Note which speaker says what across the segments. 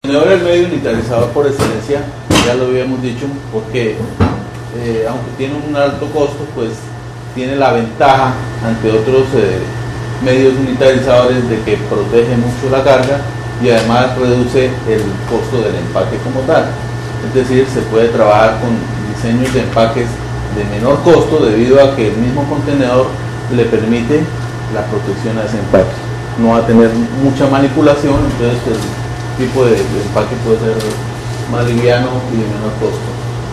Speaker 1: contenedor es el medio unitarizador por excelencia, ya lo habíamos dicho, porque aunque tiene un alto costo, pues tiene la ventaja ante otros medios unitarizadores de que protege mucho la carga y además reduce el costo del empaque como tal. Es decir, se puede trabajar con diseños de empaques de menor costo debido a que el mismo contenedor le permite la protección a ese empaque. No va a tener mucha manipulación, entonces el tipo de empaque puede ser más liviano y de menor costo.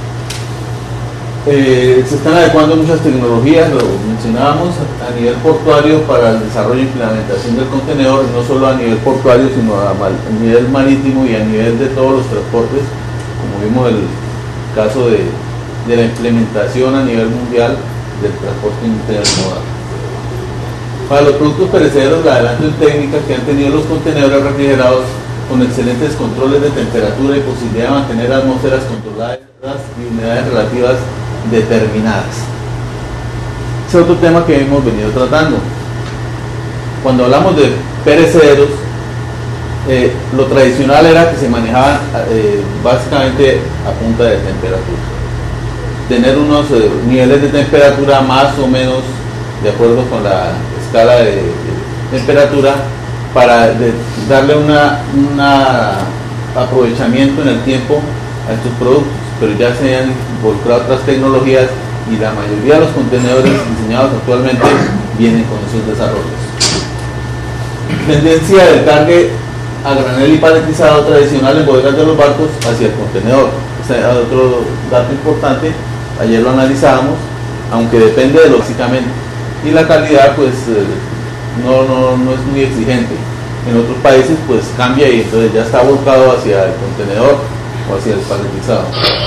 Speaker 1: Se están adecuando muchas tecnologías, lo mencionábamos, a nivel portuario para el desarrollo e implementación del contenedor, no solo a nivel portuario, sino a nivel marítimo y a nivel de todos los transportes, como vimos el caso de la implementación a nivel mundial del transporte intermodal. Para los productos perecederos, la adelanto en técnicas que han tenido los contenedores refrigerados con excelentes controles de temperatura y posibilidad de mantener atmósferas controladas y humedades relativas determinadas. Ese es otro tema que hemos venido tratando. Cuando hablamos de perecederos, lo tradicional era que se manejaban básicamente a punta de temperatura. Tener unos niveles de temperatura más o menos de acuerdo con la escala de temperatura para darle un aprovechamiento en el tiempo a estos productos, pero ya se han involucrado otras tecnologías y la mayoría de los contenedores diseñados actualmente vienen con esos desarrollos. Tendencia del cargue a granel y paletizado tradicional en bodegas de los barcos hacia el contenedor. Ese es otro dato importante, ayer lo analizábamos, aunque depende de lo básicamente. Y la calidad pues no es muy exigente. En otros países pues cambia y entonces ya está volcado hacia el contenedor o hacia el paletizado.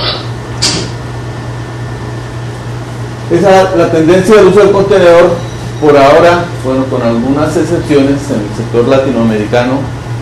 Speaker 1: La tendencia del uso del contenedor por ahora, bueno, con algunas excepciones en el sector latinoamericano,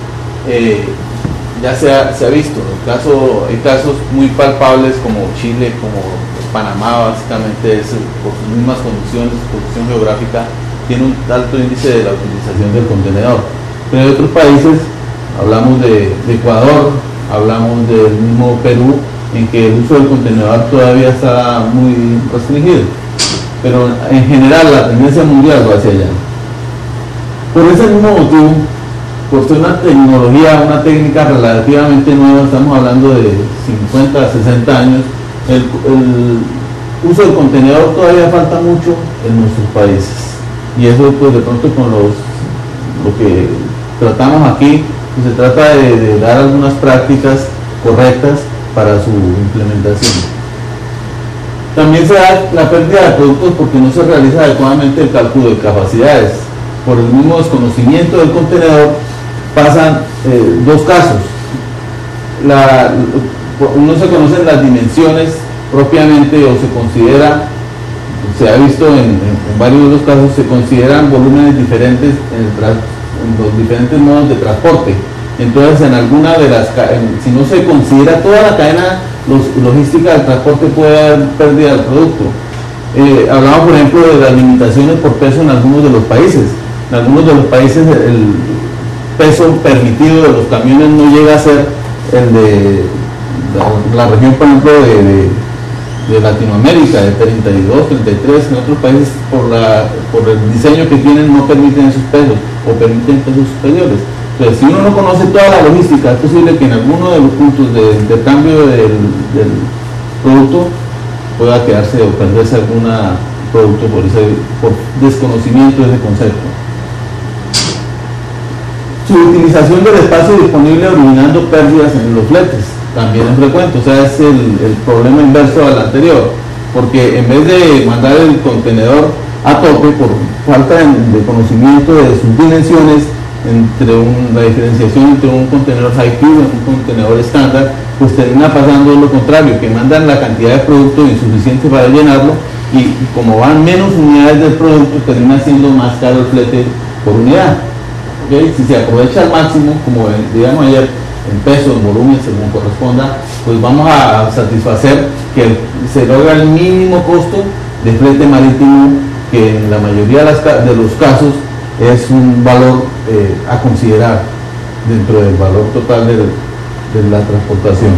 Speaker 1: ya se ha visto. Hay casos muy palpables como Chile, como Panamá, básicamente es por sus mismas condiciones, posición geográfica, tiene un alto índice de la utilización del contenedor. Pero en otros países, hablamos de Ecuador, hablamos del mismo Perú, en que el uso del contenedor todavía está muy restringido. Pero en general la tendencia mundial va hacia allá. Por ese mismo motivo, por ser una tecnología, una técnica relativamente nueva, estamos hablando de 50 a 60 años, el uso del contenedor todavía falta mucho en nuestros países. Y eso pues de pronto con lo que tratamos aquí, pues se trata de dar algunas prácticas correctas para su implementación. También se da la pérdida de productos porque no se realiza adecuadamente el cálculo de capacidades. Por el mismo desconocimiento del contenedor pasan dos casos. No se conocen las dimensiones propiamente o se considera, se ha visto en varios de los casos, se consideran volúmenes diferentes en los diferentes modos de transporte. Entonces en alguna de las, si no se considera toda la cadena logística del transporte, puede haber pérdida del producto. Hablamos por ejemplo de las limitaciones por peso en algunos de los países. En algunos de los países el peso permitido de los camiones no llega a ser el de la región, por ejemplo, de Latinoamérica, de 32, 33, en otros países por el diseño que tienen no permiten esos pesos o permiten pesos superiores. Entonces, si uno no conoce toda la logística, es posible que en alguno de los puntos de intercambio del producto pueda quedarse o perderse algún producto por desconocimiento de ese concepto. Su utilización del espacio disponible originando pérdidas en los fletes también es frecuente, o sea, es el problema inverso al anterior, porque en vez de mandar el contenedor a tope por falta de conocimiento de sus dimensiones, la diferenciación entre un contenedor high cube y un contenedor estándar, pues termina pasando lo contrario, que mandan la cantidad de producto insuficiente para llenarlo y como van menos unidades del producto, termina siendo más caro el flete por unidad. ¿Okay? Si se aprovecha al máximo, como digamos ayer, en peso, en volumen, según corresponda, pues vamos a satisfacer que se logra el mínimo costo de flete marítimo, que en la mayoría de los casos es un valor a considerar dentro del valor total de la transportación.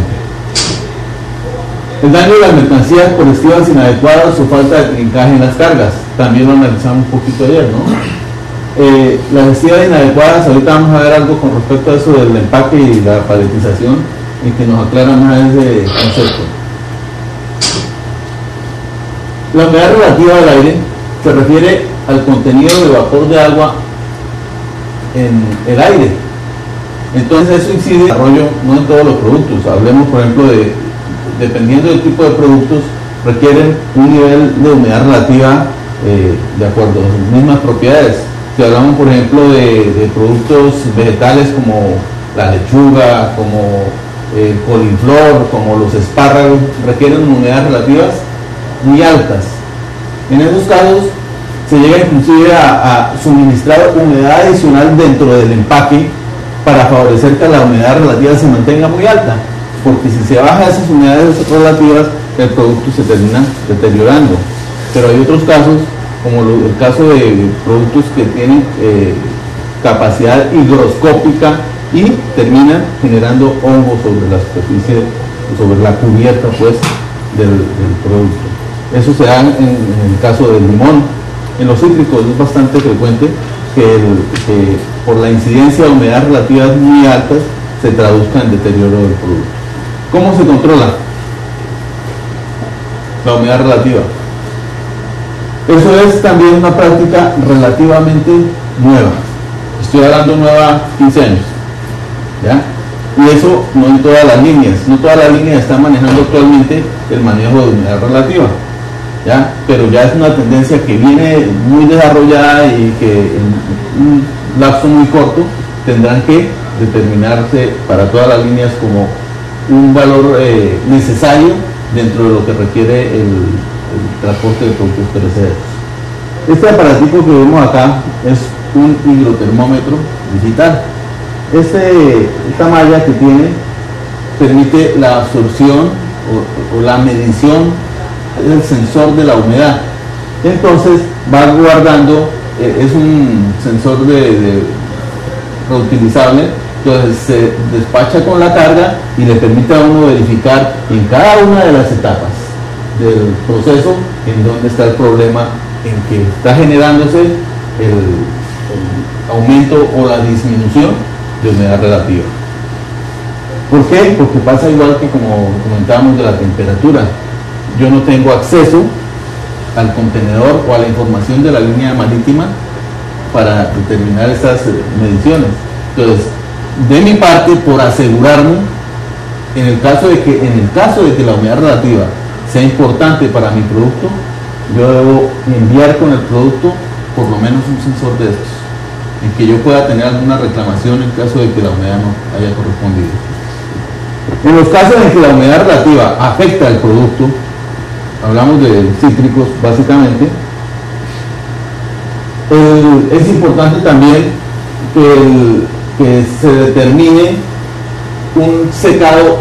Speaker 1: El daño de las mercancías por estilos inadecuados o falta de encaje en las cargas, también lo analizamos un poquito ayer, ¿no? Las estilos inadecuadas, ahorita vamos a ver algo con respecto a eso del empaque y la paletización, y que nos aclara más ese concepto. La humedad relativa al aire se refiere al contenido de vapor de agua en el aire. Entonces eso incide en el desarrollo, no en todos los productos. Hablemos, por ejemplo, dependiendo del tipo de productos, requieren un nivel de humedad relativa de acuerdo a sus mismas propiedades. Si hablamos, por ejemplo, de productos vegetales como la lechuga, como el coliflor, como los espárragos, requieren humedades relativas muy altas. En esos casos se llega inclusive a suministrar humedad adicional dentro del empaque para favorecer que la humedad relativa se mantenga muy alta, porque si se baja esas humedades relativas, el producto se termina deteriorando. Pero hay otros casos, como el caso de productos que tienen capacidad higroscópica y terminan generando hongos sobre la superficie, sobre la cubierta pues del producto. Eso se da en el caso del limón. En los cítricos es bastante frecuente que por la incidencia de humedades relativas muy altas se traduzca en deterioro del producto. ¿Cómo se controla la humedad relativa? Eso es también una práctica relativamente nueva. Estoy hablando nueva 15 años. ¿Ya? Y eso no en todas las líneas. No todas las líneas están manejando actualmente el manejo de humedad relativa. ¿Ya? Pero ya es una tendencia que viene muy desarrollada y que en un lapso muy corto tendrán que determinarse para todas las líneas como un valor necesario dentro de lo que requiere el transporte de productos perecederos. Este aparatico que vemos acá es un higrotermómetro digital. Esta malla que tiene permite la absorción o la medición del sensor de la humedad. Entonces va guardando, es un sensor reutilizable, entonces se despacha con la carga y le permite a uno verificar en cada una de las etapas del proceso en dónde está el problema en que está generándose el aumento o la disminución de humedad relativa. ¿Por qué? Porque pasa igual que como comentábamos de la temperatura. Yo no tengo acceso al contenedor o a la información de la línea marítima para determinar estas mediciones. Entonces, de mi parte, por asegurarme, en el caso de que la humedad relativa sea importante para mi producto, yo debo enviar con el producto por lo menos un sensor de estos, en que yo pueda tener alguna reclamación en caso de que la humedad no haya correspondido. En los casos en que la humedad relativa afecta al producto, hablamos de cítricos básicamente, es importante también que se determine un secado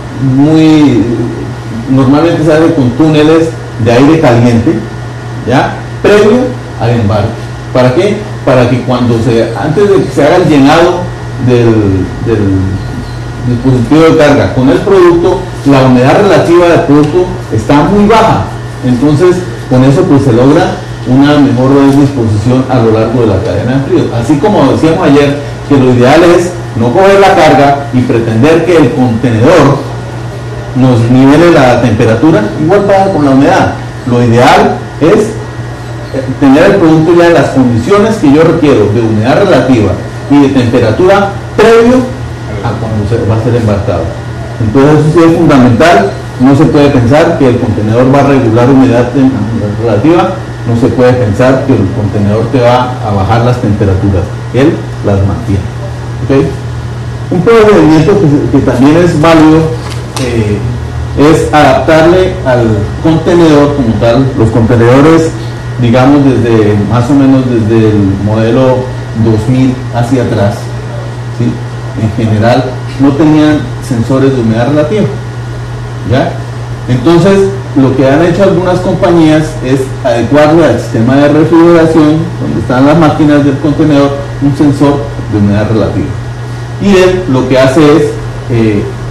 Speaker 1: normalmente se hace con túneles de aire caliente, ¿ya? Previo al embarque. ¿Para qué? Para que antes de que se haga el llenado del dispositivo de carga con el producto, la humedad relativa del producto está muy baja. Entonces, con eso pues se logra una mejor disposición a lo largo de la cadena de frío. Así como decíamos ayer, que lo ideal es no coger la carga y pretender que el contenedor nos nivele la temperatura, igual pasa con la humedad. Lo ideal es tener el producto ya en las condiciones que yo requiero de humedad relativa y de temperatura previo a cuando se va a ser embarcado. Entonces eso sí es fundamental. No se puede pensar que el contenedor va a regular humedad relativa, no se puede pensar que el contenedor te va a bajar las temperaturas, él las mantiene. ¿Okay? Un procedimiento que también es válido es adaptarle al contenedor como tal. Los contenedores, digamos, más o menos desde el modelo 2000 hacia atrás, ¿sí? En general no tenían sensores de humedad relativa, ¿ya? Entonces lo que han hecho algunas compañías es adecuarle al sistema de refrigeración, donde están las máquinas del contenedor, un sensor de humedad relativa. Y él lo que hace es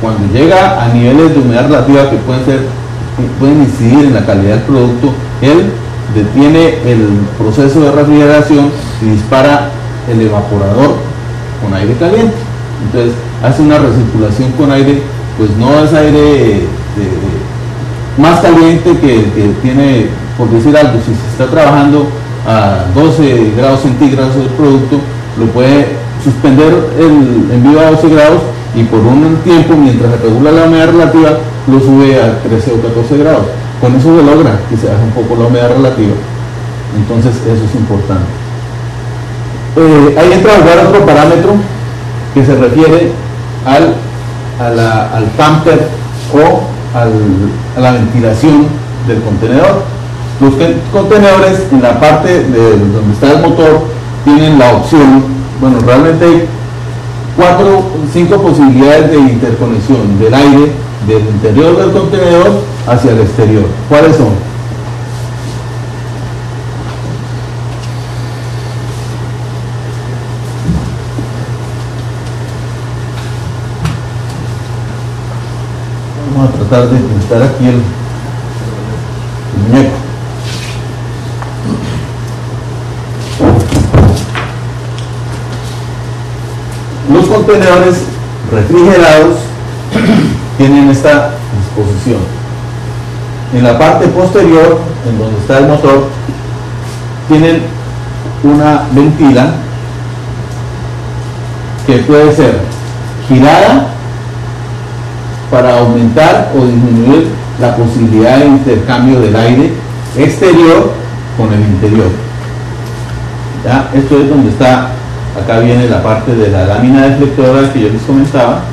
Speaker 1: cuando llega a niveles de humedad relativa que pueden incidir en la calidad del producto, él detiene el proceso de refrigeración y dispara el evaporador con aire caliente. Entonces hace una recirculación con aire, pues no es aire más caliente que tiene, por decir algo, si se está trabajando a 12 grados centígrados el producto, lo puede suspender el envío a 12 grados y por un tiempo, mientras se regula la humedad relativa, lo sube a 13 o 14 grados. Con eso se logra que se baje un poco la humedad relativa. Entonces eso es importante. Ahí entra a jugar otro parámetro que se refiere al tamper o a la ventilación del contenedor. Los contenedores, en la parte de donde está el motor, tienen la opción, bueno, realmente hay 5 posibilidades de interconexión del aire del interior del contenedor hacia el exterior. ¿Cuáles son? Vamos a tratar de pintar aquí el muñeco. Los contenedores refrigerados tienen esta disposición. En la parte posterior, en donde está el motor, tienen una ventila que puede ser girada para aumentar o disminuir la posibilidad de intercambio del aire exterior con el interior. ¿Ya? Esto es donde está, acá viene la parte de la lámina deflectora que yo les comentaba.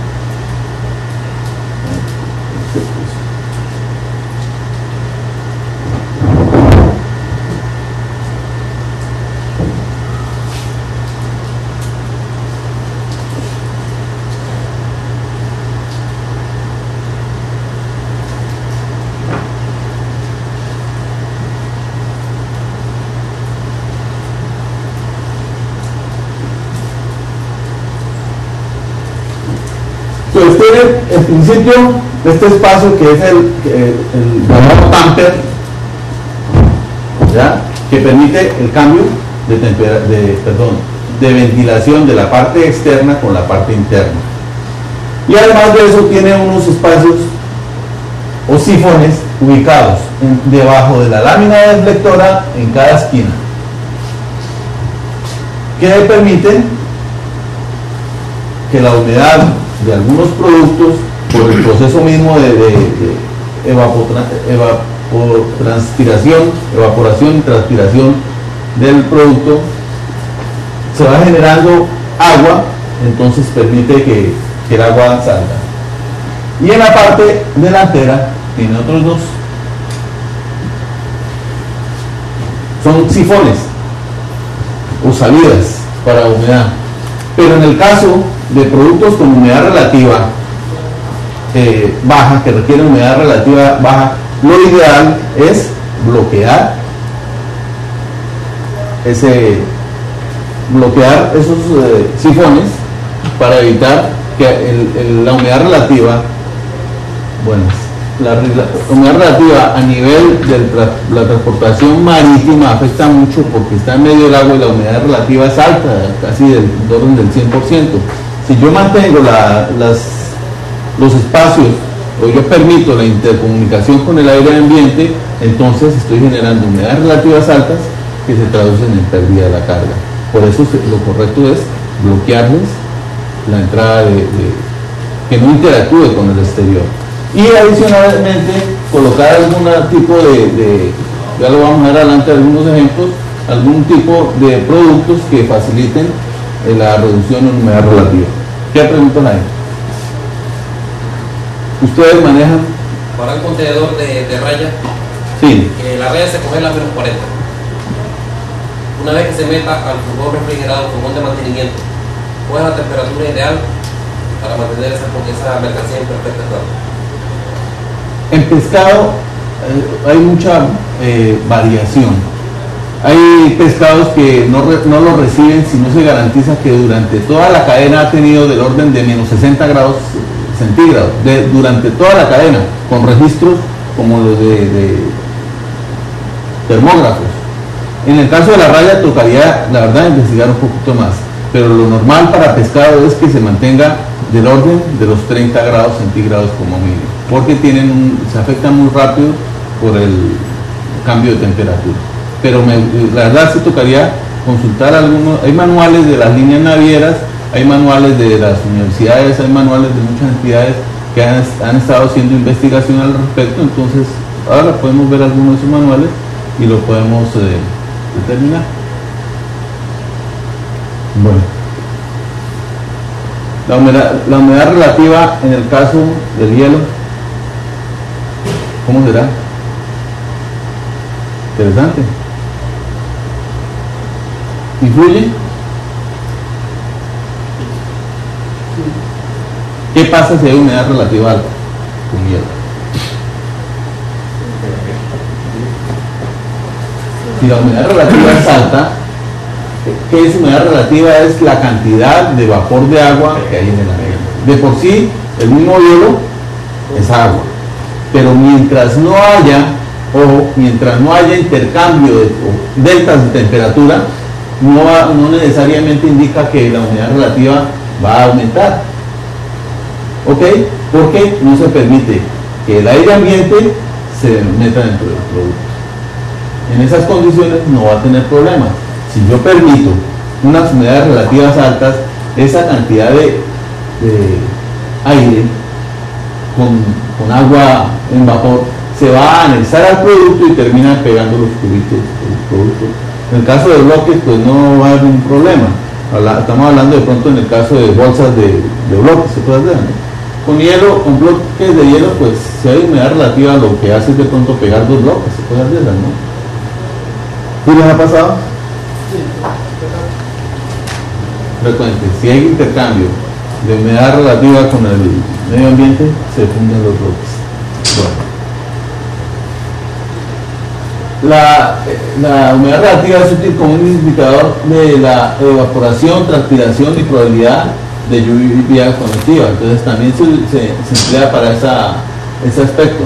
Speaker 1: Pues tiene en principio este espacio que es el llamado tamper, ¿ya? Que permite el cambio de ventilación de la parte externa con la parte interna. Y además de eso tiene unos espacios o sifones ubicados debajo de la lámina deflectora en cada esquina, que permiten que la humedad de algunos productos, por el proceso mismo de evaporación y transpiración del producto, se va generando agua, entonces permite que el agua salga. Y en la parte delantera tiene otros dos. Son sifones o salidas para humedad. Pero en el caso de productos con humedad relativa baja, que requieren humedad relativa baja, lo ideal es bloquear esos sifones para evitar que la humedad relativa, bueno, la humedad relativa a nivel de la transportación marítima afecta mucho porque está en medio del agua y la humedad relativa es alta, casi del orden del 100%. Si yo mantengo los espacios o yo permito la intercomunicación con el aire ambiente, entonces estoy generando humedades relativas altas que se traducen en pérdida de la carga. Por eso lo correcto es bloquearles la entrada que no interactúe con el exterior. Y adicionalmente colocar algún tipo ya lo vamos a ver adelante algunos ejemplos, algún tipo de productos que faciliten la reducción en humedad relativa. ¿Qué preguntan ahí? ¿Ustedes manejan?
Speaker 2: Para un contenedor de raya,
Speaker 1: sí.
Speaker 2: La raya se congela a menos 40. Una vez que se meta al furgón refrigerado, furgón de mantenimiento, ¿cuál es la temperatura ideal para mantener esa mercancía en perfecto estado?
Speaker 1: En pescado hay mucha variación. Hay pescados que no lo reciben si no se garantiza que durante toda la cadena ha tenido del orden de menos 60 grados centígrados durante toda la cadena, con registros como los de termógrafos. En el caso de la raya tocaría, la verdad, investigar un poquito más, pero lo normal para pescado es que se mantenga del orden de los 30 grados centígrados como mínimo, porque se afectan muy rápido por el cambio de temperatura. Pero la verdad sí tocaría consultar algunos, hay manuales de las líneas navieras, hay manuales de las universidades, hay manuales de muchas entidades que han estado haciendo investigación al respecto. Entonces ahora podemos ver algunos de esos manuales y lo podemos determinar. Bueno, la humedad relativa en el caso del hielo, ¿cómo será? Interesante. ¿Influye? ¿Qué pasa si hay humedad relativa alta con hielo? Si la humedad relativa es alta, ¿qué es humedad relativa? Es la cantidad de vapor de agua que hay en el aire. De por sí, el mismo hielo es agua, pero mientras no haya intercambio de deltas de temperatura, no necesariamente indica que la humedad relativa va a aumentar. ¿Ok? Porque no se permite que el aire ambiente se meta dentro del producto. En esas condiciones no va a tener problemas. Si yo permito unas humedades relativas altas, esa cantidad de aire con agua en vapor se va a anexar al producto y termina pegando los cubitos del producto. En el caso de bloques, pues no va a haber ningún problema. Estamos hablando de pronto en el caso de bolsas de bloques, se puede hacer, ¿no? Con hielo, con bloques de hielo, pues si hay humedad relativa, lo que hace es de pronto pegar dos bloques, se puede hacer, ¿no? ¿Sí les ha pasado? Frecuente. Si hay intercambio de humedad relativa con el medio ambiente, se funden los bloques. Bueno. La humedad relativa es útil como un indicador de la evaporación, transpiración y probabilidad de lluvia conectiva. Entonces también se emplea para ese aspecto.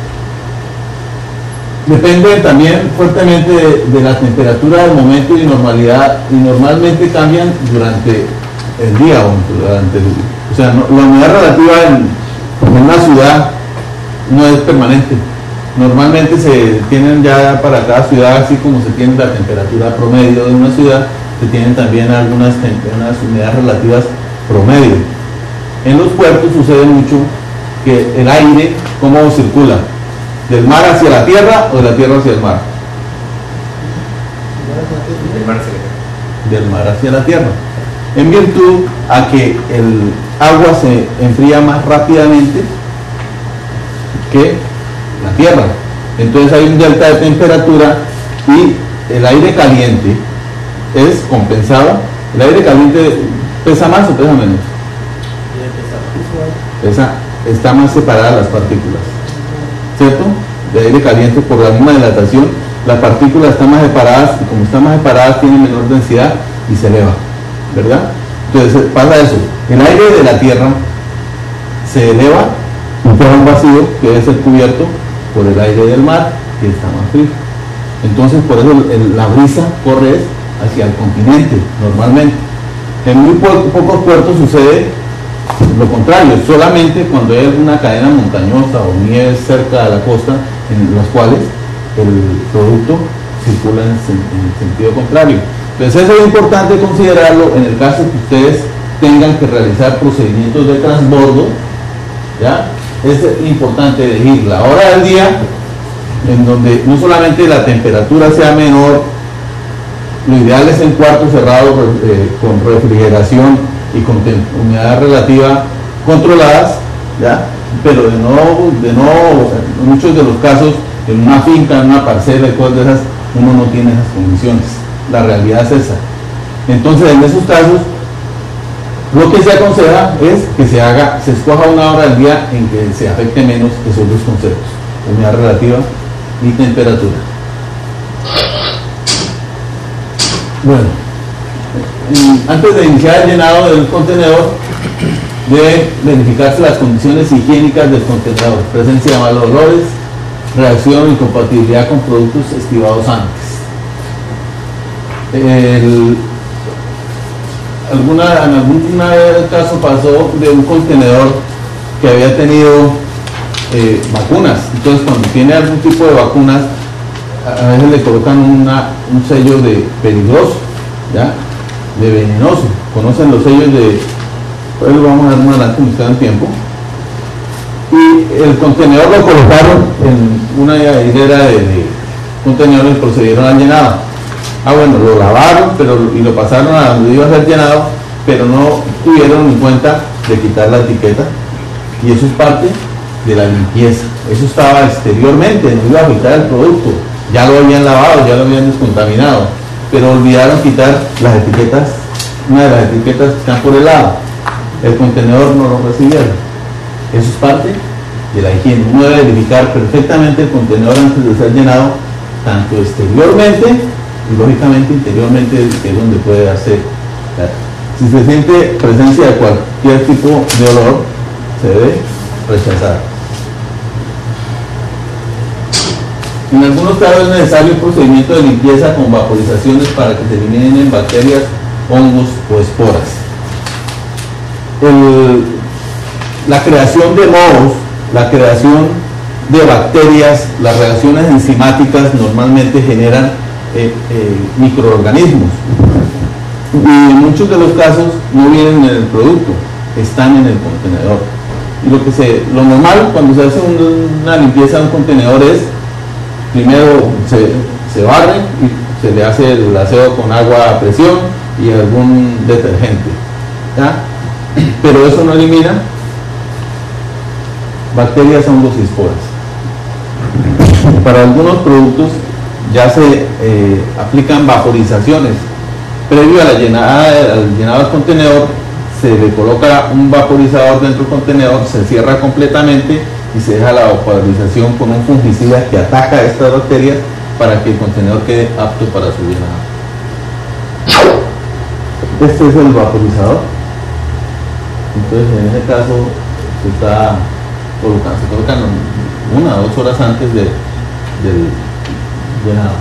Speaker 1: Depende también fuertemente de la temperatura del momento y normalmente cambian durante el día o sea, la humedad relativa en una ciudad no es permanente. Normalmente se tienen ya para cada ciudad, así como se tiene la temperatura promedio de una ciudad, se tienen también unas humedades relativas promedio. En los puertos sucede mucho que el aire, ¿cómo circula? ¿Del mar hacia la tierra o de la tierra hacia el mar? Del mar hacia la tierra. En virtud a que el agua se enfría más rápidamente que la tierra. Entonces hay un delta de temperatura y el aire caliente es compensado. ¿El aire caliente pesa más o pesa menos? Está más separada las partículas, ¿cierto? De aire caliente por la misma dilatación, las partículas están más separadas y como están más separadas tienen menor densidad y se eleva, ¿verdad? Entonces pasa eso, el aire de la Tierra se eleva y queda un vacío que debe ser cubierto por el aire del mar que está más frío. Entonces por eso la brisa corre hacia el continente normalmente. En muy pocos puertos sucede lo contrario, solamente cuando hay alguna cadena montañosa o nieves cerca de la costa en las cuales el producto circula en el sentido contrario. Entonces eso es importante considerarlo en el caso que ustedes tengan que realizar procedimientos de transbordo, ¿ya? Es importante elegir la hora del día en donde no solamente la temperatura sea menor, lo ideal es en cuartos cerrados con refrigeración y con humedad relativa controladas, ¿ya? Pero de no, en muchos de los casos, en una finca, en una parcela y cosas de esas, uno no tiene esas condiciones. La realidad es esa. Entonces, en esos casos, lo que se aconseja es que se escoja una hora del día en que se afecte menos esos dos conceptos, humedad relativa y temperatura. Bueno, antes de iniciar el llenado del contenedor, Deben verificarse las condiciones higiénicas del contenedor, presencia de malos olores, reacción o incompatibilidad con productos estivados antes. En algún caso pasó de un contenedor que había tenido vacunas. Entonces, cuando tiene algún tipo de vacunas, a veces le colocan un sello de peligroso, ¿ya? De venenoso. Conocen los sellos de... Pues lo vamos a dar más adelante, nos queda tiempo. Y el contenedor lo colocaron en una hilera de contenedores y procedieron al llenado. Bueno, lo lavaron y lo pasaron a donde iba a ser llenado, pero no tuvieron en cuenta de quitar la etiqueta, y eso es parte de la limpieza. Eso estaba exteriormente, no iba a afectar el producto, ya lo habían lavado, ya lo habían descontaminado, pero olvidaron quitar las etiquetas, una de las etiquetas que están por el lado. El contenedor no lo recibieron. Eso es parte de la higiene. Uno debe verificar perfectamente el contenedor antes de ser llenado, tanto exteriormente y lógicamente interiormente, que es donde puede darse. Si se siente presencia de cualquier tipo de olor, se debe rechazar. En algunos casos es necesario un procedimiento de limpieza con vaporizaciones para que se eliminen bacterias, hongos o esporas. La creación de mohos, la creación de bacterias, las reacciones enzimáticas normalmente generan microorganismos, y en muchos de los casos no vienen en el producto, están en el contenedor. Y lo normal cuando se hace una limpieza de un contenedor es, primero se barre y se le hace el aseo con agua a presión y algún detergente, ¿ya? Pero eso no elimina bacterias, hongos y esporas. Para algunos productos ya se aplican vaporizaciones. Previo a al llenado del contenedor, se le coloca un vaporizador dentro del contenedor, se cierra completamente y se deja la vaporización con un fungicida que ataca a estas bacterias para que el contenedor quede apto para su llenado. Este es el vaporizador. Entonces, en ese caso se colocan 1 o 2 horas antes del llenado.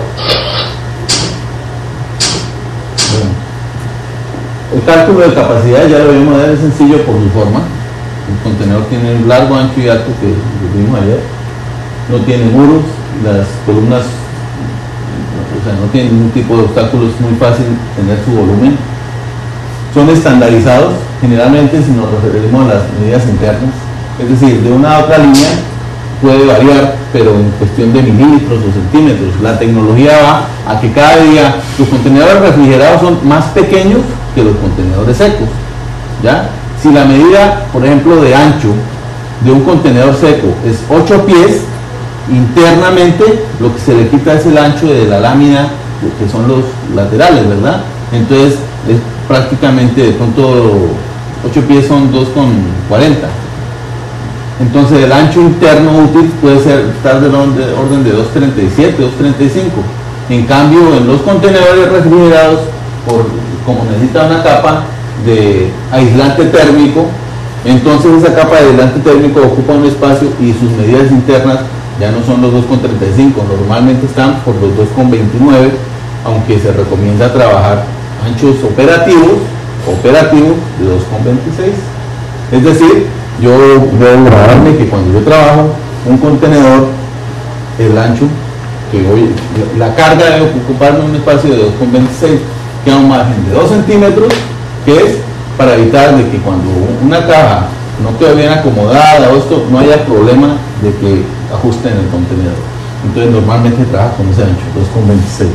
Speaker 1: Bueno, el cálculo de capacidad ya lo vimos, es sencillo por su forma. El contenedor tiene un largo, ancho y alto, que lo vimos ayer. No tiene muros, las columnas, o sea, no tiene ningún tipo de obstáculos, es muy fácil tener su volumen. Son estandarizados, generalmente si nos referimos a las medidas internas, es decir, de una a otra línea puede variar, pero en cuestión de milímetros o centímetros. La tecnología va a que cada día los contenedores refrigerados son más pequeños que los contenedores secos, ¿ya? Si la medida, por ejemplo, de ancho de un contenedor seco es 8 pies, internamente lo que se le quita es el ancho de la lámina, que son los laterales, ¿verdad? Entonces es prácticamente, de pronto 8 pies son 2,40. Entonces el ancho interno útil puede estar del orden de 2,37, 2,35. En cambio, en los contenedores refrigerados, como necesita una capa de aislante térmico, entonces esa capa de aislante térmico ocupa un espacio y sus medidas internas ya no son los 2,35, normalmente están por los 2,29, aunque se recomienda trabajar anchos operativos de 2,26. Es decir, yo debo grabarme que cuando yo trabajo un contenedor, el ancho la carga debe ocuparme un espacio de 2,26, queda un margen de 2 centímetros, que es para evitar de que cuando una caja no quede bien acomodada o esto, no haya problema de que ajuste en el contenedor. Entonces normalmente trabaja con ese ancho, 2,26.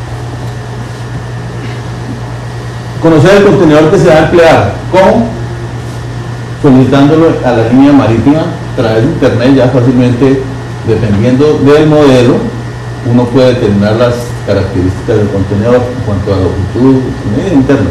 Speaker 1: Conocer el contenedor que se va a emplear. ¿Cómo? Solicitándolo a la línea marítima a través de internet. Ya fácilmente, dependiendo del modelo, uno puede determinar las características del contenedor en cuanto a longitud y medidas internas.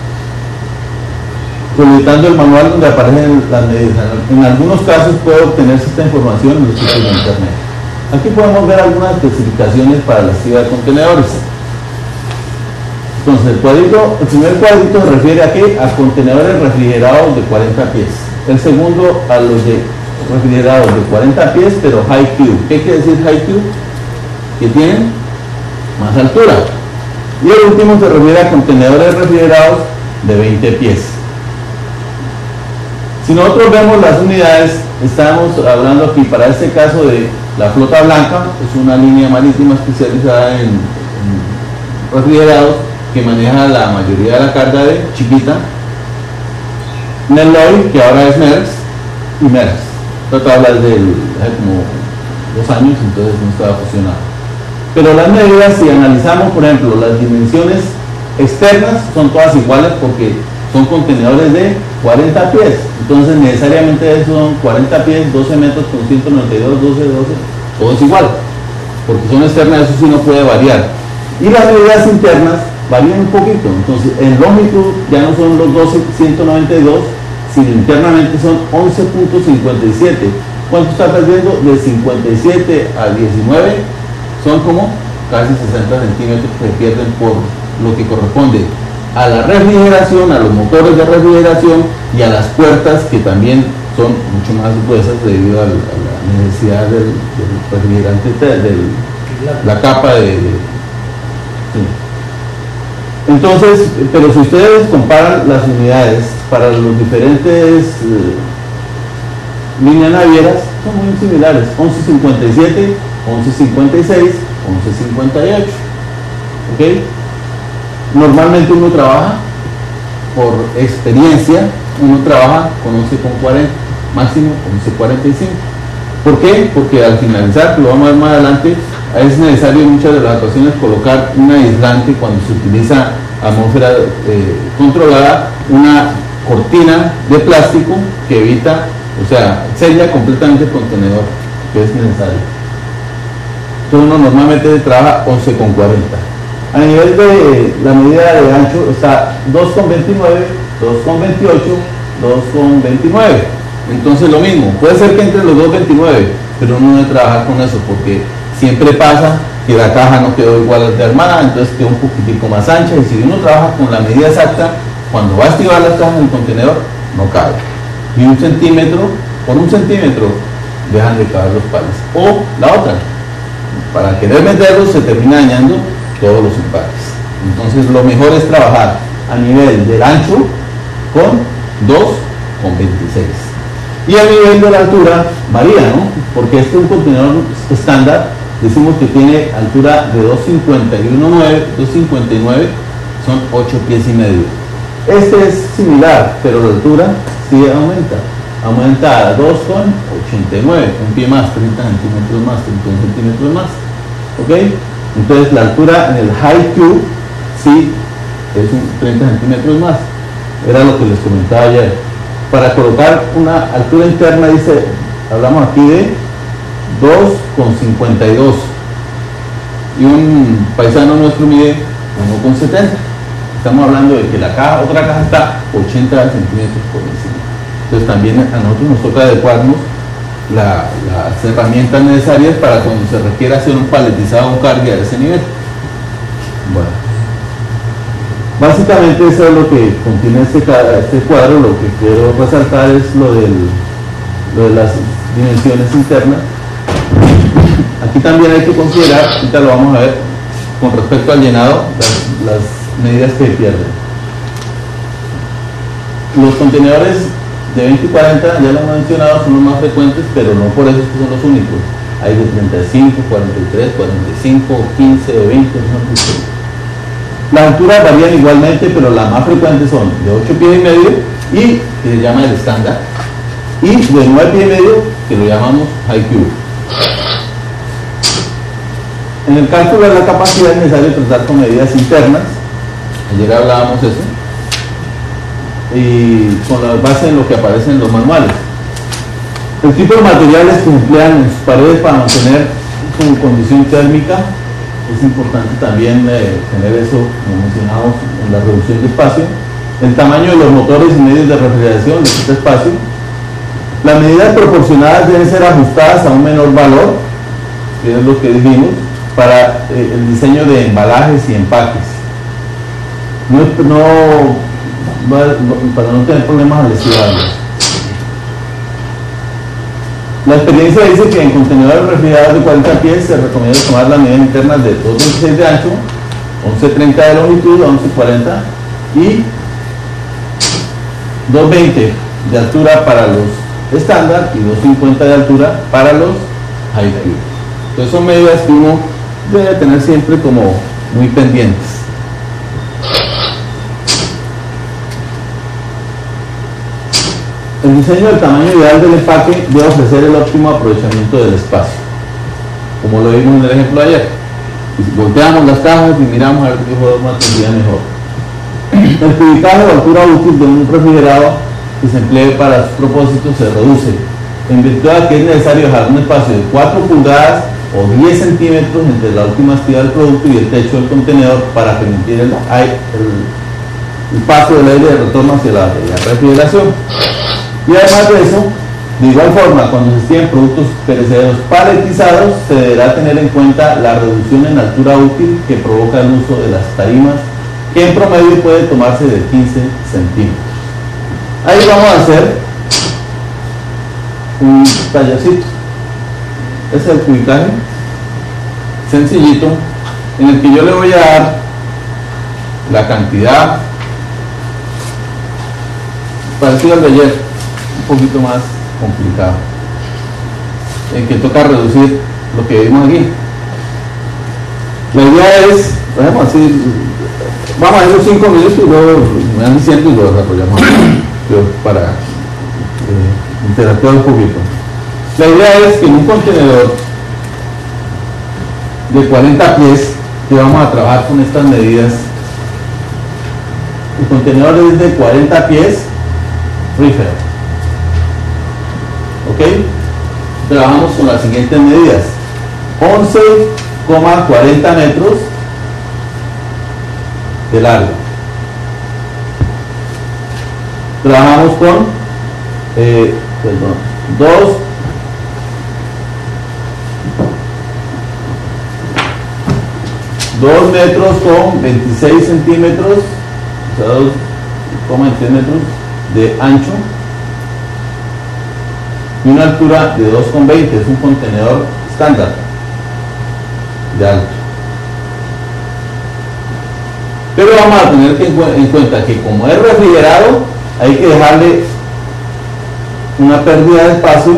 Speaker 1: Solicitando el manual donde aparecen las medidas. En algunos casos puede obtenerse esta información en los sitios de internet. Aquí podemos ver algunas especificaciones para la actividad de contenedores. Entonces, el primer cuadrito se refiere a qué? A contenedores refrigerados de 40 pies. El segundo a los de refrigerados de 40 pies, pero high cube. ¿Qué quiere decir high cube? Que tienen más altura. Y el último se refiere a contenedores refrigerados de 20 pies. Si nosotros vemos las unidades, estamos hablando aquí para este caso de la flota blanca, es una línea marítima especializada en refrigerados que maneja la mayoría de la carga de chiquita. Nelloy, que ahora es Maersk, y Maersk. Esta tabla es de hace como 2 años, entonces no estaba fusionado. Pero las medidas, si analizamos, por ejemplo, las dimensiones externas, son todas iguales porque son contenedores de 40 pies. Entonces, necesariamente son 40 pies, 12 metros con 192, 12, todo es igual. Porque son externas, eso sí no puede variar. Y las medidas internas varían un poquito. Entonces, en longitud ya no son los 12, 192, sino internamente son 11.57. ¿Cuánto está perdiendo? De 57 a 19 son como casi 60 centímetros que se pierden por lo que corresponde a la refrigeración, a los motores de refrigeración y a las puertas, que también son mucho más gruesas debido a la necesidad del refrigerante, la capa de sí. Entonces, pero si ustedes comparan las unidades para los diferentes líneas navieras, son muy similares: 11.57, 11.56, 11.58. ¿Ok? Normalmente uno trabaja por experiencia, uno trabaja con 11.40, máximo 11.45. ¿Por qué? Porque al finalizar, lo vamos a ver más adelante, es necesario en muchas de las ocasiones colocar un aislante cuando se utiliza atmósfera controlada, una cortina de plástico que evita, o sea, sella completamente el contenedor, que es necesario. Entonces uno normalmente trabaja 11.40. A nivel de la medida de ancho está 2.29, 2.28, 2.29. Entonces lo mismo, puede ser que entre los 2.29, pero uno debe trabajar con eso porque siempre pasa que la caja no quedó igual de armada, entonces quedó un poquitico más ancha, y si uno trabaja con la medida exacta, cuando va a activar las cajas en el contenedor, no cabe. Y 1 centímetro, por 1 centímetro, dejan de caber los palos. O la otra, para querer meterlos se termina dañando todos los empaques. Entonces lo mejor es trabajar a nivel del ancho con 2.26. Y a nivel de la altura varía, ¿no? Porque este es un contenedor estándar, decimos que tiene altura de 2.59, son 8 pies y medio. Este es similar, pero la altura sí aumenta a 2.89, un pie más, 30 centímetros más, 31 centímetros más. ¿Ok? Entonces la altura en el high cube sí es 30 centímetros más. Era lo que les comentaba ayer. Para colocar una altura interna, dice, hablamos aquí de 2.52, y un paisano nuestro mide 1.70. Estamos hablando de que la caja, otra caja está 80 centímetros por encima. Entonces también a nosotros nos toca adecuarnos las herramientas necesarias para cuando se requiera hacer un paletizado o cargue a ese nivel. Bueno, básicamente eso es lo que contiene este cuadro. Lo que quiero resaltar es lo de las dimensiones internas. Aquí también hay que considerar, ahorita lo vamos a ver, con respecto al llenado, las medidas que pierden. Los contenedores de 20 y 40, ya lo hemos mencionado, son los más frecuentes, pero no por eso es que son los únicos. Hay de 35, 43, 45, 15, 20, las alturas varían igualmente, pero las más frecuentes son de 8 pies y medio, y que se llama el estándar, y de 9 pies y medio, que lo llamamos high cube. En el cálculo de la capacidad es necesario tratar con medidas internas. Ayer hablábamos eso, y con la base en lo que aparece en los manuales. El tipo de materiales que se emplean en sus paredes para mantener su condición térmica, es importante también tener eso, como mencionamos, en la reducción de espacio. El tamaño de los motores y medios de refrigeración de este espacio. Las medidas proporcionadas deben ser ajustadas a un menor valor, que es lo que dijimos, para el diseño de embalajes y empaques. para no tener problemas al estibarlo. La experiencia dice que en contenedores refrigerados de 40 pies se recomienda tomar las medidas internas de 2,26 de ancho, 11,30 de longitud, 11,40 y 2,20 de altura para los estándar y 2,50 de altura para los high cube. Entonces son medidas que uno debe tener siempre como muy pendientes. El diseño del tamaño ideal del empaque debe ofrecer el óptimo aprovechamiento del espacio, como lo vimos en el ejemplo de ayer. Volteamos las cajas y miramos a ver qué forma tendría mejor. El cubicaje o altura útil de un refrigerado que se emplee para sus propósitos se reduce, en virtud de que es necesario dejar un espacio de 4 pulgadas o 10 centímetros entre la última estira del producto y el techo del contenedor para permitir el paso del aire de retorno hacia la refrigeración. Y además de eso, de igual forma, cuando se estimen productos perecederos paletizados, se deberá tener en cuenta la reducción en altura útil que provoca el uso de las tarimas, que en promedio puede tomarse de 15 centímetros. Ahí vamos a hacer un tallercito. Este es el cubicaje sencillito en el que yo le voy a dar la cantidad parecido al de ayer, un poquito más complicado, en que toca reducir lo que vimos aquí. La idea es, vamos a decir, vamos a hacer los 5 minutos y luego me dan diciendo y lo desarrollamos para interactuar un poquito. La idea es que en un contenedor de 40 pies que vamos a trabajar con estas medidas, el contenedor es de 40 pies reefer, ¿ok? Trabajamos con las siguientes medidas: 11,40 metros de largo. Trabajamos con 2 metros con 26 centímetros, o sea, 2,23 metros de ancho y una altura de 2,20. Es un contenedor estándar de alto. Pero vamos a tener en cuenta que como es refrigerado, hay que dejarle una pérdida de espacio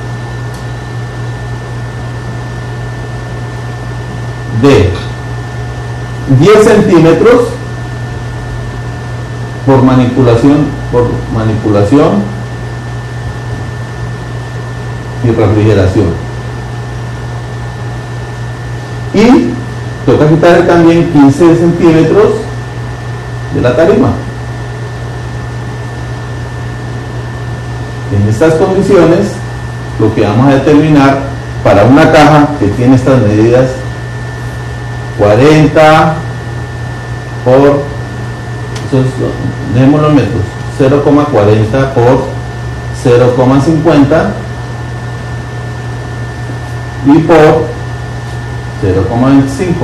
Speaker 1: de 10 centímetros por manipulación y refrigeración. Y toca quitarle también 15 centímetros de la tarima. En estas condiciones, lo que vamos a determinar para una caja que tiene estas medidas 40 por, dejemos los metros, 0,40 por 0,50 y por 0,25.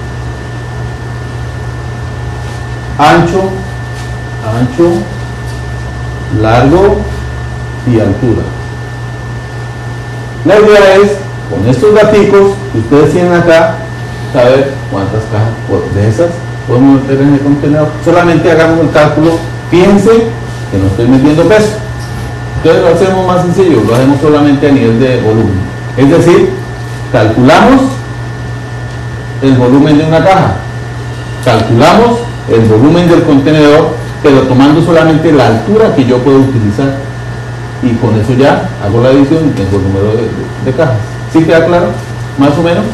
Speaker 1: Ancho, largo y altura. La idea es, con estos daticos que ustedes tienen acá, saber cuántas cajas de esas podemos meter en el contenedor. Solamente hagamos el cálculo. Fíjense que no estoy metiendo peso. Entonces lo hacemos más sencillo, lo hacemos solamente a nivel de volumen. Es decir, calculamos el volumen de una caja, calculamos el volumen del contenedor, pero tomando solamente la altura que yo puedo utilizar, y con eso ya hago la división y tengo el número de cajas. ¿Sí queda claro? Más o menos.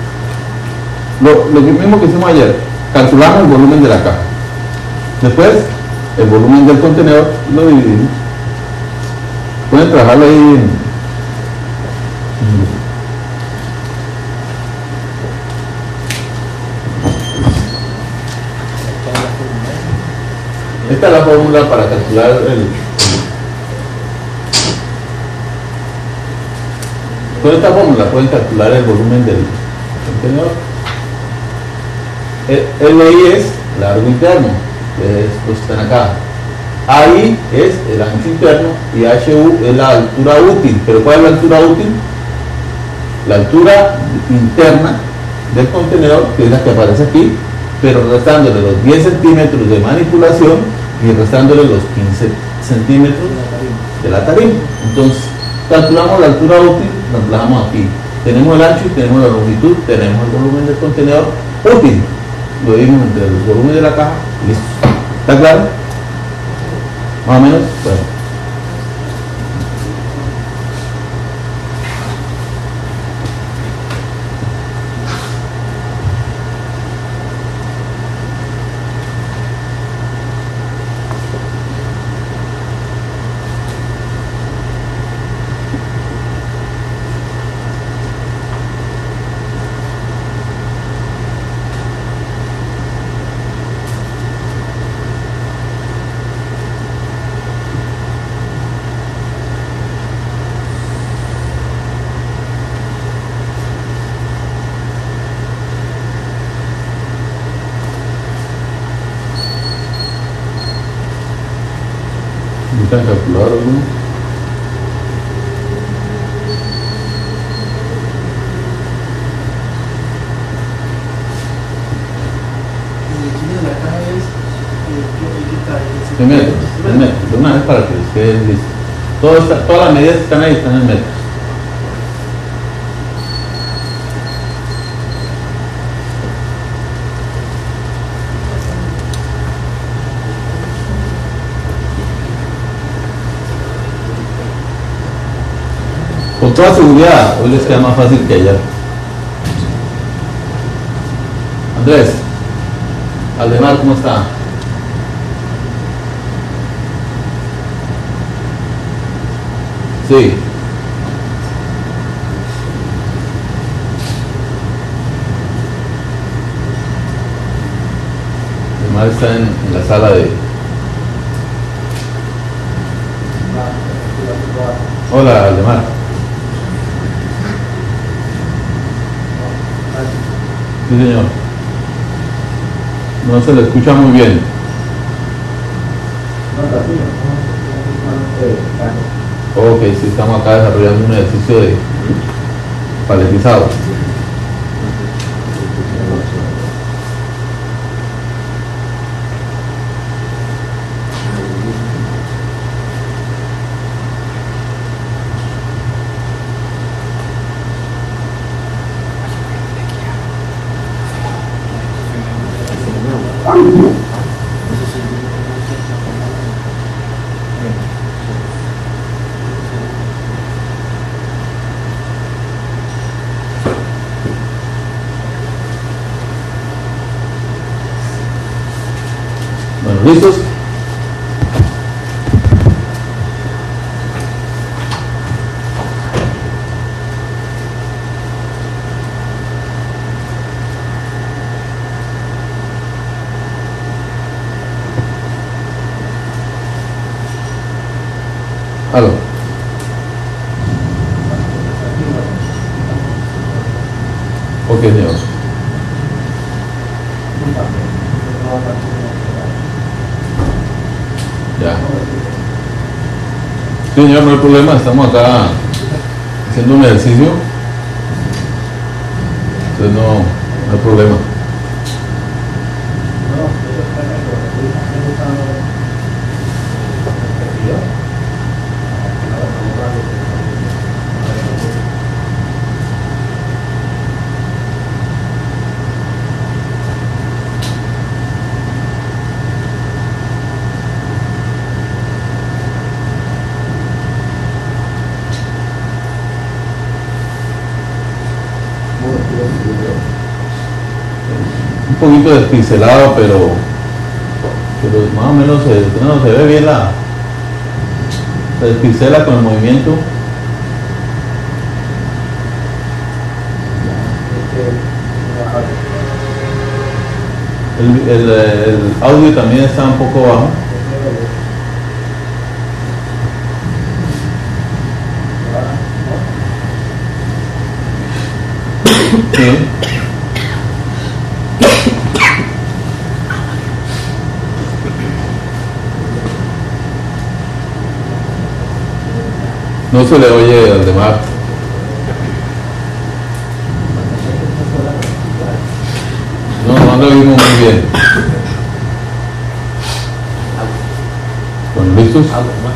Speaker 1: Lo mismo que hicimos ayer, calculamos el volumen de la caja, después el volumen del contenedor lo dividimos. Pueden trabajarlo ahí esta es la fórmula para calcular con esta fórmula pueden calcular el volumen del contenedor. LI es largo interno, Estos están acá. AI es el ancho interno y HU es la altura útil. ¿Pero cuál es la altura útil? La altura interna del contenedor, que es la que aparece aquí, pero restándole los 10 centímetros de manipulación y restándole los 15 centímetros de la tarima. Entonces, calculamos la altura útil, la emplazamos aquí. Tenemos el ancho y tenemos la longitud, tenemos el volumen del contenedor útil. Lo dividimos entre los volúmenes de la caja, listo. ¿Está claro? Más o menos, bueno. ¿Necesitan calcular alguno? En metros, de una vez para que les quede listo. Todas las medidas que están ahí están en metros. Con toda seguridad, hoy les queda más fácil que ayer. Andrés, Aldemar, ¿cómo está? Sí. Aldemar está en la sala de... Hola, Aldemar. Sí, señor. No se le escucha muy bien. Ok, sí, estamos acá desarrollando un ejercicio de paletizado. Bueno, ¿listos? Aló. Ok, señor. Ya. Sí, señor, no hay problema, estamos acá haciendo un ejercicio. Entonces no hay problema. Un poquito despixelado, pero más o menos se ve bien se despixela con el movimiento. El audio también está un poco bajo. Sí. No se le oye al demás. No lo oímos muy bien. Bueno, ¿listos?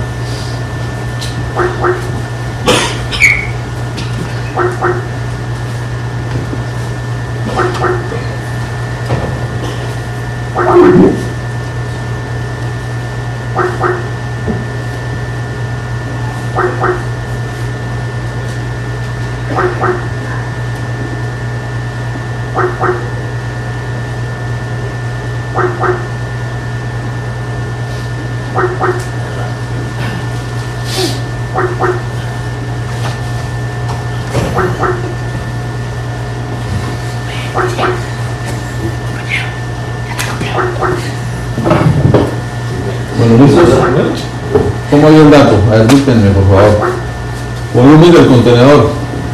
Speaker 1: Bueno, ¿listos? ¿Cómo hay el dato? A ver, díganme, por favor. Volumen del contenedor.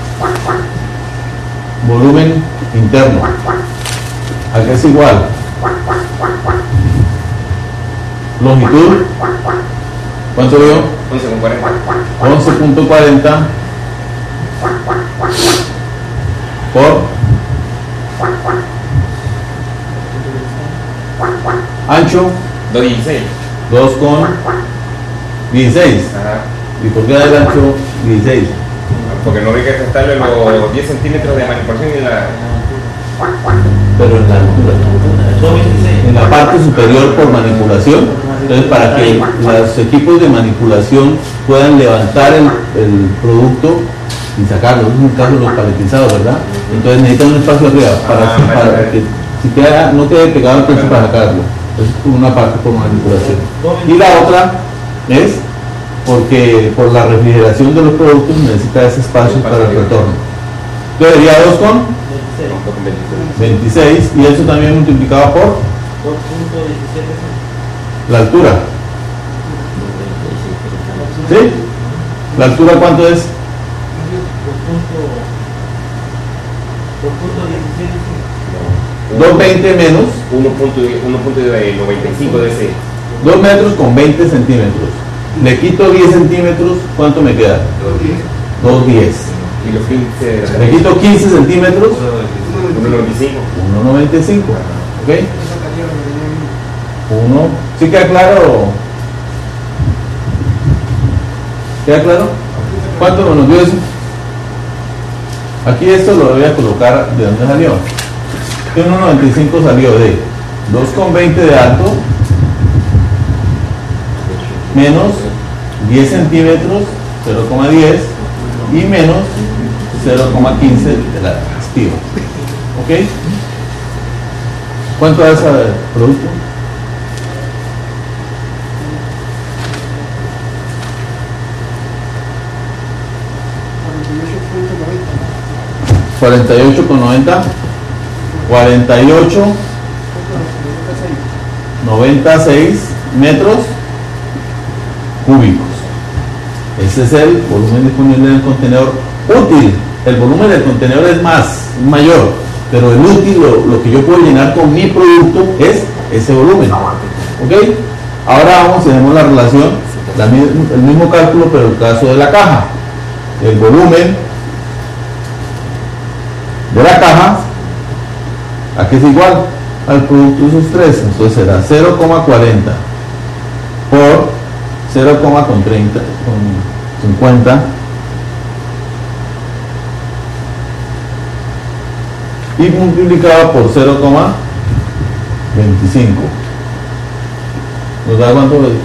Speaker 1: Volumen interno. ¿A qué es igual? Longitud. ¿Cuánto dio? 11.40 por ancho
Speaker 2: 2.16.
Speaker 1: 2,16.
Speaker 2: Ajá.
Speaker 1: ¿Y por qué el ancho 16?
Speaker 2: Porque no hay que restarle los 10 centímetros de manipulación y la...
Speaker 1: Pero en la altura, en la parte superior por manipulación. Entonces, para que los equipos de manipulación puedan levantar el producto y sacarlo, en el caso de los paletizados, ¿verdad? Entonces necesitan un espacio arriba para que si queda, no quede pegado al pecho para sacarlo. Es una parte por manipulación. Y la otra es porque por la refrigeración de los productos necesita ese espacio para el retorno. Entonces sería 2,26 y eso también multiplicado por
Speaker 3: 2.17.
Speaker 1: la altura. ¿Sí? ¿La altura cuánto es? 2.20 menos
Speaker 2: 1.95 de ese.
Speaker 1: 2 metros con 20 centímetros. Le quito 10 centímetros, ¿cuánto me queda? 2.10.
Speaker 2: Y los 15.
Speaker 1: Le quito 15 centímetros,
Speaker 2: 1.95.
Speaker 1: 1.95. ¿Ok? ¿Sí queda claro? ¿Queda claro? ¿Cuánto nos dio eso? Aquí esto lo voy a colocar de dónde salió. 1.95 salió de 2,20 de alto menos 10 centímetros, 0,10 y menos 0,15 de la estiva. ¿Ok? ¿Cuánto da ese producto? $48.90, 48.96 metros cúbicos. Ese es el volumen disponible en el contenedor útil. El volumen del contenedor es mayor, pero el útil, lo que yo puedo llenar con mi producto es ese volumen. ¿Ok? Ahora vamos y hacemos la relación, el mismo cálculo, pero el caso de la caja. El volumen de la caja, aquí es igual al producto de esos tres, entonces será 0,40 por 0,50 y multiplicado por 0,25. ¿Nos da cuánto?
Speaker 2: 0.05.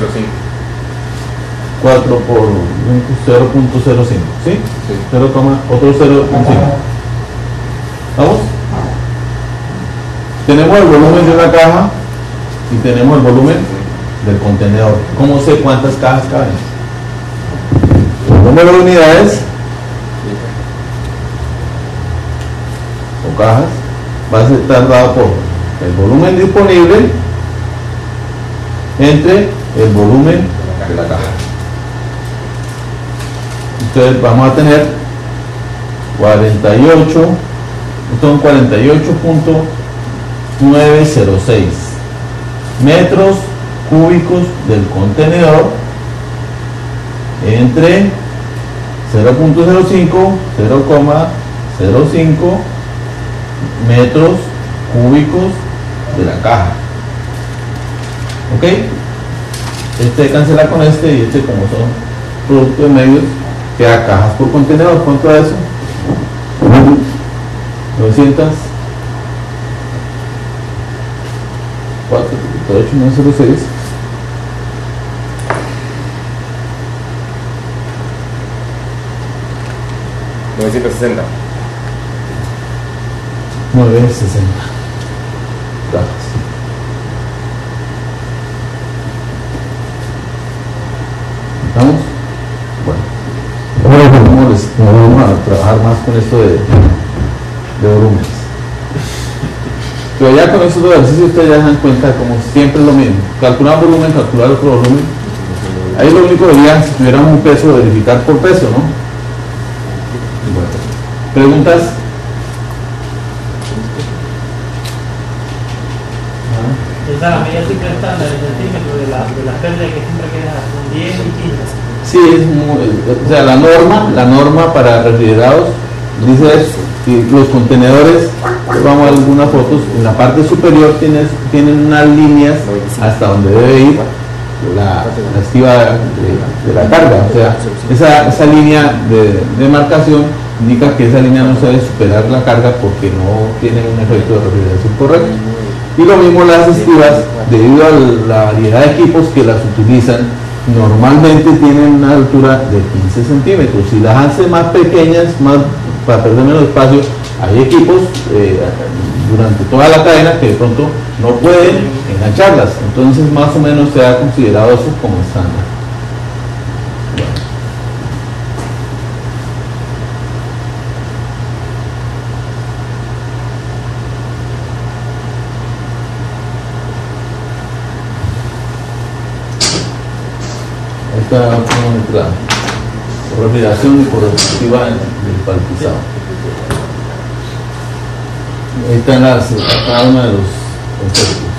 Speaker 1: 4 por 0.05, ¿sí?
Speaker 2: Sí.
Speaker 1: Otro 0.5. ¿Vamos? Tenemos el volumen de una caja y tenemos el volumen del contenedor. ¿Cómo sé cuántas cajas caben? El número de unidades o cajas va a estar dado por el volumen disponible entre el volumen de la caja. Entonces vamos a tener 48, son 48.906 metros cúbicos del contenedor entre 0.05 metros cúbicos de la caja. ¿Ok? Este cancela con este y este, como son productos de medios, queda cajas por contenedor. ¿Cuánto da eso? 904.8906.
Speaker 3: $960.
Speaker 1: 960 cajas. ¿Estamos? Bueno, vamos a trabajar más con esto de volúmenes. Pero ya con estos ejercicios ustedes ya se dan cuenta, como siempre es lo mismo: calcular un volumen, calcular otro volumen. Ahí lo único que sería, si tuviéramos un peso, verificar por peso, ¿no? Bueno. ¿Preguntas?
Speaker 4: Esa la medida siempre estándar en centímetros de las pérdidas que siempre quedan con 10 y 15.
Speaker 1: Sí, es muy, o sea, la norma para refrigerados dice eso, que los contenedores, vamos a ver algunas fotos, en la parte superior tienen unas líneas hasta donde debe ir la estiva de la carga. O sea, esa línea de marcación indica que esa línea no se debe superar la carga porque no tiene un efecto de refrigeración correcto. Y lo mismo las estivas, debido a la variedad de equipos que las utilizan, normalmente tienen una altura de 15 centímetros. Si las hacen más pequeñas, para perder menos espacio, hay equipos durante toda la cadena que de pronto no pueden engancharlas. Entonces, más o menos se ha considerado eso como estándar. Esta nuestra refrigeración y por respectiva del paletizado. Ahí están cada uno de los conceptos.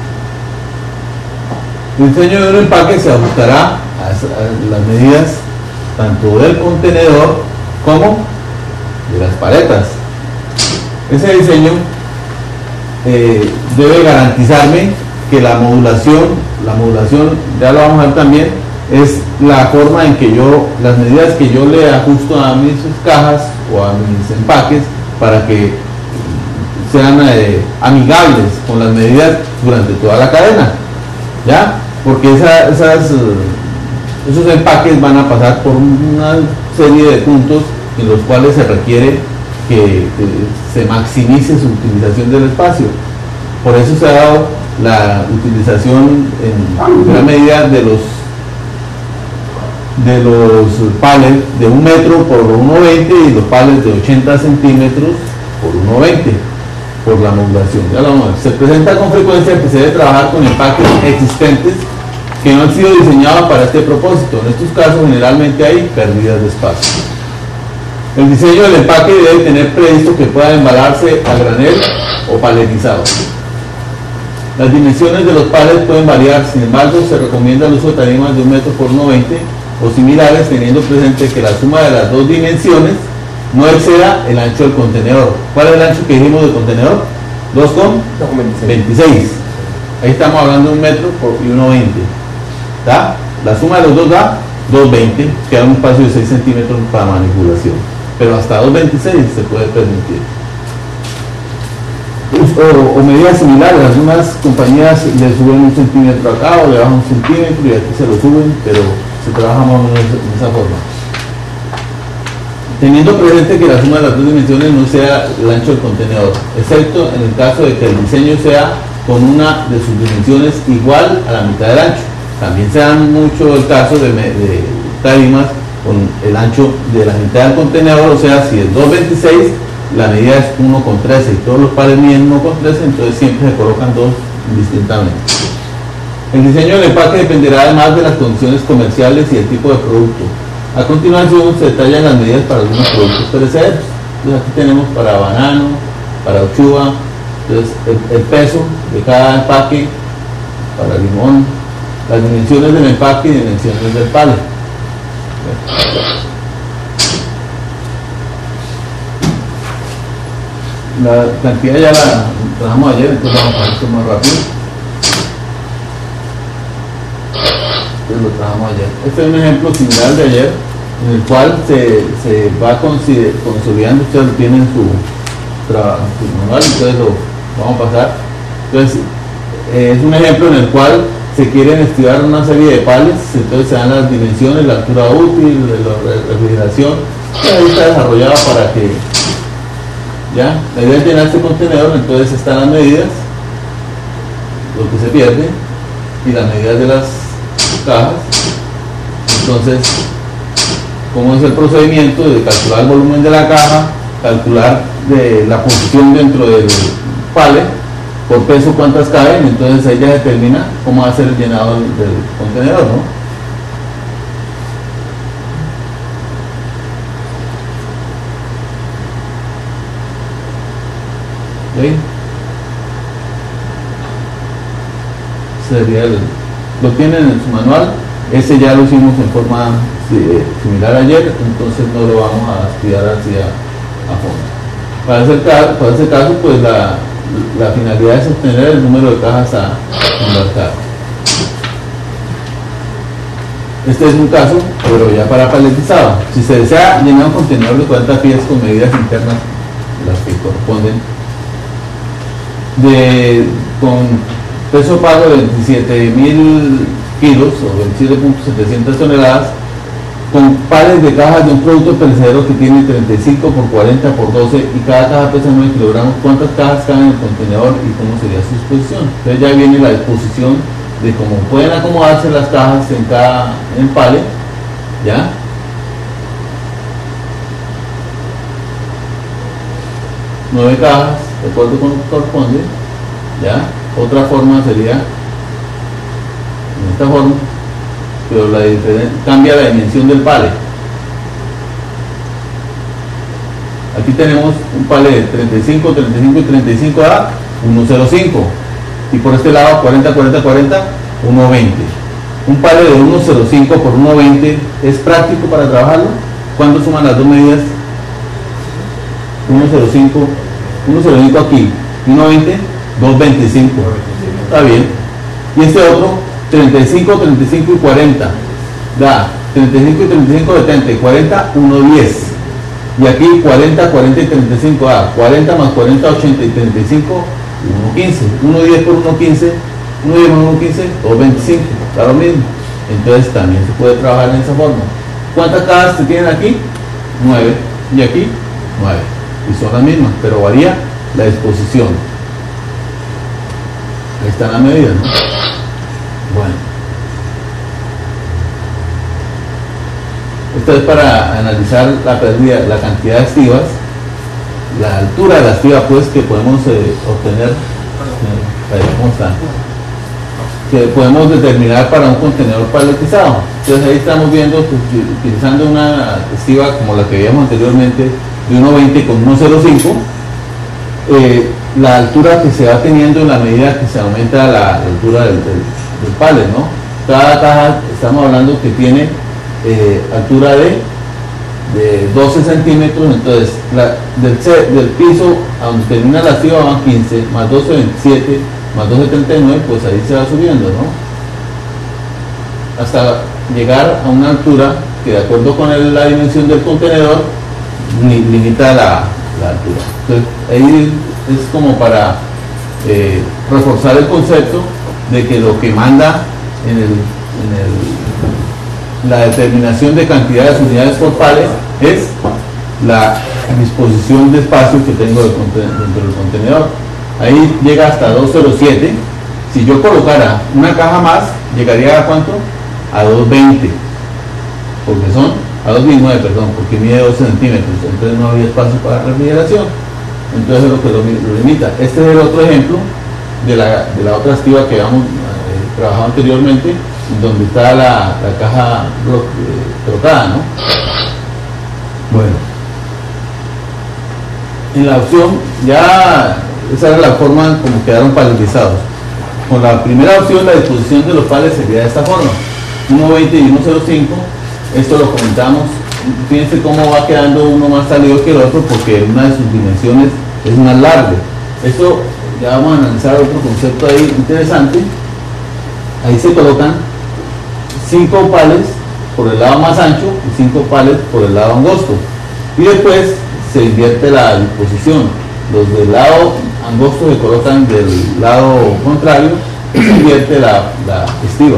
Speaker 1: El diseño de un empaque se ajustará a las medidas tanto del contenedor como de las paletas. Ese diseño debe garantizarme que la modulación, ya lo vamos a ver también, es la forma en que las medidas que yo le ajusto a mis cajas o a mis empaques para que sean amigables con las medidas durante toda la cadena, ¿ya? Porque esos empaques van a pasar por una serie de puntos en los cuales se requiere que se maximice su utilización del espacio. Por eso se ha dado la utilización en gran medida de los palets de 1 metro por 1,20 y los palets de 80 centímetros por 1,20 por la modulación. Ya lo vamos a ver. Se presenta con frecuencia que se debe trabajar con empaques existentes que no han sido diseñados para este propósito. En estos casos generalmente hay pérdidas de espacio. El diseño del empaque debe tener previsto que pueda embalarse a granel o paletizado. Las dimensiones de los palets pueden variar, sin embargo se recomienda el uso de tarimas de 1 metro por 1,20 o similares, teniendo presente que la suma de las dos dimensiones no exceda el ancho del contenedor. ¿Cuál es el ancho que dijimos del contenedor? 2,26. Ahí estamos hablando de 1 metro y 1,20. ¿Da? La suma de los dos da 2,20, que da un espacio de 6 centímetros para manipulación. Pero hasta 2,26 se puede permitir. O medidas similares, algunas compañías le suben 1 centímetro acá o le bajan 1 centímetro y aquí se lo suben, pero se trabaja más o menos de esa forma. Teniendo presente que la suma de las dos dimensiones no sea el ancho del contenedor, excepto en el caso de que el diseño sea con una de sus dimensiones igual a la mitad del ancho. También se da mucho el caso de tarimas con el ancho de la mitad del contenedor, o sea, si es 2,26, la medida es 1,13 y todos los pares miden 1,13, entonces siempre se colocan dos indistintamente. El diseño del empaque dependerá además de las condiciones comerciales y el tipo de producto. A continuación se detallan las medidas para algunos productos perecederos. Entonces aquí tenemos para banano, para uchuva, entonces el peso de cada empaque, para limón, las dimensiones del empaque y dimensiones del palet. La cantidad ya la trabajamos ayer, entonces vamos a hacer esto más rápido. Entonces lo trabajamos ayer. Este es un ejemplo similar de ayer, en el cual se va consolidando. Ustedes lo tienen en su manual, entonces lo vamos a pasar. Entonces, es un ejemplo en el cual se quieren estudiar una serie de pales, entonces se dan las dimensiones, la altura útil, la refrigeración, y ahí está desarrollada para que ya, la idea es llenar este contenedor, entonces están las medidas, lo que se pierde, y las medidas de las cajas. Entonces, ¿cómo es el procedimiento de calcular el volumen de la caja, calcular de la posición dentro del pallet, por peso cuántas caben? Entonces ahí ya determina cómo va a ser el llenado del contenedor, ¿no? ¿Sí? Sería lo tienen en su manual. Ese ya lo hicimos en forma similar ayer, entonces no lo vamos a estudiar así a fondo. Para ese caso, pues la finalidad es obtener el número de cajas a embarcar. Este es un caso, pero ya para paletizado. Si se desea llenar un contenedor de 40 pies con medidas internas, las que corresponden, con peso pago de 27.000 kilos o 27.700 toneladas, con pares de cajas de un producto perecedero que tiene 35 por 40 por 12 y cada caja pesa 9 kilogramos, ¿cuántas cajas caben en el contenedor y cómo sería su disposición? Entonces ya viene la disposición de cómo pueden acomodarse las cajas en el pallet, ¿ya? Nueve cajas, de acuerdo con lo que corresponde, ¿ya? Otra forma sería en esta forma, pero cambia la dimensión del pallet. Aquí tenemos un pallet de 35, 35 y 35 a 105, y por este lado 40, 40, 40, 120. Un pallet de 105 por 120 es práctico para trabajarlo. ¿Cuánto suman las dos medidas? 105 aquí y 120, 225. Está bien. Y este otro 35, 35 y 40 da 35 y 35, 70 y 40, 110. Y aquí 40, 40 y 35 da 40 más 40, 80 y 35, 115. 110 por 115, 110 más 115, 225. Da lo mismo. Entonces también se puede trabajar en esa forma. ¿Cuántas cajas se tienen aquí? 9. Y aquí 9. Y son las mismas, pero varía la disposición. Ahí están las medidas, ¿no? Bueno, esto es para analizar la pérdida, la cantidad de estivas, la altura de la estiva, pues, que podemos obtener, ¿cómo está? Que podemos determinar para un contenedor paletizado. Entonces ahí estamos viendo, pues, utilizando una estiva como la que veíamos anteriormente, de 1.20 con 1.05, la altura que se va teniendo en la medida que se aumenta la altura del pallet, ¿no? Cada caja, estamos hablando que tiene altura de 12 centímetros, entonces del piso a donde termina la estiva van 15, más 12, 27, más 12, 39, pues ahí se va subiendo, ¿no? Hasta llegar a una altura que, de acuerdo con la dimensión del contenedor, limita la altura. Entonces ahí es como para reforzar el concepto de que lo que manda en la determinación de cantidad de unidades por pallet es la disposición de espacio que tengo dentro del contenedor. Ahí llega hasta 207. Si yo colocara una caja más, llegaría a ¿cuánto? A 220, porque son a 219, perdón, porque mide 12 centímetros, entonces no había espacio para refrigeración. Entonces es lo que lo limita. Este es el otro ejemplo de la otra estiva que habíamos trabajado anteriormente, donde está la caja trocada, ¿no? Bueno, en la opción, ya esa era la forma como quedaron paletizados. Con la primera opción, la disposición de los palets sería de esta forma: 1.20 y 1.05. Esto lo comentamos. Fíjense cómo va quedando uno más salido que el otro, porque una de sus dimensiones es más largo. Esto ya vamos a analizar otro concepto ahí interesante. Ahí se colocan 5 pales por el lado más ancho y 5 pales por el lado angosto, y después se invierte la disposición. Los del lado angosto se colocan del lado contrario y se invierte la estiva.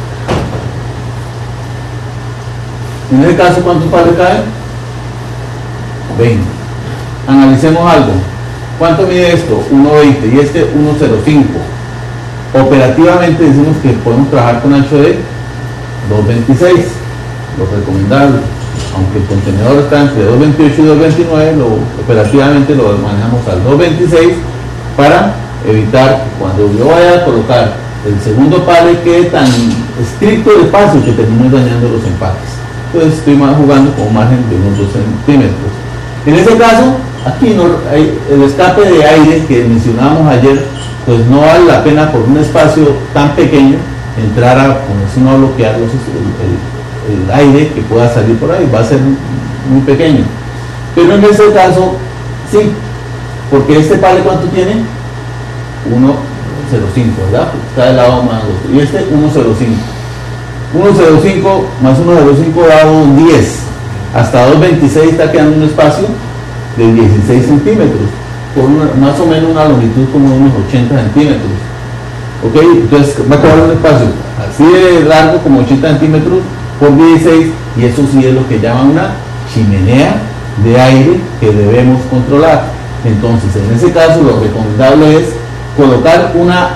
Speaker 1: En este caso, ¿cuántos pales caen? 20. Analicemos algo. ¿Cuánto mide esto? 1,20 y este 1,05. Operativamente decimos que podemos trabajar con ancho de 2,26, lo recomendable. Aunque el contenedor está entre 2,28 y 2,29, operativamente lo manejamos al 2,26 para evitar que cuando yo vaya a colocar el segundo pale quede tan estricto el espacio que termine dañando los empaques. Entonces estoy jugando con un margen de unos 2 centímetros. En ese caso, aquí no hay el escape de aire que mencionábamos ayer, pues no vale la pena por un espacio tan pequeño entrar a ponerse uno a bloquear el aire que pueda salir por ahí, va a ser muy pequeño. Pero en ese caso, sí, porque este pale, ¿cuánto tiene? 1,05, ¿verdad? Está del lado más angosto. Y este 1,05. 1,05 más 1,05 da 10. Hasta 2,26 está quedando un espacio de 16 centímetros, con más o menos una longitud como de unos 80 centímetros. ¿Ok? Entonces va a quedar un espacio así de largo, como 80 centímetros por 16, y eso sí es lo que llaman una chimenea de aire que debemos controlar. Entonces, en ese caso, lo recomendable es colocar una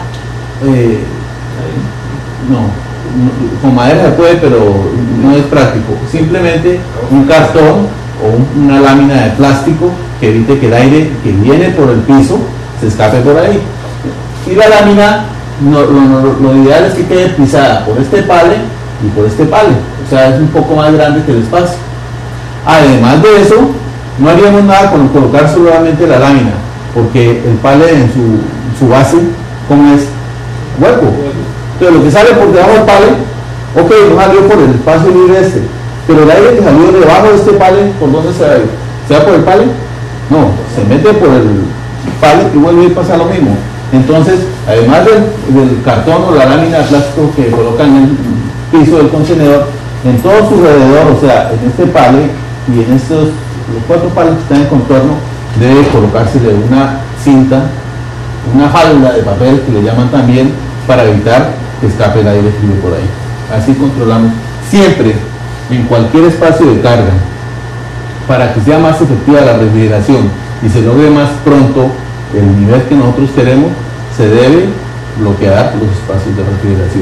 Speaker 1: con madera se puede, pero no es práctico. Simplemente un cartón o una lámina de plástico que evite que el aire que viene por el piso se escape por ahí. Y la lámina, lo ideal es que quede pisada por este pale y por este pale. O sea, es un poco más grande que el espacio. Además de eso, no haríamos nada con colocar solamente la lámina, porque el pale en su base, ¿cómo es? Hueco. Entonces lo que sale por debajo del pale, ok, no salió por el espacio libre este, pero el aire que salió debajo de este pale, ¿por dónde se va a ir? ¿Se va por el pale? No, se mete por el pale y vuelve a pasar lo mismo. Entonces, además del cartón o la lámina de plástico que colocan en el piso del contenedor, en todo su alrededor, o sea, en este pale y en los 4 pales que están en contorno, debe colocársele una cinta, una falda de papel que le llaman también, para evitar que escape el aire frío por ahí. Así controlamos siempre, en cualquier espacio de carga, para que sea más efectiva la refrigeración y se logre más pronto el nivel que nosotros queremos, se debe bloquear los espacios de refrigeración.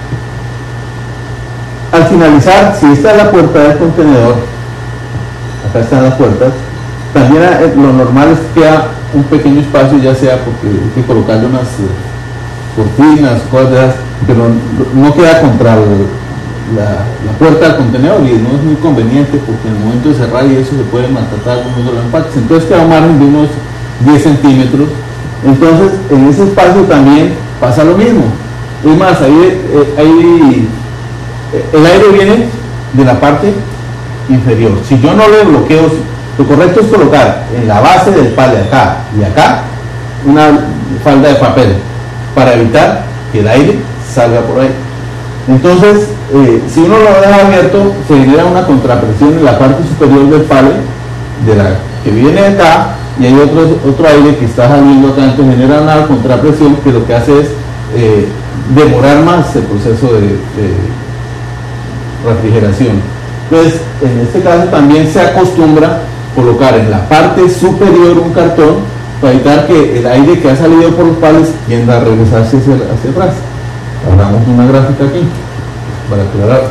Speaker 1: Al finalizar, si esta es la puerta del contenedor, acá están las puertas, también lo normal es que queda un pequeño espacio, ya sea porque hay que colocarle unas cortinas, cosas, pero no queda contra la puerta del contenedor, y no es muy conveniente porque en el momento de cerrar y eso se puede maltratar con los empaques. Entonces queda un margen de unos 10 centímetros. Entonces en ese espacio también pasa lo mismo. Es más, ahí el aire viene de la parte inferior. Si yo no le bloqueo, lo correcto es colocar en la base del pale acá y acá una falda de papel para evitar que el aire salga por ahí. Entonces, si uno lo deja abierto, se genera una contrapresión en la parte superior del pale, que viene de acá, y hay otro aire que está saliendo acá, entonces genera una contrapresión que lo que hace es demorar más el proceso de refrigeración. Entonces, en este caso también se acostumbra colocar en la parte superior un cartón para evitar que el aire que ha salido por los pales tienda a regresarse hacia atrás. Hagamos una gráfica aquí para aclarar.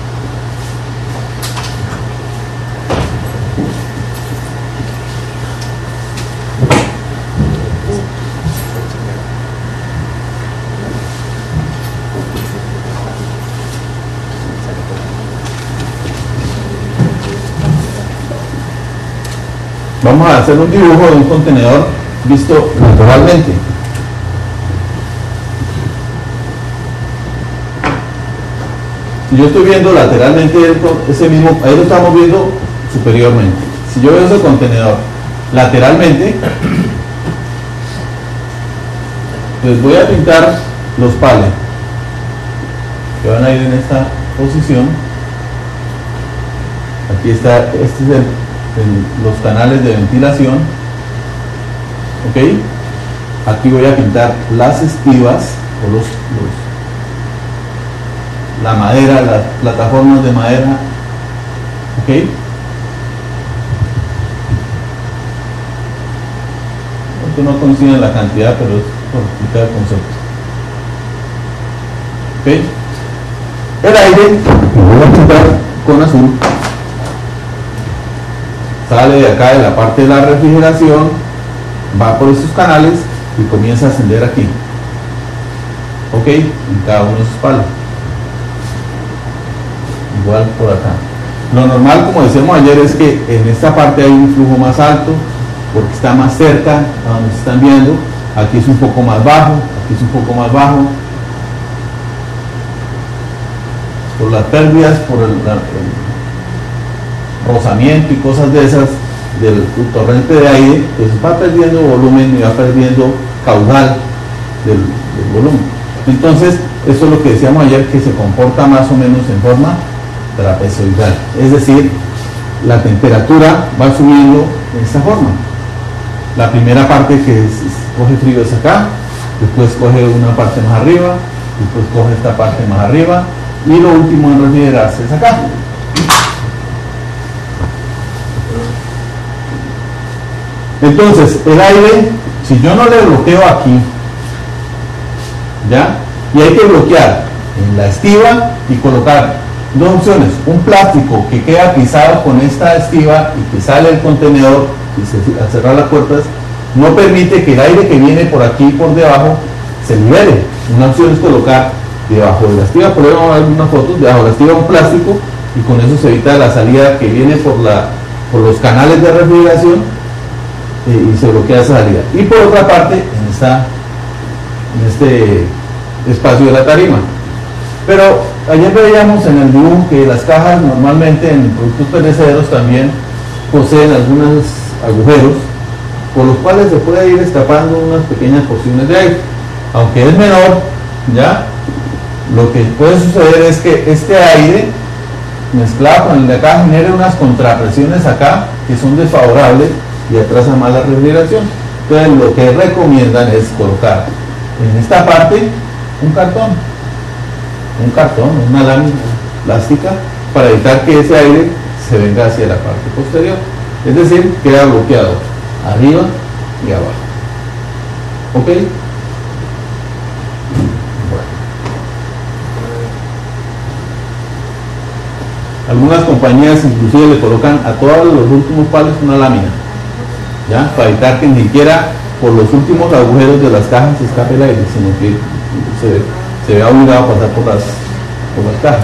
Speaker 1: Vamos a hacer un dibujo de un contenedor visto lateralmente. Si yo estoy viendo lateralmente ese mismo, ahí lo estamos viendo superiormente. Si yo veo ese contenedor lateralmente, Entonces voy a pintar los palets que van a ir en esta posición. Aquí está, este es los canales de ventilación. Ok, aquí voy a pintar las estivas o la madera, las plataformas de madera. Ok, esto no consiguen la cantidad, pero es por explicar el concepto. Ok, el aire lo voy a pintar con azul. Sale de acá de la parte de la refrigeración, va por estos canales y comienza a ascender aquí. Ok, en cada uno de sus palos. Igual por acá. Lo normal, como decíamos ayer, es que en esta parte hay un flujo más alto porque está más cerca a donde se están viendo. Aquí es un poco más bajo, aquí es un poco más bajo. Por las pérdidas, por el rozamiento y cosas de esas del torrente de aire, pues va perdiendo volumen y va perdiendo caudal del volumen. Entonces, eso es lo que decíamos ayer, que se comporta más o menos en forma trapezoidal, es decir, la temperatura va subiendo en esta forma. La primera parte que coge frío es acá, después coge una parte más arriba, después coge esta parte más arriba, y lo último en refrigerarse es acá. Entonces, el aire, si yo no le bloqueo aquí, ¿ya? Y hay que bloquear en la estiva y colocar dos opciones: un plástico que queda pisado con esta estiva y que sale el contenedor y al cerrar las puertas no permite que el aire que viene por aquí por debajo se libere. Una opción es colocar debajo de la estiva, por ahí vamos a ver unas fotos, debajo de la estiva un plástico, y con eso se evita la salida que viene por los canales de refrigeración, y se bloquea esa salida. Y por otra parte, en este espacio de la tarima. Pero ayer veíamos en el dibujo que las cajas normalmente en productos perecederos también poseen algunos agujeros por los cuales se puede ir escapando unas pequeñas porciones de aire. Aunque es menor, ¿ya? Lo que puede suceder es que este aire mezclado con el de acá genere unas contrapresiones acá que son desfavorables y atrasa más la refrigeración. Entonces lo que recomiendan es colocar en esta parte un cartón, una lámina plástica, para evitar que ese aire se venga hacia la parte posterior, es decir, queda bloqueado arriba y abajo. ¿Ok? Bueno. Algunas compañías inclusive le colocan a todos los últimos palos una lámina, ¿ya? Para evitar que ni siquiera por los últimos agujeros de las cajas se escape el aire, sino que se vea obligado a pasar por las cajas.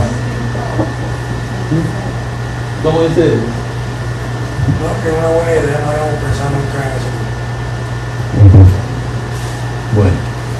Speaker 1: ¿Cómo dice?
Speaker 5: No, que es una buena idea, no habíamos pensado nunca en eso.
Speaker 1: Bueno.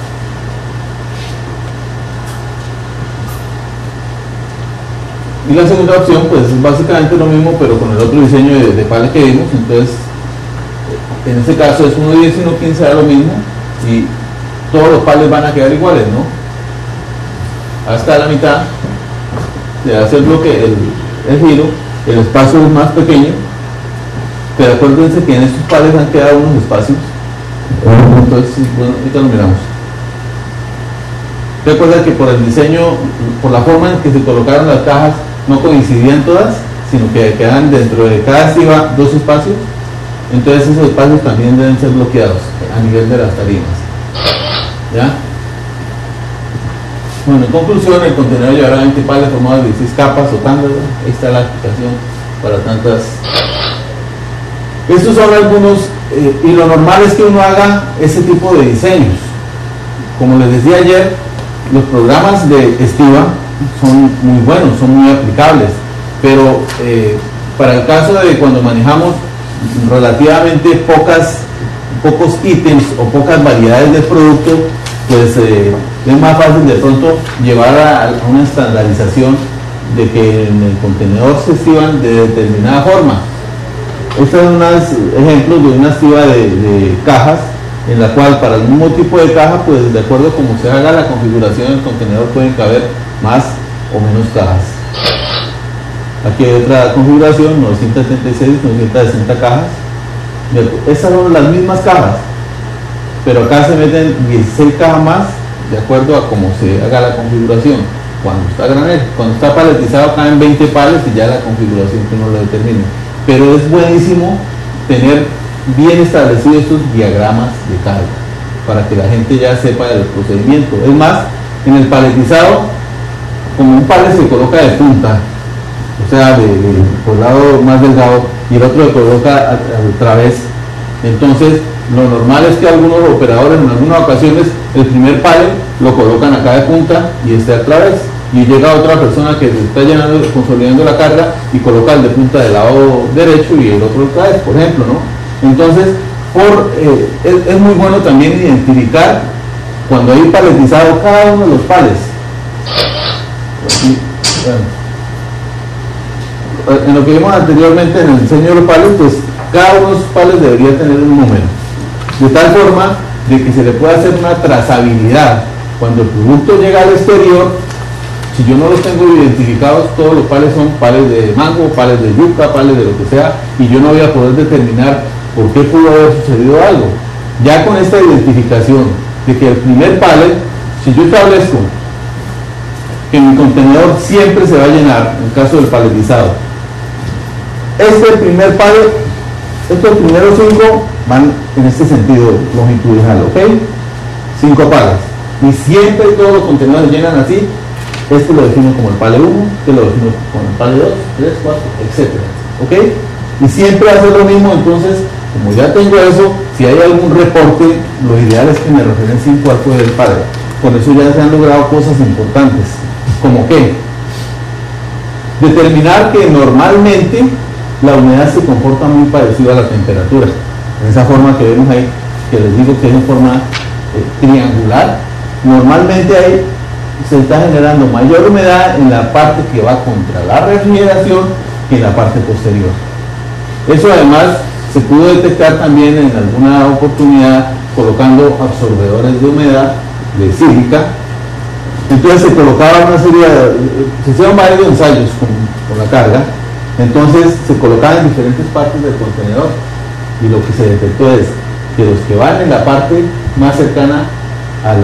Speaker 1: Y la segunda opción, pues es básicamente lo mismo, pero con el otro diseño de palet que vimos. Entonces, en este caso es 1.10 y 1.15, da lo mismo, y todos los palets van a quedar iguales, ¿no? Hasta la mitad se hace el bloque, el giro, el espacio es más pequeño, pero acuérdense que en estos palets han quedado unos espacios. Entonces, bueno, ahorita lo miramos. Recuerda que por el diseño, por la forma en que se colocaron las cajas, no coincidían todas, sino que quedan dentro de cada estiva dos espacios. Entonces esos espacios también deben ser bloqueados a nivel de las tarimas. ¿Ya? Bueno, en conclusión, el contenedor llevará 20 palets formados de 16 capas o tandas. Ahí está la aplicación para tantas. Estos son algunos, y lo normal es que uno haga ese tipo de diseños. Como les decía ayer, los programas de estiva son muy buenos, son muy aplicables, pero para el caso de cuando manejamos relativamente pocos ítems o pocas variedades de producto, pues es más fácil de pronto llevar a una estandarización de que en el contenedor se estivan de determinada forma. Estos son unos ejemplos de una estiva de cajas en la cual para el mismo tipo de caja, pues de acuerdo a cómo se haga la configuración del contenedor, pueden caber más o menos cajas. Aquí hay otra configuración, 976, 960 cajas. Estas son las mismas cajas, pero acá se meten 16 cajas más de acuerdo a cómo se haga la configuración. Cuando está granel, cuando está paletizado caen 20 palets y ya la configuración que uno lo determine. Pero es buenísimo tener bien establecidos estos diagramas de carga para que la gente ya sepa el procedimiento. Es más, en el paletizado, como un palet se coloca de punta, o sea, por el lado más delgado, y el otro se coloca a través, entonces lo normal es que algunos operadores en algunas ocasiones el primer palet lo colocan acá de punta y este a través, y llega otra persona que se está llenando, consolidando la carga y coloca el de punta del lado derecho y el otro a través, por ejemplo, ¿no? Entonces, es muy bueno también identificar cuando hay paletizado cada uno de los palets. Bueno, en lo que vimos anteriormente en el diseño de los palets, pues cada uno de los palets debería tener un número, de tal forma de que se le pueda hacer una trazabilidad. Cuando el producto llega al exterior, si yo no los tengo identificados, todos los palets son palets de mango, palets de yuca, palets de lo que sea, y yo no voy a poder determinar por qué pudo haber sucedido algo. Ya con esta identificación de que el primer palet, si yo establezco que mi contenedor siempre se va a llenar, en el caso del paletizado, este primer palet, estos primeros 5 van en este sentido longitudinal, ¿ok? 5 palets. Y siempre todos los contenedores se llenan así. Este lo defino como el palet 1, este lo defino como el palet 2, 3, 4, etc. ¿Ok? Y siempre hacer lo mismo. Entonces, como ya tengo eso, si hay algún reporte, lo ideal es que me referencien cuál fue el palet. Con eso ya se han logrado cosas importantes. ¿Como qué? Determinar que normalmente la humedad se comporta muy parecido a la temperatura. En esa forma que vemos ahí, que les digo que es en forma triangular. Normalmente ahí se está generando mayor humedad en la parte que va contra la refrigeración que en la parte posterior. Eso además se pudo detectar también en alguna oportunidad colocando absorbedores de humedad de sílica. Entonces se colocaba una serie se hicieron varios ensayos con la carga. Entonces se colocaban en diferentes partes del contenedor y lo que se detectó es que los que van en la parte más cercana al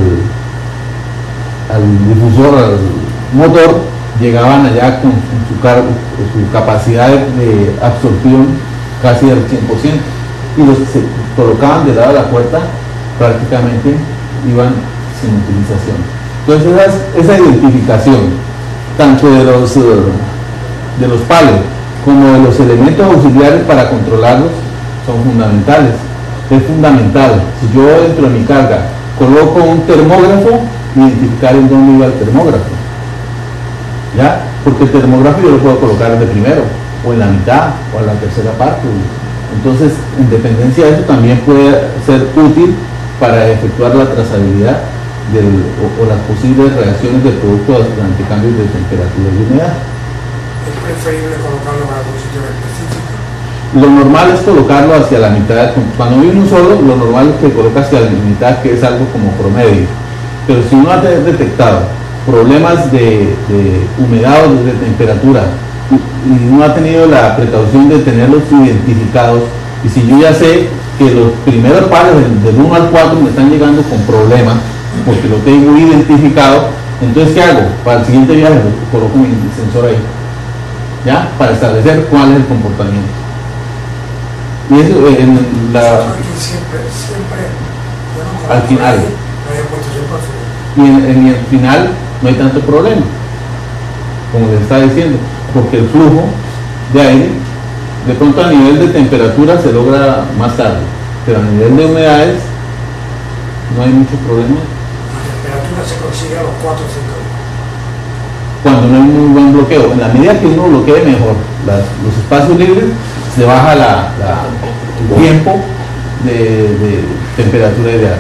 Speaker 1: difusor, al motor, llegaban allá con su capacidad de absorción casi del 100%, y los que se colocaban del lado de la puerta prácticamente iban sin utilización. Entonces esa identificación tanto de los palets como de los elementos auxiliares para controlarlos son fundamentales. Es fundamental, si yo dentro de mi carga coloco un termógrafo, identificar en dónde iba el termógrafo, ¿ya? Porque el termógrafo yo lo puedo colocar de primero, o en la mitad, o en la tercera parte. Entonces, en dependencia de eso, también puede ser útil para efectuar la trazabilidad o las posibles reacciones del producto ante cambios de temperatura y humedad.
Speaker 5: ¿Es preferible colocarlo en algún sitio específico?
Speaker 1: Lo normal es colocarlo hacia la mitad. Cuando hay uno solo, lo normal es que coloca hacia la mitad, que es algo como promedio. Pero si uno ha detectado problemas de humedad o de temperatura y uno ha tenido la precaución de tenerlos identificados, y si yo ya sé que los primeros pares del 1 al 4 me están llegando con problemas porque lo tengo identificado, entonces ¿qué hago? Para el siguiente viaje coloco mi sensor ahí, ¿ya? Para establecer cuál es el comportamiento. Y eso en
Speaker 5: siempre
Speaker 1: al final.
Speaker 5: No hay puesto siempre al final.
Speaker 1: Y en el final no hay tanto problema, como les estaba diciendo, porque el flujo de aire, de pronto a nivel de temperatura se logra más tarde, pero a nivel de humedades no hay mucho problema.
Speaker 5: La temperatura se consigue a los 4 o 5 días.
Speaker 1: Cuando no hay un buen bloqueo. En la medida que uno bloquee mejor los espacios libres, se baja el tiempo de temperatura ideal.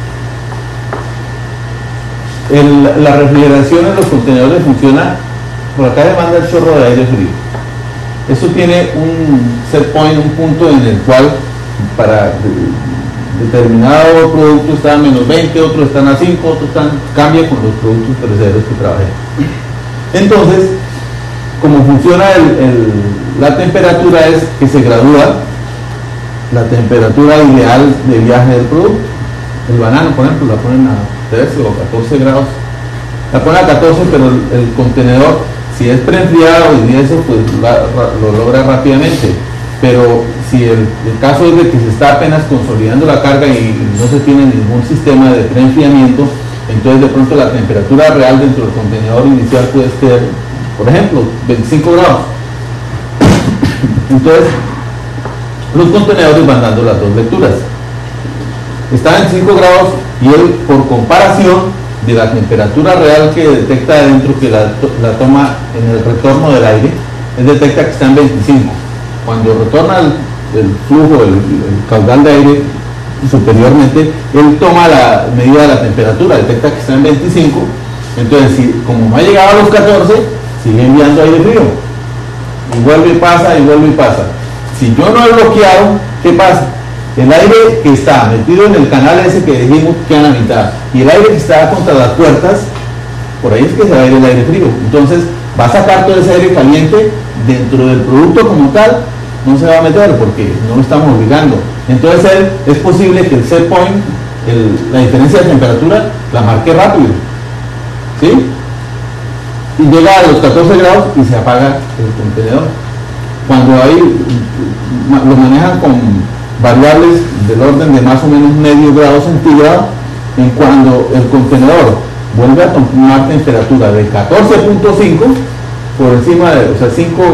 Speaker 1: La refrigeración en los contenedores funciona, por acá demanda el chorro de aire frío. Eso tiene un set point, un punto en el cual, para determinado producto está a menos 20, otros están a 5, otros están, cambia con los productos terceros que trabajé. Entonces, como funciona la temperatura es que se gradúa la temperatura ideal de viaje del producto. El banano, por ejemplo, la ponen a 13 o 14 grados. La ponen a 14, pero el contenedor, si es preenfriado y eso, pues lo logra rápidamente. Pero si el caso es de que se está apenas consolidando la carga y no se tiene ningún sistema de preenfriamiento, entonces de pronto la temperatura real dentro del contenedor inicial puede ser, por ejemplo, 25 grados. Entonces, los contenedores van dando las dos lecturas. Está en 5 grados y él, por comparación de la temperatura real que detecta adentro, que la toma en el retorno del aire, él detecta que está en 25. Cuando retorna el flujo, el caudal de aire superiormente, él toma la medida de la temperatura, detecta que está en 25, entonces como no ha llegado a los 14, sigue enviando aire frío, y vuelve y pasa, y vuelve y pasa. Si yo no he bloqueado, ¿qué pasa? El aire que está metido en el canal ese que dijimos queda a la mitad, y el aire que está contra las puertas, por ahí es que se va a ir el aire frío. Entonces va a sacar todo ese aire caliente dentro del producto como tal, no se va a meter porque no lo estamos obligando. Entonces es posible que el set point, la diferencia de temperatura, la marque rápido, ¿sí? Y llega a los 14 grados y se apaga el contenedor. Cuando lo manejan con variables del orden de más o menos medio grado centígrado, en cuando el contenedor vuelve a tomar temperatura de 14.5 por encima de, o sea,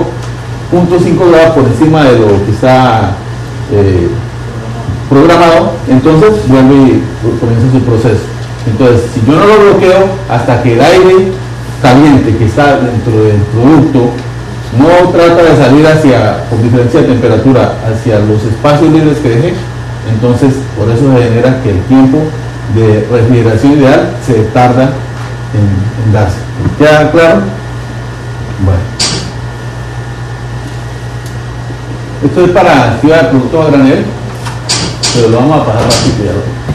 Speaker 1: 5.5 grados por encima de lo que está programado, entonces vuelve y comienza su proceso. Entonces, si yo no lo bloqueo hasta que el aire caliente que está dentro del producto no trata de salir por diferencia de temperatura, hacia los espacios libres que dejé, entonces por eso se genera que el tiempo de refrigeración ideal se tarda en darse. ¿Queda claro? Bueno. Esto es para activar el producto a granel, pero lo vamos a pasar rápido ya.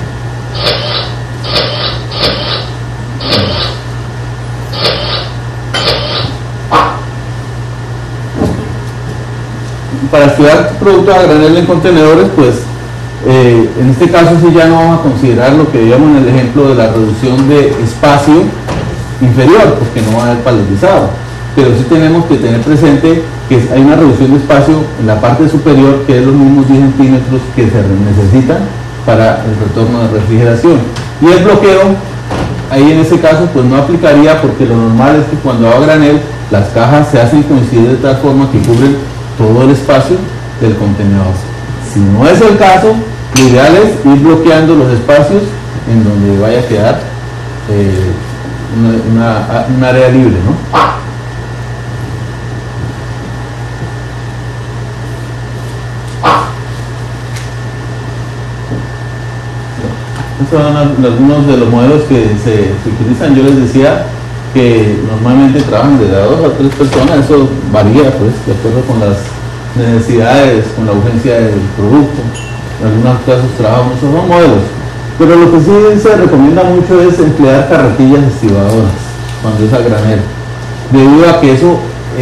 Speaker 1: Para activar productos a granel en contenedores, pues en este caso sí ya no vamos a considerar lo que veíamos en el ejemplo de la reducción de espacio inferior, porque no va a haber paletizado, pero sí tenemos que tener presente que hay una reducción de espacio en la parte superior, que es los mismos 10 centímetros que se necesitan para el retorno de refrigeración. Y el bloqueo, ahí en ese caso pues no aplicaría, porque lo normal es que cuando va a granel las cajas se hacen coincidir de tal forma que cubren todo el espacio del contenedor. Si no es el caso, lo ideal es ir bloqueando los espacios en donde vaya a quedar un área libre, ¿no? Estos son algunos de los modelos que se utilizan. Yo les decía que normalmente trabajan de 2 a 3 personas, eso varía pues de acuerdo con las necesidades, con la urgencia del producto. En algunos casos trabajan, esos son modelos, pero lo que sí se recomienda mucho es emplear carretillas estivadoras cuando es a granel, debido a que eso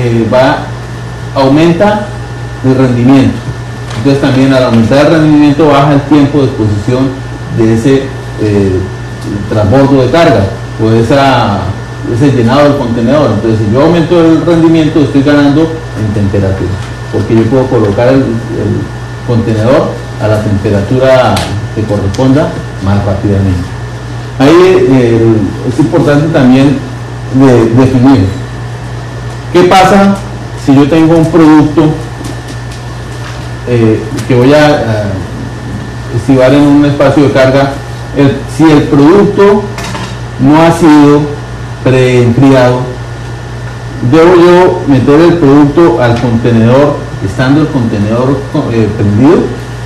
Speaker 1: aumenta el rendimiento. Entonces también al aumentar el rendimiento baja el tiempo de exposición de ese transbordo de carga o ese llenado del contenedor. Entonces si yo aumento el rendimiento, estoy ganando en temperatura, porque yo puedo colocar el contenedor a la temperatura que corresponda más rápidamente. Ahí es importante también definir qué pasa si yo tengo un producto que voy a estivar en un espacio de carga. Si el producto no ha sido preenfriado, ¿debo yo meter el producto al contenedor estando el contenedor prendido?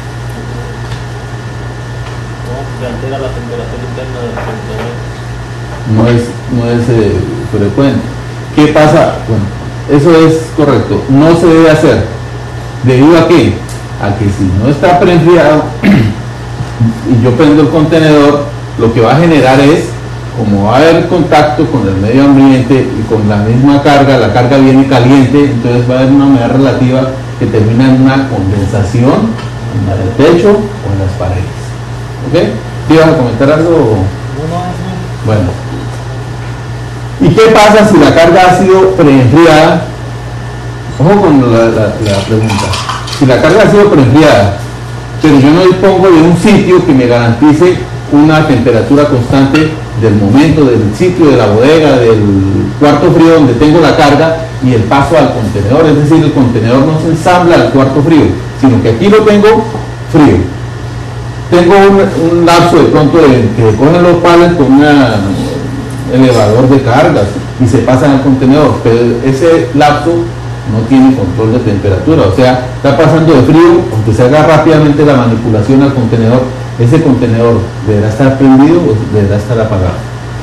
Speaker 4: Que altera la temperatura interna del contenedor.
Speaker 1: No es frecuente. ¿Qué pasa? Bueno, eso es correcto, no se debe hacer. ¿Debido a qué? A que si no está preenfriado, y yo prendo el contenedor, lo que va a generar es, como va a haber contacto con el medio ambiente y con la misma carga, la carga viene caliente, entonces va a haber una humedad relativa que termina en una condensación en el techo o en las paredes. ¿Ok? ¿Te ibas a comentar algo? Bueno. ¿Y qué pasa si la carga ha sido preenfriada? Ojo con la pregunta. Si la carga ha sido preenfriada, pero yo no dispongo de un sitio que me garantice una temperatura constante del momento, del sitio, de la bodega, del cuarto frío donde tengo la carga y el paso al contenedor, es decir, el contenedor no se ensambla al cuarto frío, sino que aquí lo tengo frío. Tengo un lapso de pronto que cogen los palets con un elevador de cargas y se pasan al contenedor, pero ese lapso no tiene control de temperatura, o sea, está pasando de frío, aunque se haga rápidamente la manipulación al contenedor, ese contenedor deberá estar prendido o deberá estar apagado.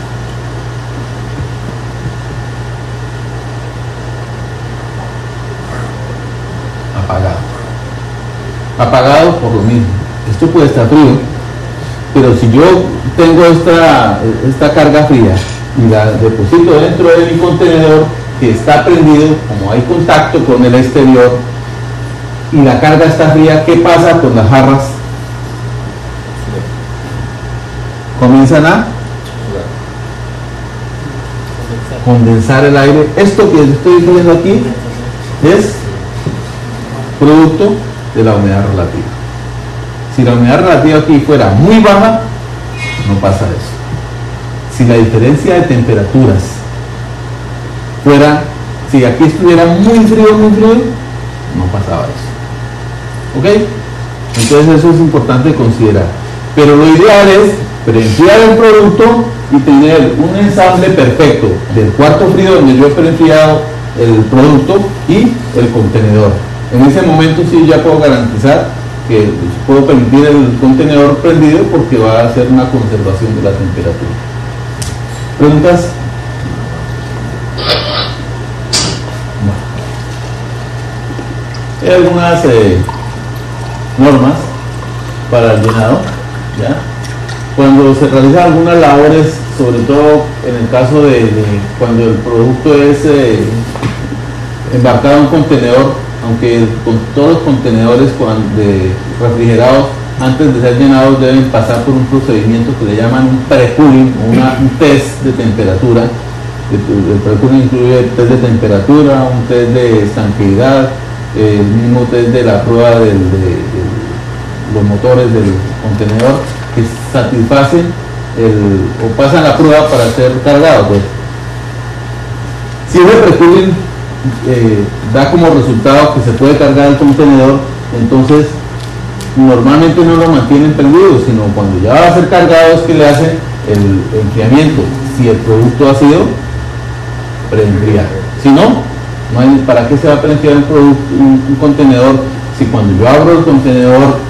Speaker 1: Apagado por lo mismo. Esto puede estar frío, pero si yo tengo esta carga fría y la deposito dentro de mi contenedor que está prendido, como hay contacto con el exterior y la carga está fría, ¿qué pasa con las jarras? Comienzan a condensar el aire. Esto que estoy viendo aquí es producto de la humedad relativa. Si la humedad relativa aquí fuera muy baja, no pasa eso. Si la diferencia de temperaturas fuera, si aquí estuviera muy frío, no pasaba eso. ¿Ok? Entonces eso es importante considerar. Pero lo ideal es preenfriar el producto y tener un ensamble perfecto del cuarto frío donde yo he preenfriado el producto y el contenedor. En ese momento sí ya puedo garantizar que puedo permitir el contenedor prendido porque va a hacer una conservación de la temperatura. ¿Preguntas? Hay algunas normas para el llenado, ¿ya? Cuando se realizan algunas labores, sobre todo en el caso de cuando el producto es embarcado en un contenedor, aunque con todos los contenedores refrigerados antes de ser llenados deben pasar por un procedimiento que le llaman un pre-cooling, un test de temperatura. El pre-cooling incluye test de temperatura, un test de estanqueidad, el mismo test de la prueba de los motores del contenedor que satisfacen o pasan la prueba para ser cargado. Pues. Si ese pre-cooling da como resultado que se puede cargar el contenedor, entonces normalmente no lo mantienen prendido, sino cuando ya va a ser cargado es que le hacen el enfriamiento, si el producto ha sido preenfriado. Si no, no hay, ¿para qué se va a preenfriar un contenedor si cuando yo abro el contenedor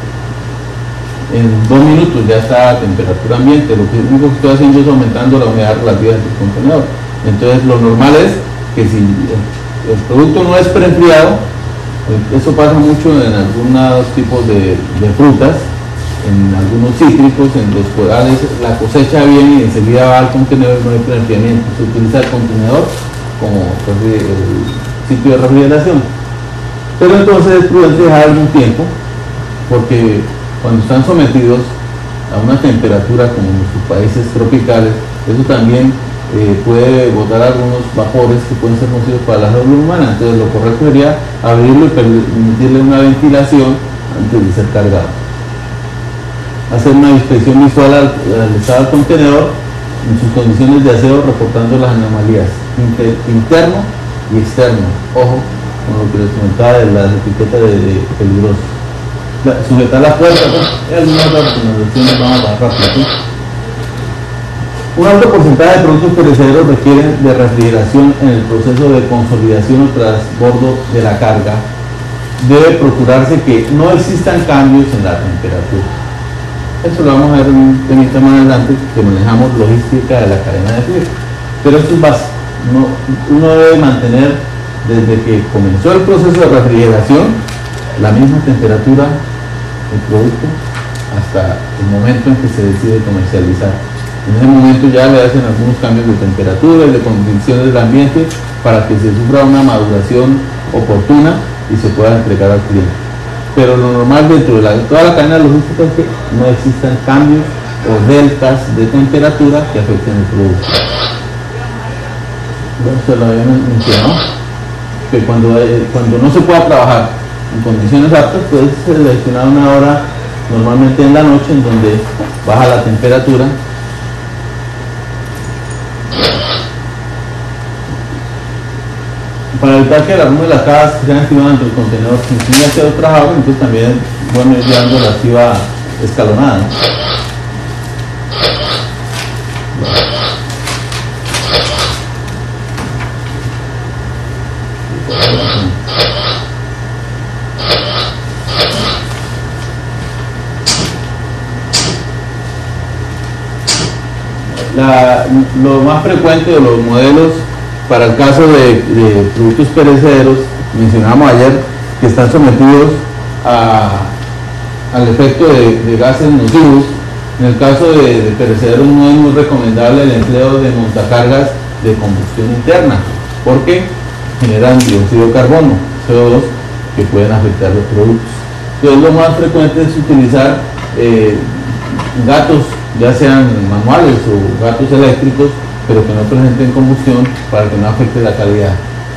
Speaker 1: en 2 minutos ya está a temperatura ambiente? Lo único que estoy haciendo es aumentando la humedad relativa del contenedor. Entonces lo normal es que si el producto no es preenfriado, eso pasa mucho en algunos tipos de frutas, en algunos cítricos, en los cuales la cosecha viene y enseguida va al contenedor y no hay preenfriamiento. Se utiliza el contenedor como el sitio de refrigeración. Pero entonces es prudente dejar algún tiempo, porque cuando están sometidos a una temperatura como en nuestros países tropicales, eso también puede botar algunos vapores que pueden ser nocivos para la salud humana. Entonces lo correcto sería abrirlo y permitirle una ventilación antes de ser cargado. Hacer una inspección visual al estado del contenedor en sus condiciones de aseo, reportando las anomalías interno y externo. Ojo con lo que les comentaba de las etiquetas de peligroso. Sujetar las puertas, ¿no? Hay algunas recomendaciones, vamos a bajar rápido, ¿sí? Un alto porcentaje de productos perecederos requieren de refrigeración en el proceso de consolidación o transbordo de la carga. Debe procurarse que no existan cambios en la temperatura. Esto lo vamos a ver en un temita más adelante, que manejamos logística de la cadena de frío. Pero esto es básico. Uno debe mantener desde que comenzó el proceso de refrigeración la misma temperatura del producto hasta el momento en que se decide comercializar. En ese momento ya le hacen algunos cambios de temperatura y de condiciones del ambiente para que se sufra una maduración oportuna y se pueda entregar al cliente. Pero lo normal dentro de toda la cadena logística es que no existan cambios o deltas de temperatura que afecten el producto. Bueno, se lo había mencionado, que cuando no se pueda trabajar en condiciones aptas, puede seleccionar una hora, normalmente en la noche, en donde baja la temperatura. Para evitar que el aroma de las cajas que sean activadas dentro del contenedor se incline hacia otras aguas, entonces también bueno ir llevando la activa escalonada, ¿no? Lo más frecuente de los modelos para el caso de productos perecederos, mencionamos ayer que están sometidos al efecto de gases nocivos. En el caso de perecederos no es muy recomendable el empleo de montacargas de combustión interna porque generan dióxido de carbono, CO2, que pueden afectar los productos. Entonces lo más frecuente es utilizar gatos, ya sean manuales o gatos eléctricos, pero que no presenten combustión para que no afecte la calidad.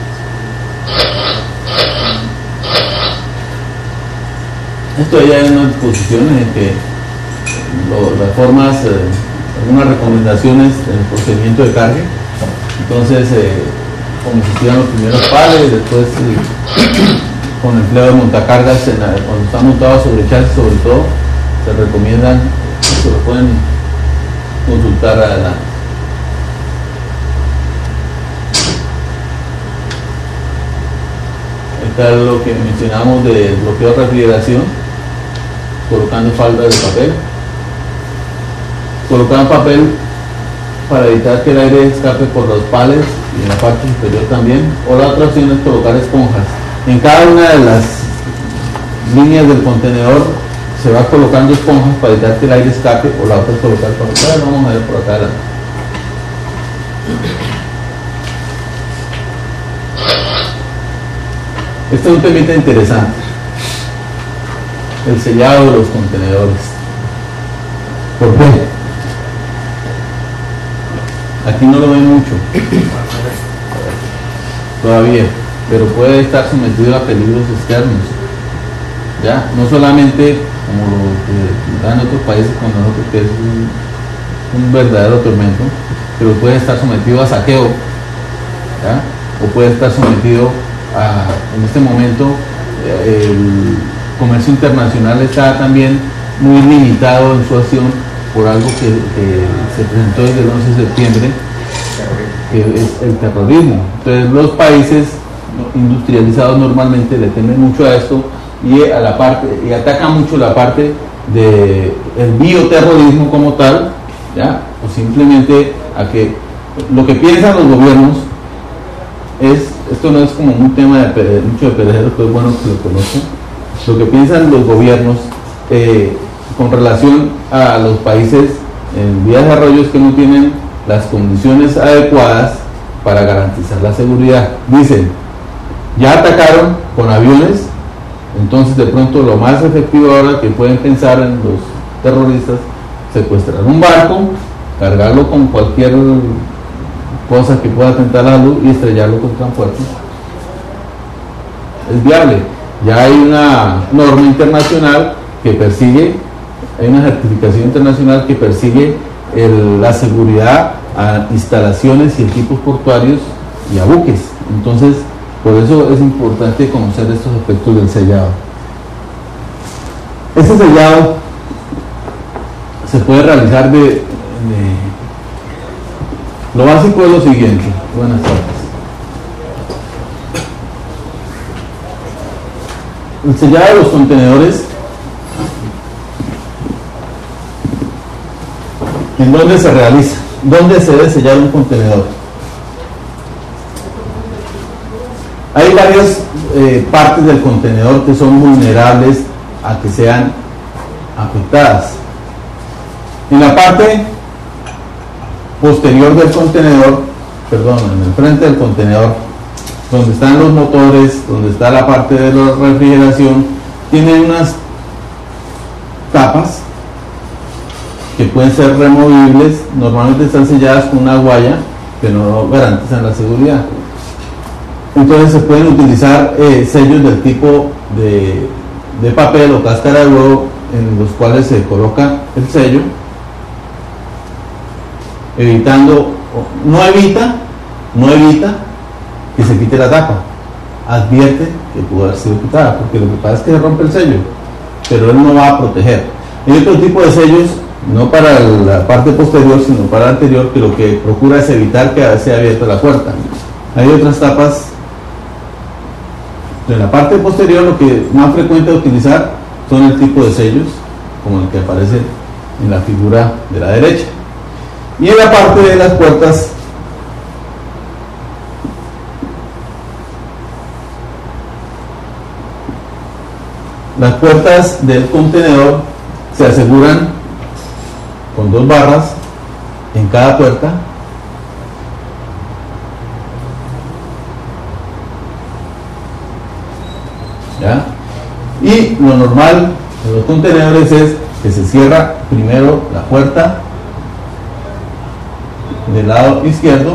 Speaker 1: Esto ya hay unas disposiciones en que las formas, algunas recomendaciones en el procedimiento de carga. Entonces, como existían los primeros pales, después con el empleo de montacargas, cuando están montados sobre chasis sobre todo, se recomiendan, se lo pueden consultar adelante. Está lo que mencionamos de bloqueo de refrigeración, colocando faldas de papel. Colocar papel para evitar que el aire escape por los pales y en la parte superior también. O la otra opción es colocar esponjas. En cada una de las líneas del contenedor se va colocando esponjas para evitar que el aire escape, o la otra es colocar papel. Vamos a ver por acá adelante. Este es un temita interesante, el sellado de los contenedores. ¿Por qué? Aquí no lo ven mucho todavía, pero puede estar sometido a peligros externos. Ya, no solamente como lo que da en otros países con nosotros, que es un verdadero tormento, pero puede estar sometido a saqueo, ¿ya? O puede estar sometido en este momento el comercio internacional está también muy limitado en su acción por algo que se presentó desde el 11 de septiembre, que es el terrorismo. Entonces los países industrializados normalmente le temen mucho a esto y atacan mucho la parte del bioterrorismo como tal, ¿ya? O simplemente a que lo que piensan los gobiernos esto no es como un tema mucho de perecederos, pero es bueno que lo conozcan. Lo que piensan los gobiernos con relación a los países en vías de desarrollo es que no tienen las condiciones adecuadas para garantizar la seguridad. Dicen, ya atacaron con aviones, entonces de pronto lo más efectivo ahora que pueden pensar en los terroristas, secuestrar un barco, cargarlo con cualquier cosa que pueda atentar a la luz y estrellarlo contra un puerto. Es viable. Ya hay una norma internacional que persigue, hay una certificación internacional que persigue la seguridad a instalaciones y equipos portuarios y a buques. Entonces, por eso es importante conocer estos aspectos del sellado. Este sellado se puede realizar lo básico es lo siguiente. Buenas tardes. El sellado de los contenedores, ¿en dónde se realiza? ¿Dónde se debe sellar un contenedor? Hay varias partes del contenedor que son vulnerables a que sean afectadas. En la parte posterior del contenedor, perdón, en el frente del contenedor, donde están los motores, donde está la parte de la refrigeración, tiene unas tapas que pueden ser removibles. Normalmente están selladas con una guaya que no garantizan la seguridad. Entonces se pueden utilizar sellos del tipo de papel o cáscara de huevo, en los cuales se coloca el sello, evitando, no evita que se quite la tapa, advierte que pudo haber sido quitada, porque lo que pasa es que se rompe el sello, pero él no va a proteger. Hay otro tipo de sellos, no para la parte posterior, sino para la anterior, que lo que procura es evitar que sea abierta la puerta. Hay otras tapas de la parte posterior. Lo que más frecuente utilizar son el tipo de sellos, como el que aparece en la figura de la derecha. Y en la parte de las puertas, las puertas del contenedor se aseguran con 2 barras en cada puerta, ¿ya? Y lo normal en los contenedores es que se cierra primero la puerta del lado izquierdo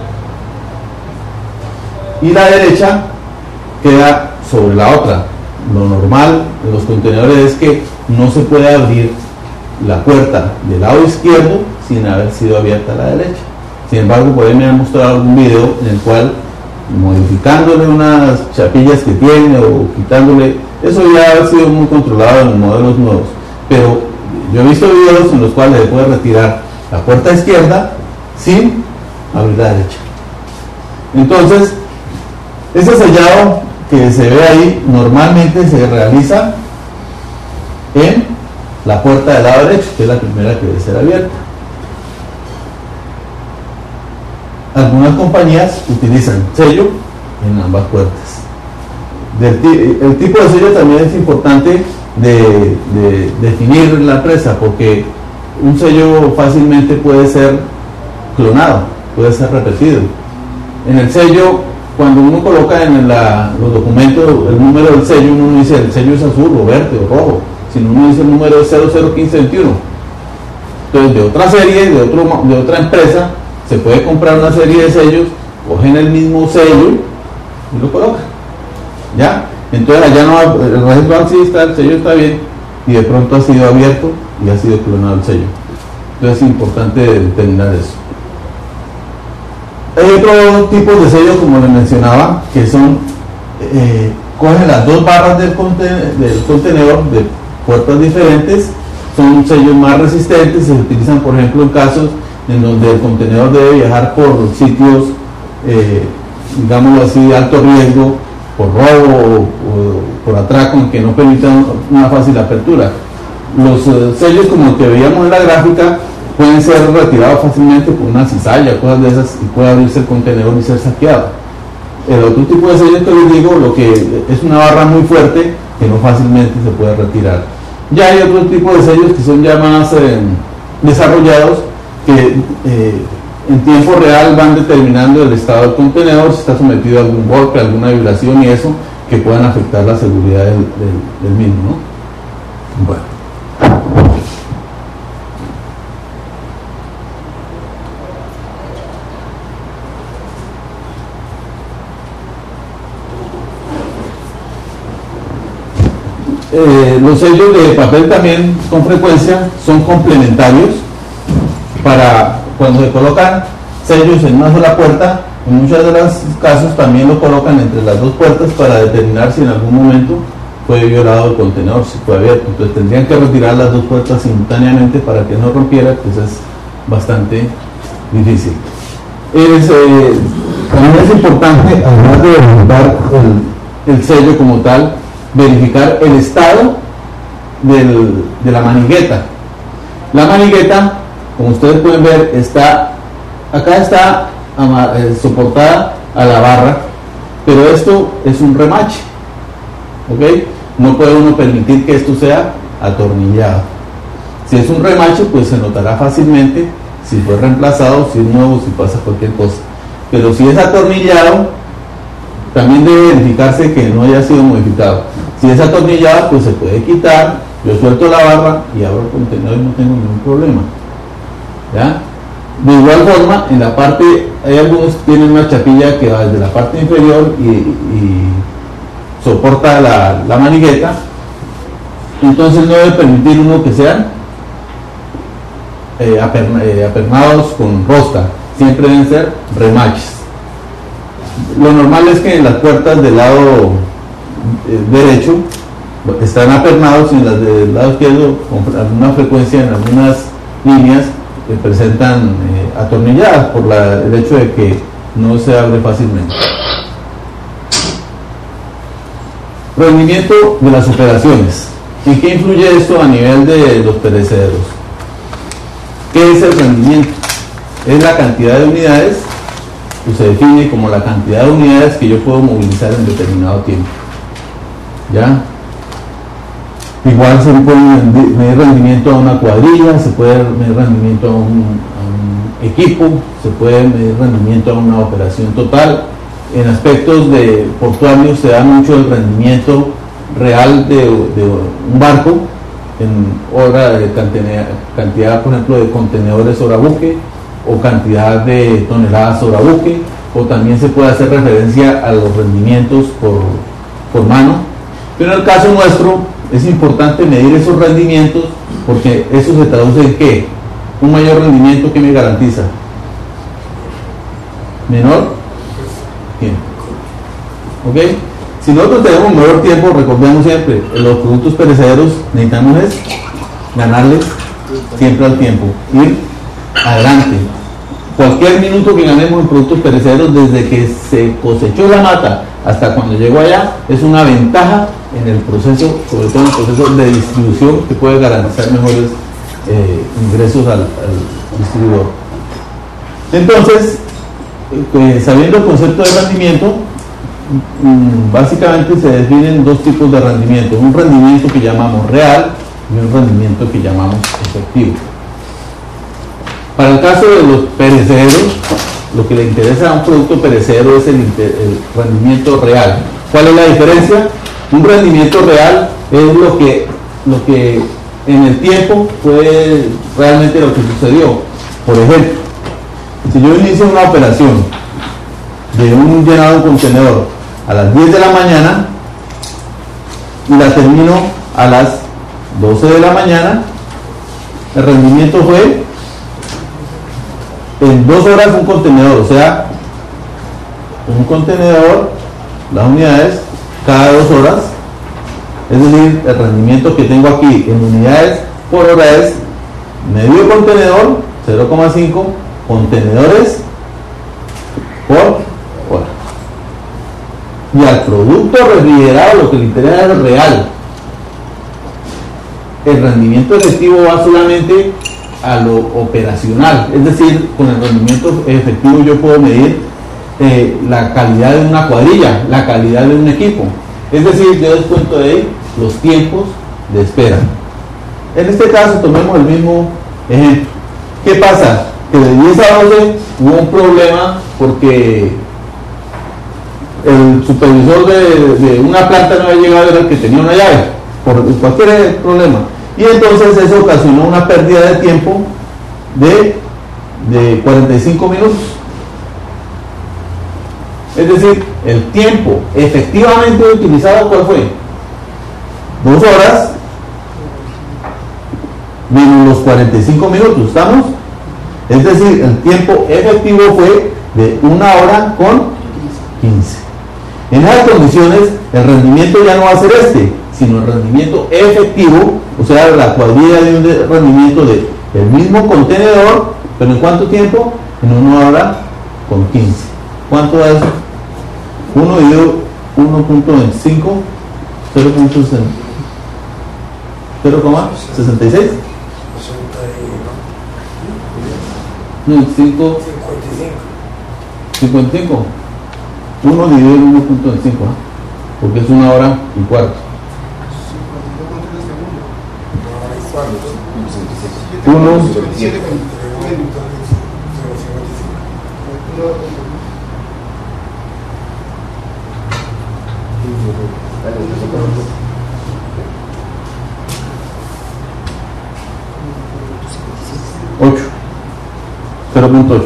Speaker 1: y la derecha queda sobre la otra. Lo normal en los contenedores es que no se puede abrir la puerta del lado izquierdo sin haber sido abierta la derecha. Sin embargo, por ahí me han mostrado algún video en el cual, modificándole unas chapillas que tiene o quitándole, eso ya ha sido muy controlado en los modelos nuevos, pero yo he visto videos en los cuales se puede retirar la puerta izquierda sin abrir la derecha. Entonces, ese sellado que se ve ahí normalmente se realiza en la puerta del lado derecho, que es la primera que debe ser abierta. Algunas compañías utilizan sello en ambas puertas. El tipo de sello también es importante de definir en la empresa, porque un sello fácilmente puede ser clonado, puede ser repetido. En el sello, cuando uno coloca en los documentos el número del sello, uno no dice el sello es azul o verde o rojo, sino uno dice el número es 001521. Entonces, de otra serie, de otra empresa, se puede comprar una serie de sellos, cogen el mismo sello y lo colocan, ¿ya? Entonces allá no, el registro sí está, el sello está bien, y de pronto ha sido abierto y ha sido clonado el sello. Entonces es importante determinar eso. Hay otros tipos de sellos, como les mencionaba, que son, cogen las 2 barras del contenedor de puertas diferentes, son sellos más resistentes, se utilizan por ejemplo en casos en donde el contenedor debe viajar por sitios, digámoslo así, de alto riesgo, por robo o por atraco, en que no permitan una fácil apertura. Los sellos, como el que veíamos en la gráfica, pueden ser retirados fácilmente por una cizalla, cosas de esas, y puede abrirse el contenedor y ser saqueado. El otro tipo de sellos que les digo, lo que es una barra muy fuerte que no fácilmente se puede retirar. Ya hay otro tipo de sellos que son ya más desarrollados, que en tiempo real van determinando el estado del contenedor, si está sometido a algún golpe, alguna vibración y eso, que puedan afectar la seguridad del mismo, ¿no? Bueno. Los sellos de papel también con frecuencia son complementarios. Para cuando se colocan sellos en una sola puerta, en muchos de los casos también lo colocan entre las 2 puertas para determinar si en algún momento fue violado el contenedor, si fue abierto. Entonces tendrían que retirar las 2 puertas simultáneamente para que no rompiera, pues es bastante difícil. También es importante, además de verificar el sello como tal, verificar el estado de la manigueta. La manigueta, como ustedes pueden ver, acá está soportada a la barra, pero esto es un remache, ¿ok? No puede uno permitir que esto sea atornillado. Si es un remache, pues se notará fácilmente si fue reemplazado, si es nuevo, si pasa cualquier cosa. Pero si es atornillado, también debe verificarse que no haya sido modificado. Si es atornillado, pues se puede quitar, yo suelto la barra y abro el contenedor y no tengo ningún problema. ¿Ya? De igual forma, en la parte, hay algunos que tienen una chapilla que va desde la parte inferior y soporta la manigueta, entonces no debe permitir uno que sean apernados con rosca, siempre deben ser remaches. Lo normal es que en las puertas del lado derecho están apernados y en las del lado izquierdo con alguna frecuencia en algunas líneas que presentan atornilladas por el hecho de que no se abre fácilmente. Rendimiento de las operaciones. ¿En qué influye esto a nivel de los perecederos? ¿Qué es el rendimiento? Es la cantidad de unidades, pues se define como la cantidad de unidades que yo puedo movilizar en determinado tiempo. ¿Ya? Igual se puede medir rendimiento a una cuadrilla, se puede medir rendimiento a un equipo, se puede medir rendimiento a una operación total. En aspectos de portuarios se da mucho el rendimiento real de un barco en hora de cantidad, por ejemplo, de contenedores hora buque o cantidad de toneladas hora buque, o también se puede hacer referencia a los rendimientos por mano. Pero en el caso nuestro es importante medir esos rendimientos porque eso se traduce en ¿qué? Un mayor rendimiento que me garantiza. ¿Menor? Bien. ¿Ok? Si nosotros tenemos mejor tiempo, recordemos siempre, los productos perecederos necesitamos es ganarles siempre al tiempo, ir adelante. Cualquier minuto que ganemos en productos perecederos desde que se cosechó la mata hasta cuando llegó allá es una ventaja en el proceso, sobre todo en el proceso de distribución, que puede garantizar mejores ingresos al distribuidor. Entonces, sabiendo el concepto de rendimiento, básicamente se definen dos tipos de rendimiento: un rendimiento que llamamos real y un rendimiento que llamamos efectivo. Para el caso de los perecederos, lo que le interesa a un producto perecedero es el rendimiento real. ¿Cuál es la diferencia? Un rendimiento real es lo que en el tiempo fue realmente lo que sucedió. Por ejemplo, si yo inicio una operación de un llenado de un contenedor a las 10 de la mañana y la termino a las 12 de la mañana, el rendimiento fue en 2 horas un contenedor, o sea, un contenedor, las unidades cada 2 horas, es decir, el rendimiento que tengo aquí en unidades por hora es medio contenedor, 0,5 contenedores por hora. Y al producto refrigerado lo que le interesa es real. El rendimiento efectivo va solamente a lo operacional, es decir, con el rendimiento efectivo yo puedo medir la calidad de una cuadrilla, la calidad de un equipo, es decir, yo descuento de ahí los tiempos de espera. En este caso tomemos el mismo ejemplo. ¿Qué pasa? Que de 10 a 12 hubo un problema porque el supervisor de una planta no había llegado, era el que tenía una llave, por cualquier problema. Y entonces eso ocasionó una pérdida de tiempo de 45 minutos. Es decir, el tiempo efectivamente utilizado, ¿cuál fue? 2 horas menos los 45 minutos, ¿estamos? Es decir, el tiempo efectivo fue de 1 hora con 15. En esas condiciones, el rendimiento ya no va a ser sino el rendimiento efectivo, o sea, la cuadrilla de un rendimiento del mismo contenedor, pero ¿en cuánto tiempo? En 1 hora con 15. ¿Cuánto da eso? 1 dividido 1.25, 0.66. No, 55. 1 dividido 1.25, porque es 1 hora y cuarto. 1. 8. 0.8.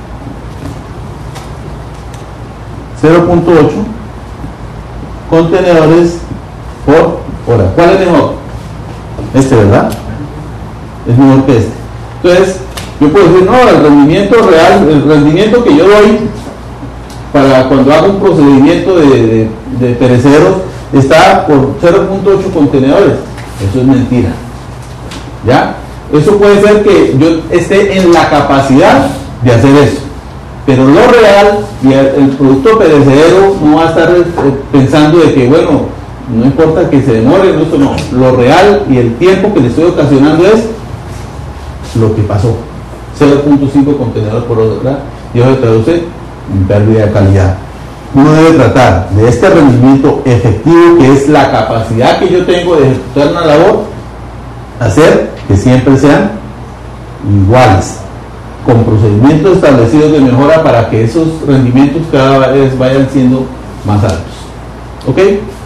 Speaker 1: 0.8 contenedores por hora. ¿Cuál es mejor? Este, ¿verdad? Es mejor que este. Entonces, yo puedo decir, no, el rendimiento real, el rendimiento que yo doy para cuando hago un procedimiento de perecederos está por 0.8 contenedores. Eso es mentira. ¿Ya? Eso puede ser que yo esté en la capacidad de hacer eso. Pero lo real y el producto perecedero no va a estar pensando de que, bueno, no importa que se demore, esto no. Lo real y el tiempo que le estoy ocasionando es lo que pasó. 0.5 contenedores por hora, y eso se traduce en pérdida de calidad. Uno debe tratar de este rendimiento efectivo, que es la capacidad que yo tengo de ejecutar una labor, hacer que siempre sean iguales, con procedimientos establecidos de mejora para que esos rendimientos cada vez vayan siendo más altos. ¿Ok?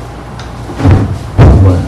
Speaker 1: Bueno.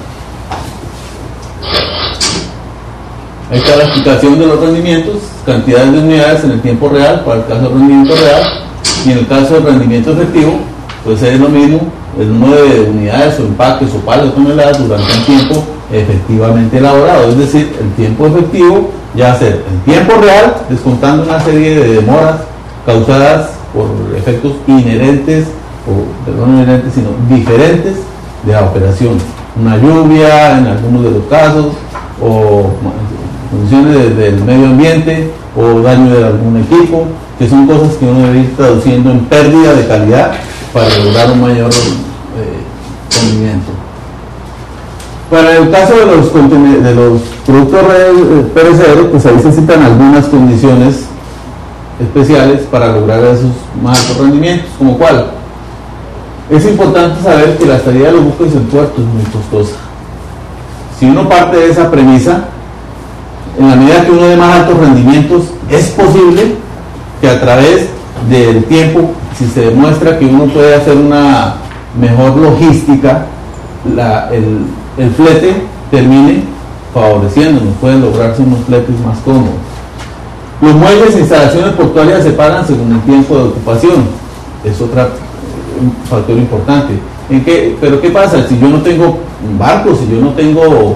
Speaker 1: Ahí está la explicación de los rendimientos, cantidades de unidades en el tiempo real, para el caso del rendimiento real, y en el caso del rendimiento efectivo, pues es lo mismo, el número de unidades o empaques o palos de toneladas durante un tiempo efectivamente elaborado, es decir, el tiempo efectivo ya ser el tiempo real, descontando una serie de demoras causadas por efectos inherentes, o no inherentes, sino diferentes de la operación. Una lluvia en algunos de los casos, o condiciones del medio ambiente, o daño de algún equipo, que son cosas que uno debe ir traduciendo en pérdida de calidad para lograr un mayor rendimiento. Para el caso de los productos perecederos, pues ahí se citan algunas condiciones especiales para lograr esos más altos rendimientos, como cuál. Es importante saber que la estadía de los buques en puerto es muy costosa. Si uno parte de esa premisa, en la medida que uno dé más altos rendimientos, es posible que a través del tiempo, si se demuestra que uno puede hacer una mejor logística, el flete termine favoreciéndonos, pueden lograrse unos fletes más cómodos. Los muelles e instalaciones portuarias se pagan según el tiempo de ocupación, es un factor importante. Pero ¿qué pasa? Si yo no tengo barcos, si yo no tengo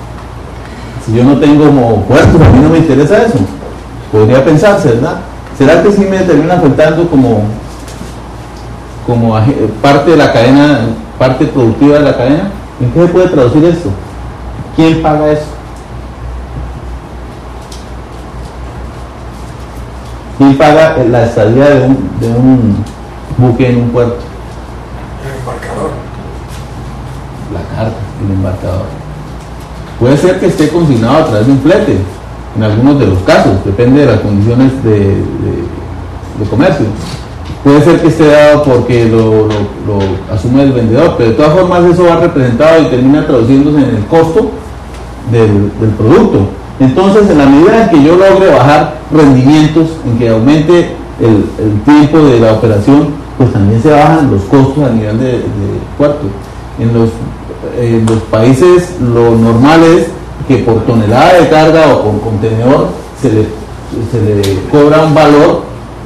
Speaker 1: puertos, a mí no me interesa eso. Podría pensarse, ¿verdad? ¿Será que sí me termina afectando como parte de la cadena, parte productiva de la cadena? ¿En qué se puede traducir esto? ¿Quién paga eso? ¿Quién paga la estadía de un buque en un puerto?
Speaker 5: El embarcador.
Speaker 1: La carga, el embarcador. Puede ser que esté consignado a través de un flete, en algunos de los casos, depende de las condiciones de comercio. Puede ser que esté dado porque lo asume el vendedor, pero de todas formas eso va representado y termina traduciéndose en el costo del producto. Entonces, en la medida en que yo logre bajar rendimientos, en que aumente el tiempo de la operación, pues también se bajan los costos a nivel de puerto. En los países lo normal es que por tonelada de carga o por contenedor se le cobra un valor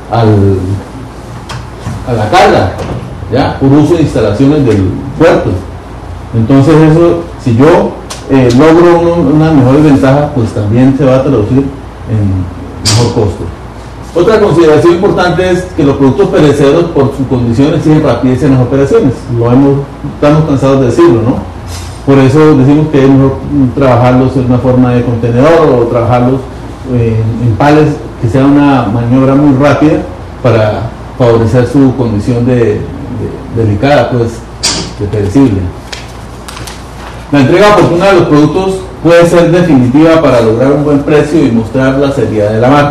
Speaker 1: a la carga, ¿ya? Por uso de instalaciones del puerto. Entonces eso, si yo logro una mejor ventaja, pues también se va a traducir en mejor costo. Otra consideración importante es que los productos perecederos por sus condiciones exigen rapidez en las operaciones. Estamos cansados de decirlo, ¿no? Por eso decimos que es mejor trabajarlos en una forma de contenedor o trabajarlos en pales, que sea una maniobra muy rápida para favorecer su condición delicada, pues, de perecible. La entrega oportuna de los productos puede ser definitiva para lograr un buen precio y mostrar la seriedad de la marca.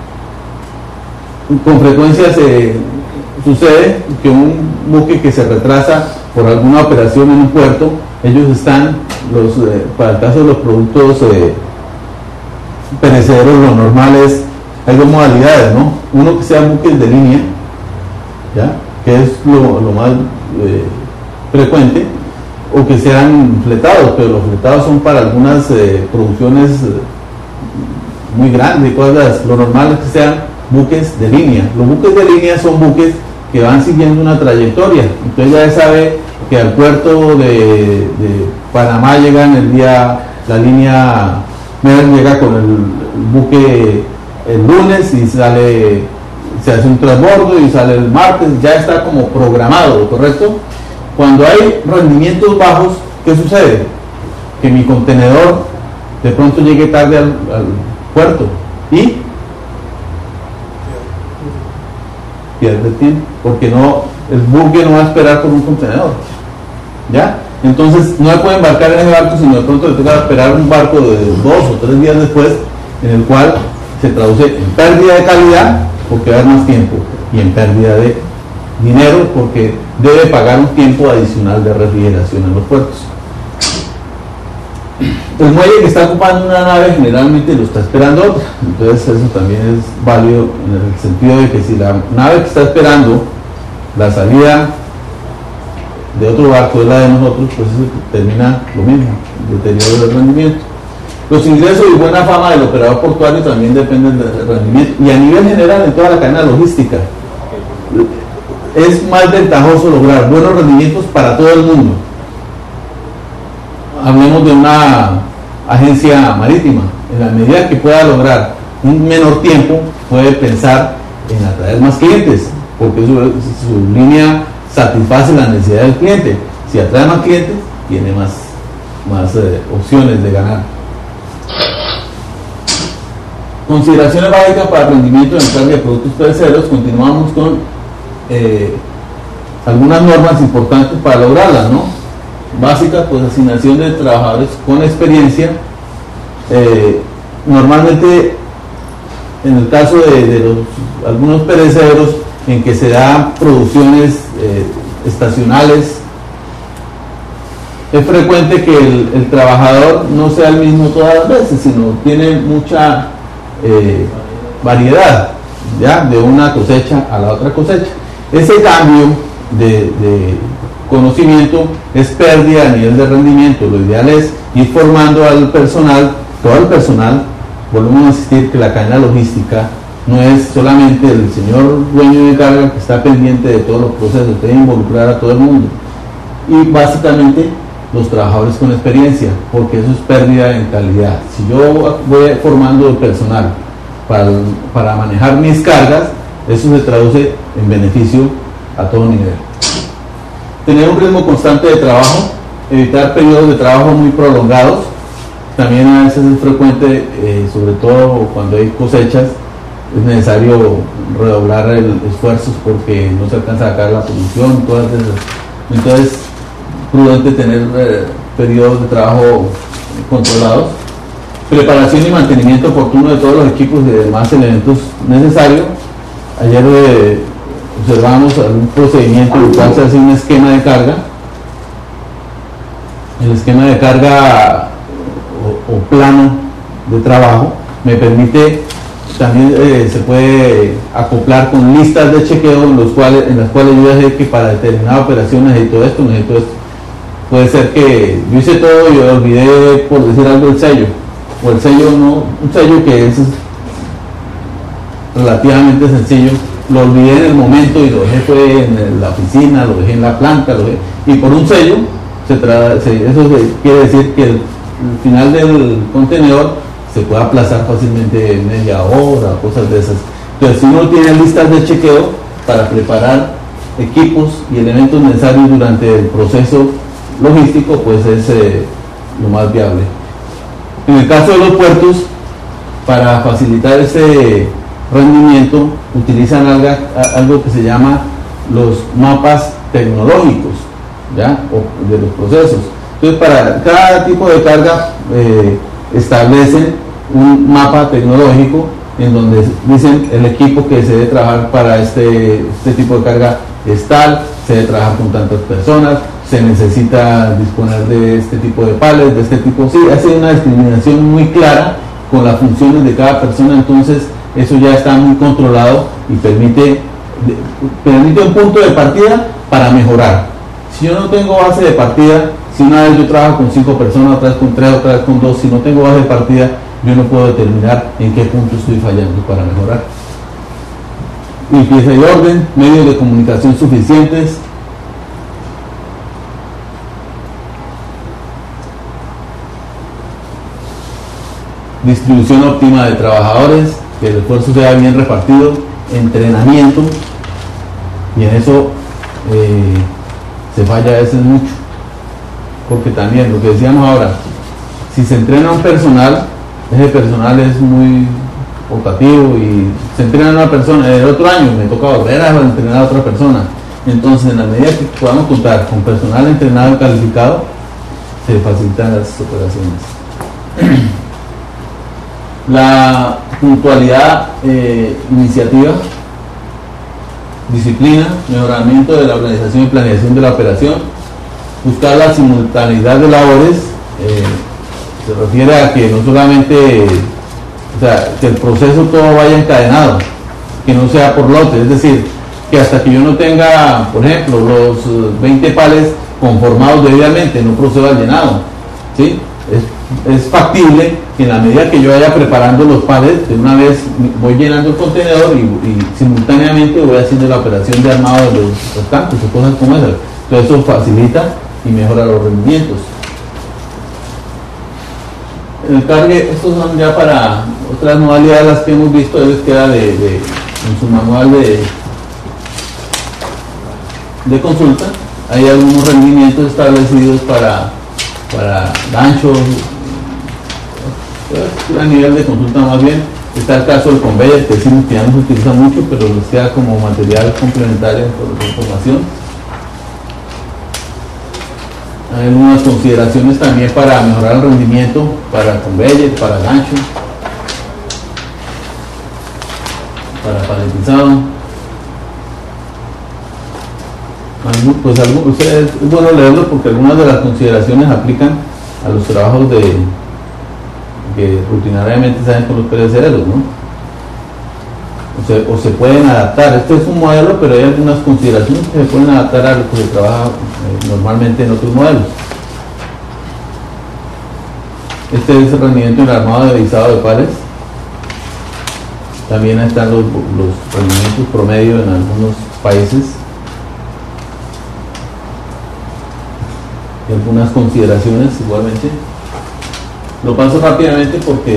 Speaker 1: Con frecuencia sucede que un buque que se retrasa por alguna operación en un puerto, ellos están, para el caso de los productos perecederos lo normal es, hay dos modalidades, ¿no? Uno que sean buques de línea, ¿ya? Que es lo más frecuente, o que sean fletados, pero los fletados son para algunas producciones muy grandes, cosas. Lo normal es que sean buques de línea. Los buques de línea son buques que van siguiendo una trayectoria, entonces ya se sabe que al puerto de Panamá llegan la línea llega con el buque el lunes y se hace un transbordo y sale el martes, ya está como programado, ¿correcto? Cuando hay rendimientos bajos, ¿qué sucede? Que mi contenedor de pronto llegue tarde al puerto y pierde tiempo, porque el buque no va a esperar por un contenedor, ¿ya? Entonces no se puede embarcar en ese barco, sino de pronto le toca esperar un barco de 2 o 3 días después, en el cual se traduce en pérdida de calidad, porque va a haber más tiempo, y en pérdida de dinero, porque debe pagar un tiempo adicional de refrigeración en los puertos. El muelle que está ocupando una nave generalmente lo está esperando otra, entonces eso también es válido en el sentido de que si la nave que está esperando la salida de otro barco es la de nosotros, pues eso termina lo mismo, deterioro del rendimiento. Los ingresos y buena fama del operador portuario también dependen del rendimiento, y a nivel general en toda la cadena logística es más ventajoso lograr buenos rendimientos para todo el mundo. Hablemos de una agencia marítima, en la medida que pueda lograr un menor tiempo, puede pensar en atraer más clientes, porque su línea satisface la necesidad del cliente. Si atrae más clientes, tiene más opciones de ganar. Consideraciones básicas para el rendimiento de encarga de productos perecederos. Continuamos con algunas normas importantes para lograrlas, ¿no? Básicas, pues asignación de trabajadores con experiencia. Normalmente, en el caso de algunos perecederos en que se dan producciones estacionales, es frecuente que el trabajador no sea el mismo todas las veces, sino tiene mucha variedad, ¿ya? De una cosecha a la otra cosecha. Ese cambio de conocimiento es pérdida a nivel de rendimiento. Lo ideal es ir formando al personal, todo el personal. Volvemos a insistir que la cadena logística no es solamente el señor dueño de carga que está pendiente de todos los procesos, debe involucrar a todo el mundo, y básicamente los trabajadores con experiencia, porque eso es pérdida en calidad. Si yo voy formando el personal para manejar mis cargas, eso se traduce en beneficio a todo nivel. Tener un ritmo constante de trabajo, evitar periodos de trabajo muy prolongados. También a veces es frecuente, sobre todo cuando hay cosechas, es necesario redoblar el esfuerzo porque no se alcanza a sacar la producción, todas esas. Entonces, prudente tener periodos de trabajo controlados. Preparación y mantenimiento oportuno de todos los equipos y demás elementos necesarios. Ayer observamos algún procedimiento en el cual se hace un esquema de carga. El esquema de carga o plano de trabajo me permite también se puede acoplar con listas de chequeo en las cuales yo ya sé que para determinada operación necesito esto. Puede ser que yo hice todo y olvidé, por decir algo, el sello, o el sello no, un sello que es relativamente sencillo, lo olvidé en el momento y lo dejé fue en la oficina, lo dejé en la planta, y por un sello eso quiere decir que el final del contenedor se puede aplazar fácilmente media hora, cosas de esas. Entonces, si uno tiene listas de chequeo para preparar equipos y elementos necesarios durante el proceso logístico, pues es lo más viable. En el caso de los puertos, para facilitar ese rendimiento, utilizan algo que se llama los mapas tecnológicos, ¿ya? O de los procesos. Entonces, para cada tipo de carga establecen un mapa tecnológico en donde dicen el equipo que se debe trabajar para este tipo de carga es tal, se debe trabajar con tantas personas, se necesita disponer de este tipo de palets, de este tipo, sí, hace una discriminación muy clara con las funciones de cada persona, entonces eso ya está muy controlado y permite un punto de partida para mejorar. Si yo no tengo base de partida, si una vez yo trabajo con 5 personas, otra vez con 3, otra vez con 2, si no tengo base de partida, yo no puedo determinar en qué punto estoy fallando para mejorar. Limpieza y orden, medios de comunicación suficientes, distribución óptima de trabajadores, que el esfuerzo sea bien repartido, entrenamiento, y en eso se falla a veces mucho, porque también lo que decíamos ahora, si se entrena un personal, ese personal es muy optativo y se entrena a una persona, el otro año me toca volver a entrenar a otra persona, entonces en la medida que podamos contar con personal entrenado y calificado, se facilitan las operaciones. La puntualidad iniciativa, disciplina, mejoramiento de la organización y planeación de la operación, buscar la simultaneidad de labores, se refiere a que no solamente, o sea, que el proceso todo vaya encadenado, que no sea por lote, es decir, que hasta que yo no tenga, por ejemplo, los 20 pales conformados debidamente, no procedo al llenado, ¿sí? Es factible que en la medida que yo vaya preparando los pallets, de una vez voy llenando el contenedor y simultáneamente voy haciendo la operación de armado de los tanques o cosas como esas. Entonces eso facilita y mejora los rendimientos. El cargue, estos son ya para otras modalidades las que hemos visto, les queda en su manual de consulta. Hay algunos rendimientos establecidos para ganchos, a nivel de consulta más bien. Está el caso del conveyor, que decimos que ya no se utiliza mucho, pero les queda como material complementario de información. Hay algunas consideraciones también para mejorar el rendimiento, para conveyor, para gancho, para paletizado. Pues es bueno leerlo porque algunas de las consideraciones aplican a los trabajos que rutinariamente se hacen con los perecederos, ¿no? O se pueden adaptar. Este es un modelo, pero hay algunas consideraciones que se pueden adaptar a lo que se trabaja normalmente en otros modelos. Este es el rendimiento en el armado de visado de pares. También están los rendimientos promedio en algunos países. Y algunas consideraciones igualmente. Lo paso rápidamente porque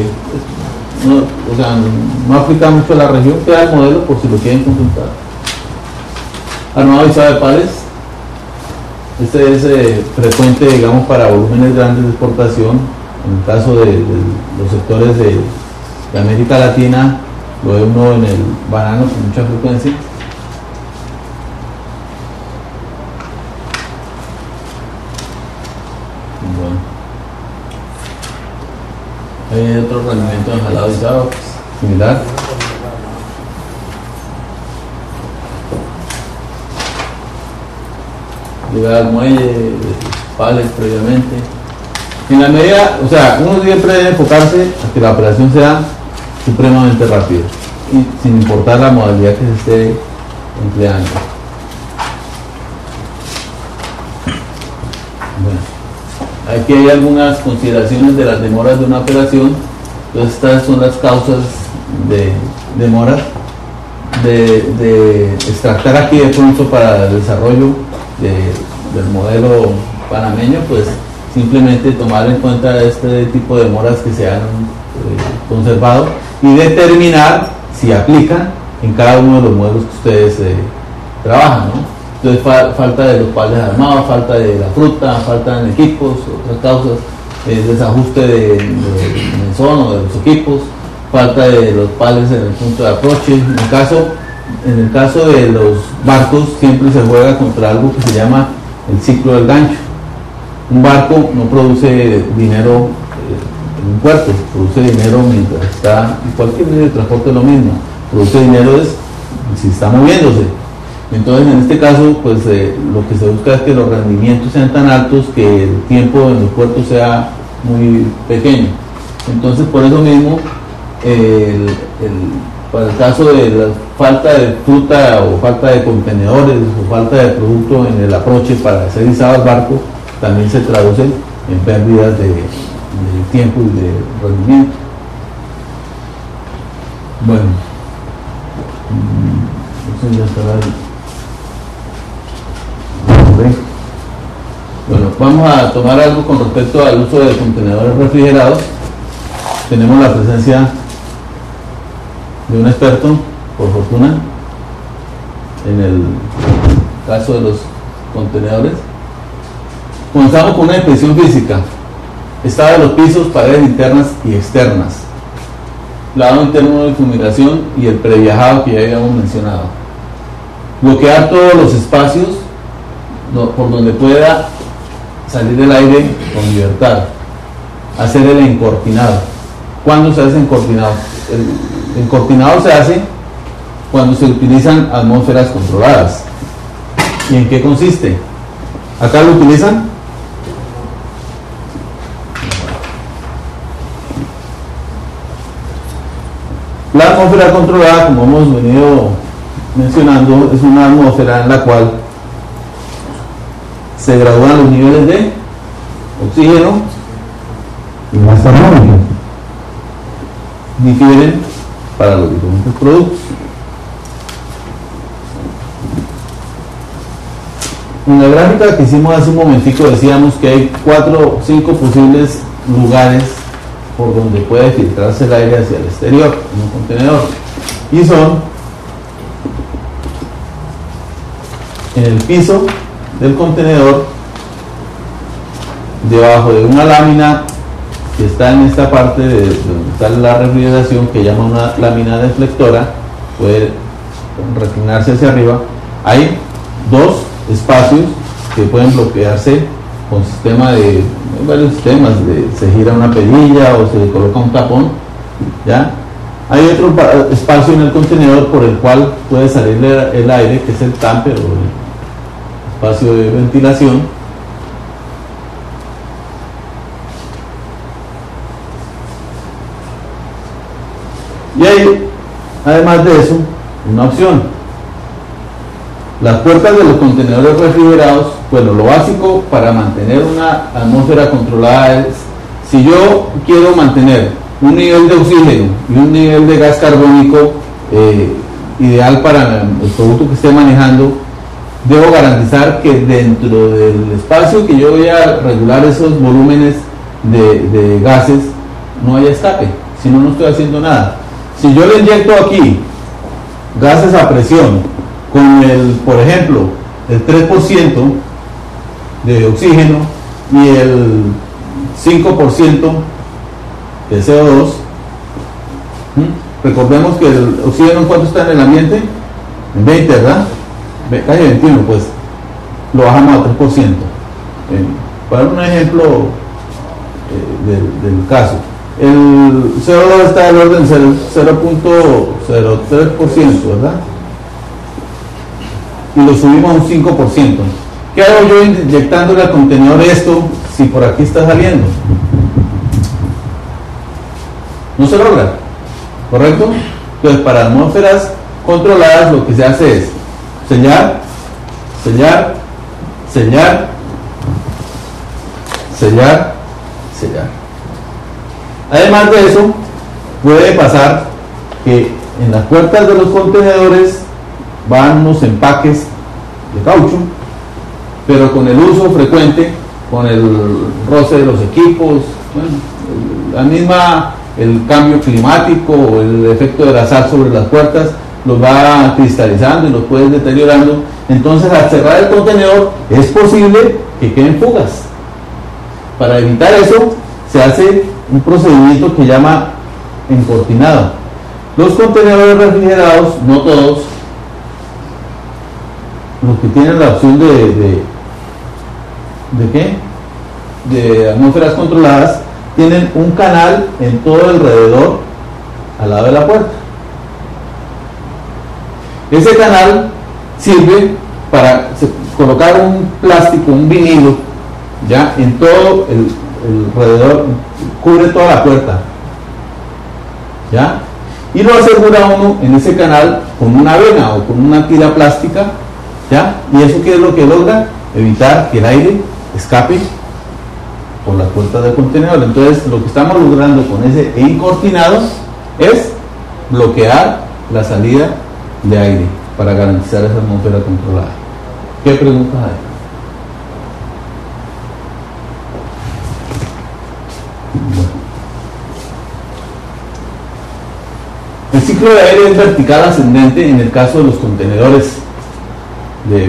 Speaker 1: no aplica mucho a la región, queda el modelo por si lo quieren consultar. Armado visado de pares. Este es frecuente, digamos, para volúmenes grandes de exportación. En el caso de los sectores de América Latina, lo ve uno en el banano con mucha frecuencia. Hay otro rendimiento en jalado visado similar. Llegar al muelle, pales previamente. En la medida, o sea, uno siempre debe enfocarse a que la operación sea supremamente rápida y sin importar la modalidad que se esté empleando. Bueno. Aquí hay algunas consideraciones de las demoras de una operación. Entonces estas son las causas de demoras de extractar aquí de pronto para el desarrollo del modelo panameño, pues simplemente tomar en cuenta este tipo de demoras que se han conservado y determinar si aplican en cada uno de los modelos que ustedes trabajan, ¿no? Entonces falta de los pales armados, falta de la fruta, faltan equipos, otras causas, desajuste de menzón o de los equipos, falta de los pales en el punto de aproche. En el caso de los barcos siempre se juega contra algo que se llama el ciclo del gancho. Un barco no produce dinero en un puerto, produce dinero mientras está, y cualquier medio de transporte es lo mismo, produce dinero si está moviéndose. Entonces en este caso pues lo que se busca es que los rendimientos sean tan altos que el tiempo en los puertos sea muy pequeño. Entonces, por eso mismo, para el caso de la falta de fruta o falta de contenedores o falta de producto en el aproche para ser izado al barco, también se traduce en pérdidas de tiempo y de rendimiento. Bueno, eso ya estará ahí. Bueno, vamos a tomar algo con respecto al uso de contenedores refrigerados. Tenemos la presencia de un experto, por fortuna, en el caso de los contenedores. Comenzamos con una inspección física. Estado de los pisos, paredes internas y externas, lavado interno de fumigación y el previajado que ya habíamos mencionado. Bloquear todos los espacios por donde pueda salir el aire con libertad. Hacer el encortinado. ¿Cuándo se hace encortinado? El encortinado se hace cuando se utilizan atmósferas controladas. ¿Y en qué consiste? ¿Acá lo utilizan? La atmósfera controlada, como hemos venido mencionando, es una atmósfera en la cual se gradúan los niveles de oxígeno y masa armónica. Difieren para los diferentes productos. En la gráfica que hicimos hace un momentico decíamos que hay 4 o 5 posibles lugares por donde puede filtrarse el aire hacia el exterior en un contenedor, y son en el piso del contenedor, debajo de una lámina que está en esta parte de donde está la refrigeración, que llama una lámina deflectora, puede reclinarse hacia arriba. Hay 2 espacios que pueden bloquearse con varios sistemas, se gira una perilla o se coloca un tapón, ¿ya? Hay otro espacio en el contenedor por el cual puede salir el aire, que es el tamper o el espacio de ventilación. Y hay, además de eso, una opción. Las puertas de los contenedores refrigerados, bueno, lo básico para mantener una atmósfera controlada es, si yo quiero mantener un nivel de oxígeno y un nivel de gas carbónico ideal para el producto que esté manejando, debo garantizar que dentro del espacio que yo voy a regular esos volúmenes de gases no haya escape, si no, no estoy haciendo nada. Si yo le inyecto aquí gases a presión con por ejemplo, el 3% de oxígeno y el 5% de CO2, recordemos que el oxígeno, ¿en cuánto está en el ambiente? En 20, ¿verdad? Casi 21, pues lo bajamos a 3%. Para un ejemplo del caso, el CO2 está del orden 0.03%, ¿verdad? Y lo subimos a un 5%. ¿Qué hago yo inyectándole al contenedor esto si por aquí está saliendo? No se logra, ¿correcto? Entonces, para atmósferas controladas lo que se hace es sellar, sellar, sellar, sellar, sellar. Además de eso, puede pasar que en las puertas de los contenedores van unos empaques de caucho, pero con el uso frecuente, con el roce de los equipos, bueno, el cambio climático o el efecto de la sal sobre las puertas los va cristalizando y los puede deteriorando. Entonces, al cerrar el contenedor es posible que queden fugas. Para evitar eso se hace un procedimiento que llama encortinado. Los contenedores refrigerados, no todos, los que tienen la opción ¿de qué? De atmósferas controladas, tienen un canal en todo alrededor al lado de la puerta. Ese canal sirve para colocar un plástico, un vinilo, ya en todo el alrededor, cubre toda la puerta, ¿ya? Y lo asegura uno en ese canal con una vena o con una tira plástica, ¿ya? Y eso, ¿qué es lo que logra? Evitar que el aire escape por las puertas del contenedor. Entonces, lo que estamos logrando con ese encortinado es bloquear la salida de aire para garantizar esa atmósfera controlada. ¿Qué preguntas hay? Bueno. El ciclo de aire es vertical ascendente en el caso de los contenedores de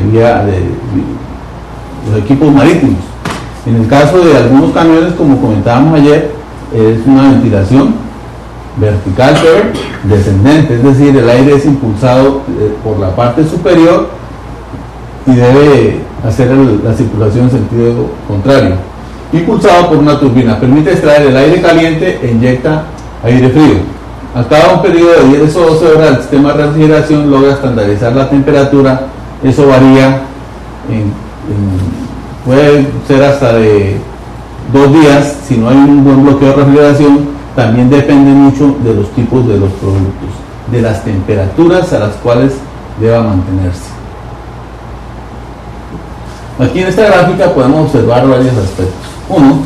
Speaker 1: los equipos marítimos. En el caso de algunos camiones, como comentábamos ayer, es una ventilación vertical pero descendente, es decir, el aire es impulsado por la parte superior y debe hacer la circulación en sentido contrario. Impulsado por una turbina, permite extraer el aire caliente e inyecta aire frío. A cada un periodo de 10 o 12 horas, el sistema de refrigeración logra estandarizar la temperatura. Eso varía, puede ser hasta de 2 días si no hay un buen bloqueo de refrigeración. También depende mucho de los tipos de los productos, de las temperaturas a las cuales deba mantenerse. Aquí en esta gráfica podemos observar varios aspectos. Uno,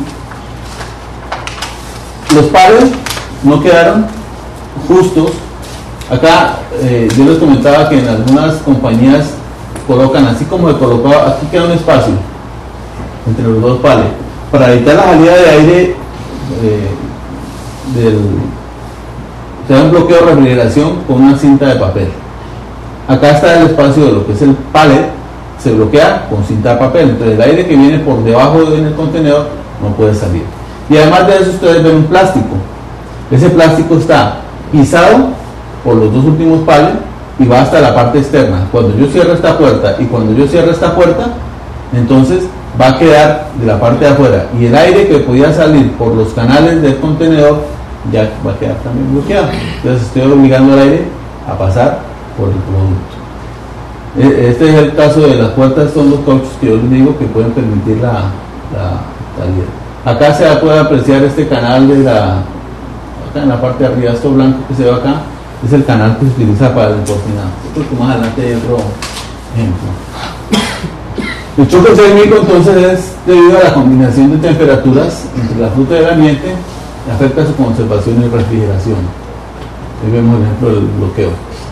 Speaker 1: los pares no quedaron justos. Acá yo les comentaba que en algunas compañías colocan, así como se colocaba, aquí queda un espacio entre los dos pares para evitar la salida de aire se da un bloqueo de refrigeración con una cinta de papel. Acá está el espacio de lo que es el pallet, se bloquea con cinta de papel, entonces el aire que viene por debajo en el contenedor no puede salir. Y además de eso, ustedes ven un plástico. Ese plástico está pisado por los dos últimos pallets y va hasta la parte externa. Cuando yo cierro esta puerta y cuando yo cierro esta puerta, entonces va a quedar de la parte de afuera, y el aire que podía salir por los canales del contenedor ya va a quedar también bloqueado. Entonces estoy obligando al aire a pasar por el producto. Este es el caso de las puertas, son los cauchos que yo les digo que pueden permitir la salida. Acá se puede apreciar este canal acá en la parte de arriba, esto blanco que se ve acá, es el canal que se utiliza para el encortinado. Yo creo que más adelante hay otro ejemplo. El choque térmico entonces es debido a la combinación de temperaturas entre la fruta y el ambiente, afecta su conservación y refrigeración. Ahí vemos el ejemplo del bloqueo.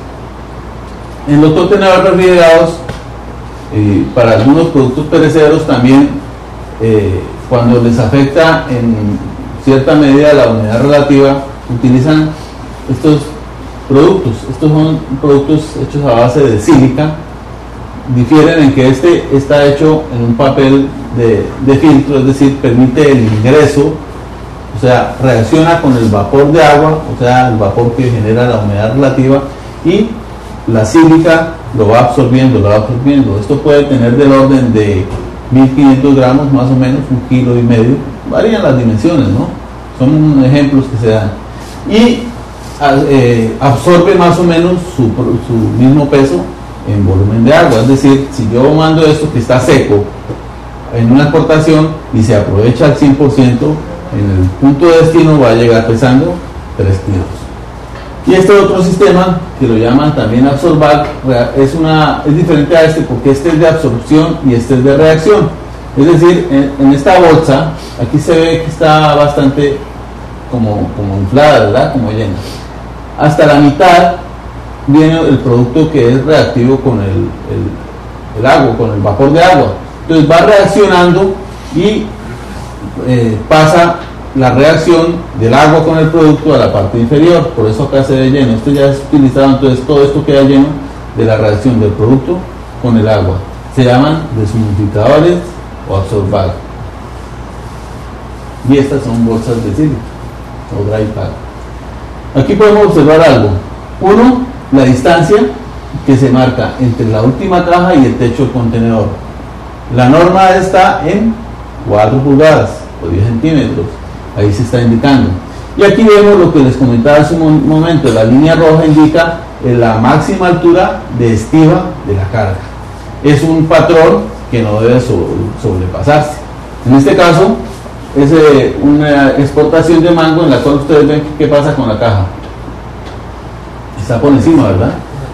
Speaker 1: En los contenedores refrigerados, para algunos productos perecederos también, cuando les afecta en cierta medida la humedad relativa, utilizan estos productos. Estos son productos hechos a base de sílica. Difieren en que este está hecho en un papel de filtro, es decir, permite el ingreso, o sea, reacciona con el vapor de agua, o sea, el vapor que genera la humedad relativa, y la sílica lo va absorbiendo. Esto puede tener del orden de 1500 gramos más o menos, 1,5 kilos, varían las dimensiones, ¿no? Son ejemplos que se dan. Y absorbe más o menos su mismo peso en volumen de agua. Es decir, si yo mando esto que está seco en una exportación y se aprovecha al 100%, en el punto de destino va a llegar pesando 3 kilos. Y este otro sistema, que lo llaman también absorbar, es diferente a este, porque este es de absorción y este es de reacción. Es decir, en esta bolsa, aquí se ve que está bastante como inflada, ¿verdad? Como llena. Hasta la mitad viene el producto que es reactivo con el agua, con el vapor de agua. Entonces va reaccionando y pasa la reacción del agua con el producto a la parte inferior, por eso acá se ve lleno. Esto ya es utilizado, entonces todo esto queda lleno de la reacción del producto con el agua. Se llaman deshumidificadores o absorbar. Y estas son bolsas de sílica o dry pack. Aquí podemos observar algo. Uno, la distancia que se marca entre la última caja y el techo del contenedor. La norma está en 4 pulgadas o 10 centímetros. Ahí se está indicando. Y aquí vemos lo que les comentaba hace un momento. La línea roja indica la máxima altura de estiva de la carga. Es un patrón que no debe sobrepasarse. En este caso es una exportación de mango en la cual ustedes ven qué pasa con la caja. Está por encima, ¿verdad?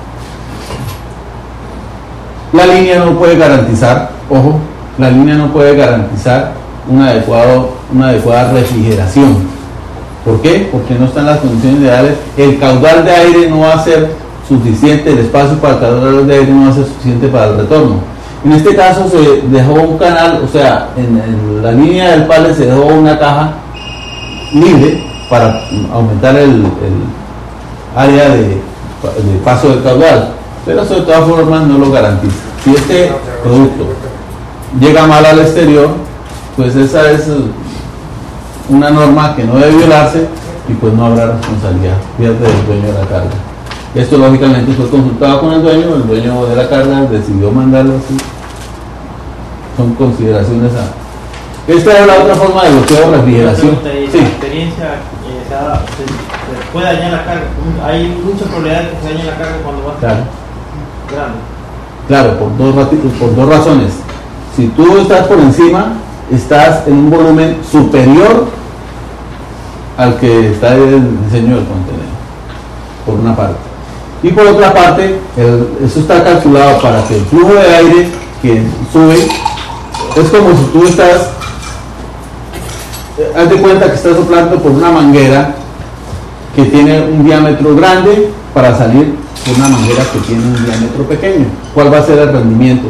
Speaker 1: La línea no puede garantizar, ojo, la línea no puede garantizar una adecuada refrigeración. ¿Por qué? Porque no están las condiciones ideales. El caudal de aire no va a ser suficiente, el espacio para el caudal de aire no va a ser suficiente para el retorno. En este caso se dejó un canal, o sea, en la línea del pallet se dejó una caja libre para aumentar el área de paso del caudal, pero eso de todas formas no lo garantiza. Si este producto llega mal al exterior, pues esa es una norma que no debe violarse y pues no habrá responsabilidad, pierde el dueño de la carga. Esto lógicamente fue consultado con el dueño de la carga decidió mandarlo así. Son consideraciones a... Esta es la otra forma de bloqueo de refrigeración.
Speaker 4: Sí. La experiencia se puede dañar la carga. Hay mucha probabilidad de que se dañe la carga cuando va a estar grande.
Speaker 1: Claro, por dos razones. Si tú estás por encima, estás en un volumen superior al que está el diseño del contenedor, por una parte. Y por otra parte, eso está calculado para que el flujo de aire que sube, es como si tú estás, haz de cuenta que estás soplando por una manguera que tiene un diámetro grande para salir por una manguera que tiene un diámetro pequeño. ¿Cuál va a ser el rendimiento?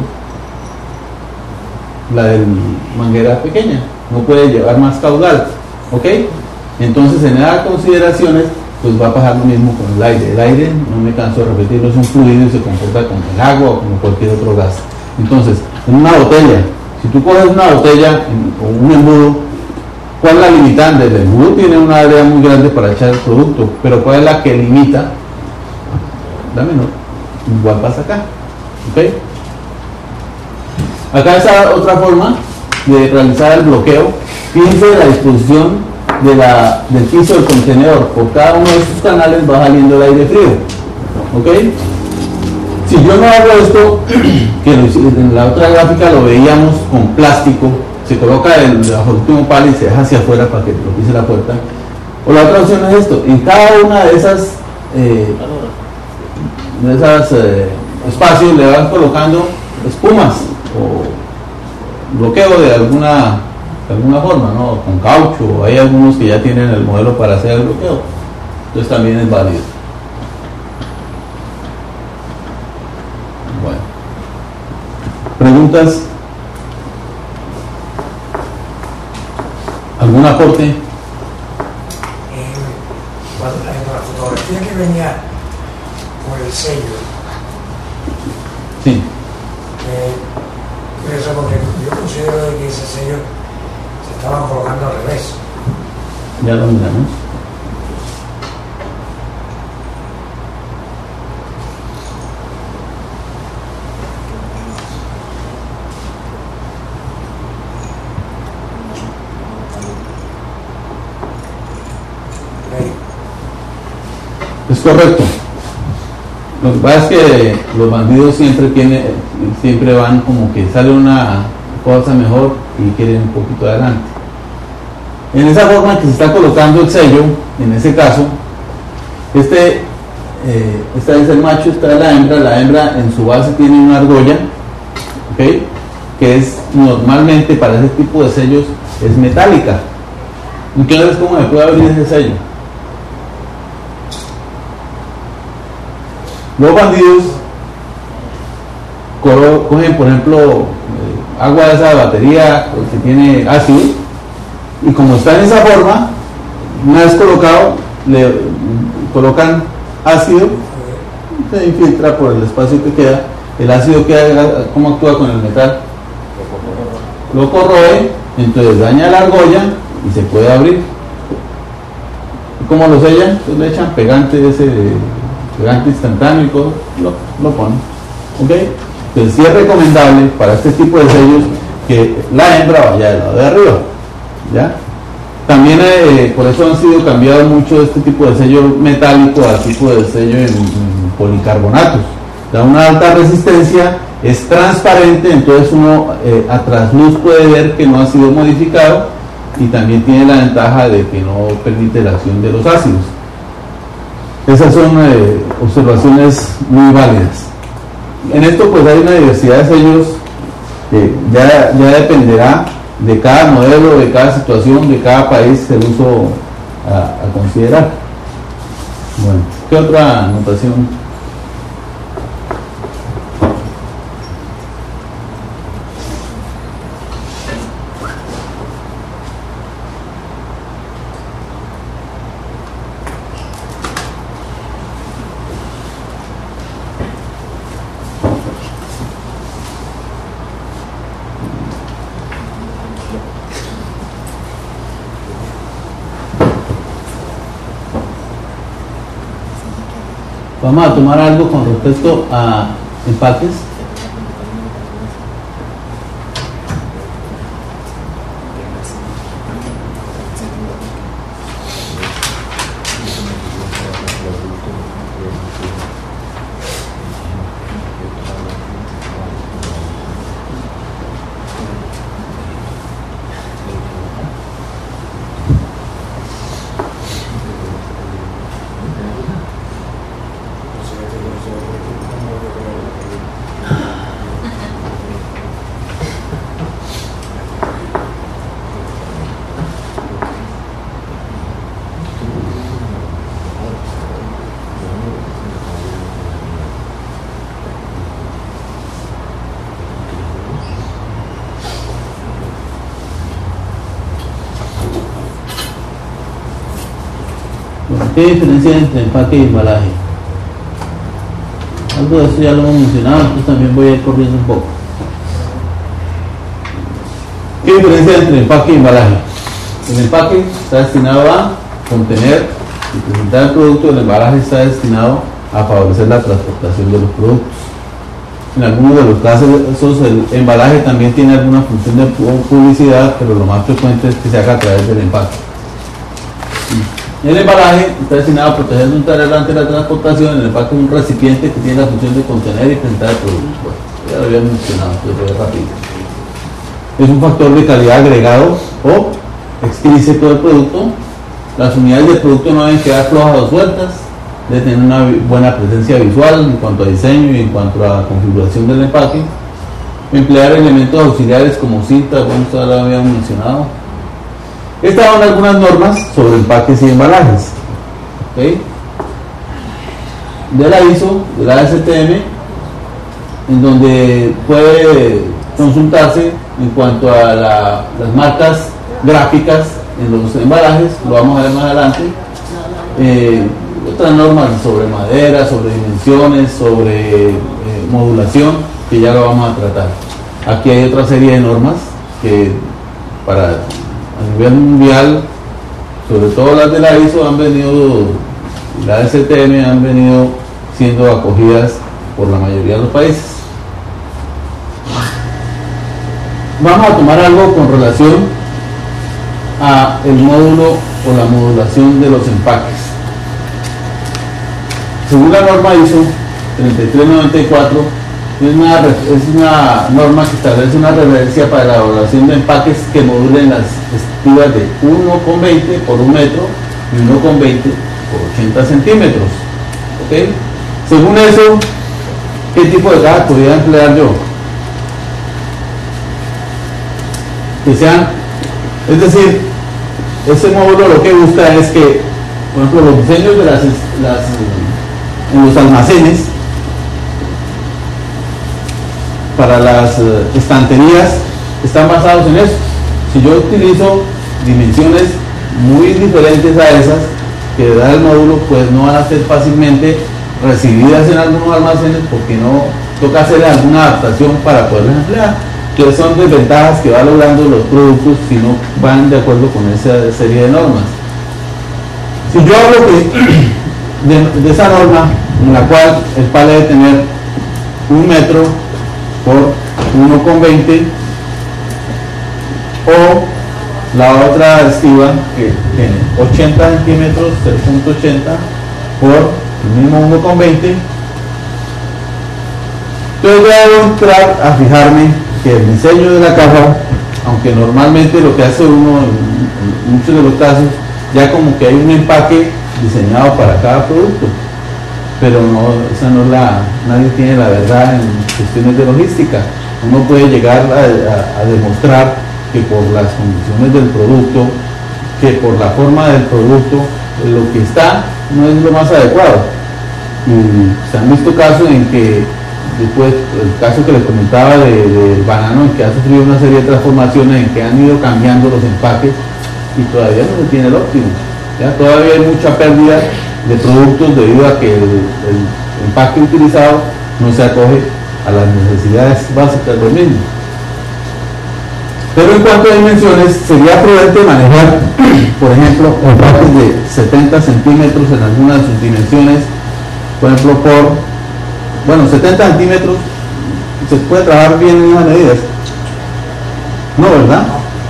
Speaker 1: La de manguera pequeña, no puede llevar más caudal, ¿ok? Entonces en esas consideraciones pues va a pasar lo mismo con el aire. El aire, no me canso de repetirlo, es un fluido y se comporta como el agua o como cualquier otro gas. Entonces, en una botella, si tú coges una botella o un embudo, ¿cuál es la limitante? El embudo tiene una área muy grande para echar el producto, pero ¿cuál es la que limita? La menor. Igual pasa acá, ¿ok? Acá está otra forma de realizar el bloqueo. Fíjense la disposición del piso del contenedor. Por cada uno de estos canales va saliendo el aire frío, ¿ok? Si yo no hago esto, que en la otra gráfica lo veíamos con plástico, se coloca bajo el último palo y se deja hacia afuera para que lo pise la puerta. O la otra opción es esto: en cada una de esas espacios le van colocando espumas o bloqueo de alguna forma, ¿no? Con caucho. Hay algunos que ya tienen el modelo para hacer el bloqueo, entonces también es válido. Bueno, preguntas, algún aporte.
Speaker 5: Cuando la fotografía que venía con el sello,
Speaker 1: Sí.
Speaker 5: eso porque yo considero que ese sello se estaba colocando al revés.
Speaker 1: Ya lo miramos. Es correcto. Lo que pasa es que los bandidos siempre van como que sale una cosa mejor y quieren un poquito adelante. En esa forma que se está colocando el sello, en ese caso, esta es el macho, esta es la hembra en su base tiene una argolla, ¿okay? Que es normalmente para ese tipo de sellos es metálica. Entonces, ¿cómo me puede abrir ese sello? Los bandidos cogen, por ejemplo, agua de esa batería que tiene ácido, y como está en esa forma, una vez colocado, le colocan ácido, se infiltra por el espacio que queda, el ácido queda, ¿cómo actúa con el metal? Lo corroe, entonces daña la argolla y se puede abrir. ¿Cómo lo sellan? Pues le echan pegante instantáneo y todo, lo ponen, ¿ok? Entonces sí es recomendable para este tipo de sellos que la hembra vaya del lado de arriba, ¿ya? También por eso han sido cambiados mucho este tipo de sello metálico al tipo de sello en policarbonatos. Da una alta resistencia, es transparente, entonces uno a trasluz puede ver que no ha sido modificado, y también tiene la ventaja de que no permite la acción de los ácidos. Esas son observaciones muy válidas. En esto pues hay una diversidad de sellos que ya dependerá de cada modelo, de cada situación, de cada país el uso a considerar. Bueno, ¿qué otra anotación? Vamos a tomar algo con respecto a empaques. ¿Qué diferencia entre empaque y embalaje? Algo de eso ya lo hemos mencionado, entonces también voy a ir corriendo un poco. ¿Qué diferencia entre empaque y embalaje? El empaque está destinado a contener y presentar el producto, el embalaje está destinado a favorecer la transportación de los productos. En algunos de los casos el embalaje también tiene alguna función de publicidad, pero lo más frecuente es que se haga a través del empaque. El embalaje está destinado a proteger un tolerante de la transportación. El empaque es un recipiente que tiene la función de contener y presentar el producto. Bueno, ya lo había mencionado, entonces voy rápido. Es un factor de calidad agregado o extrínseco del producto. Las unidades del producto no deben quedar flojas o sueltas, deben tener una buena presencia visual en cuanto a diseño y en cuanto a la configuración del empaque. Emplear elementos auxiliares como cinta, como ya lo habíamos mencionado. Estas son algunas normas sobre empaques y embalajes, ¿okay? De la ISO, de la STM, en donde puede consultarse en cuanto a las marcas gráficas en los embalajes, lo vamos a ver más adelante. Otras normas sobre madera, sobre dimensiones, sobre modulación, que ya lo vamos a tratar. Aquí hay otra serie de normas que a nivel mundial, sobre todo las de la ISO la STM han venido siendo acogidas por la mayoría de los países. Vamos a tomar algo con relación a el módulo o la modulación de los empaques. Según la norma ISO 3394, es una norma que establece una referencia para la elaboración de empaques que modulen las estiras de 1,20 por 1 metro y 1,20 por 80 centímetros. ¿Okay? Según eso, ¿qué tipo de caja podría emplear yo? Que sean, es decir, ese módulo lo que busca es que, por ejemplo, los diseños de en los almacenes para las estanterías están basados en eso. Si yo utilizo dimensiones muy diferentes a esas que da el módulo, pues no van a ser fácilmente recibidas en algunos almacenes porque no toca hacer alguna adaptación para poderlas emplear, que son desventajas que va logrando los productos si no van de acuerdo con esa serie de normas. Si yo hablo de esa norma en la cual el PAL debe tener 1 metro por 1,20 o la otra estiva que tiene 80 centímetros, 0,80 por el mismo 1,20, entonces debo entrar a fijarme que el diseño de la caja, aunque normalmente lo que hace uno en muchos de los casos, ya como que hay un empaque diseñado para cada producto, pero no, esa no es nadie tiene la verdad en cuestiones de logística. Uno puede llegar a demostrar que por las condiciones del producto, que por la forma del producto, lo que está no es lo más adecuado. Y se han visto casos en que, después, el caso que les comentaba del banano, en que ha sufrido una serie de transformaciones, en que han ido cambiando los empaques y todavía no se tiene el óptimo. ¿Ya? Todavía hay mucha pérdida de productos debido a que el empaque utilizado no se acoge a las necesidades básicas del mismo. Pero en cuanto a dimensiones, sería prudente manejar, por ejemplo, empaques de 70 centímetros en algunas de sus dimensiones, por ejemplo, 70 centímetros, se puede trabajar bien en esas medidas. No, ¿verdad?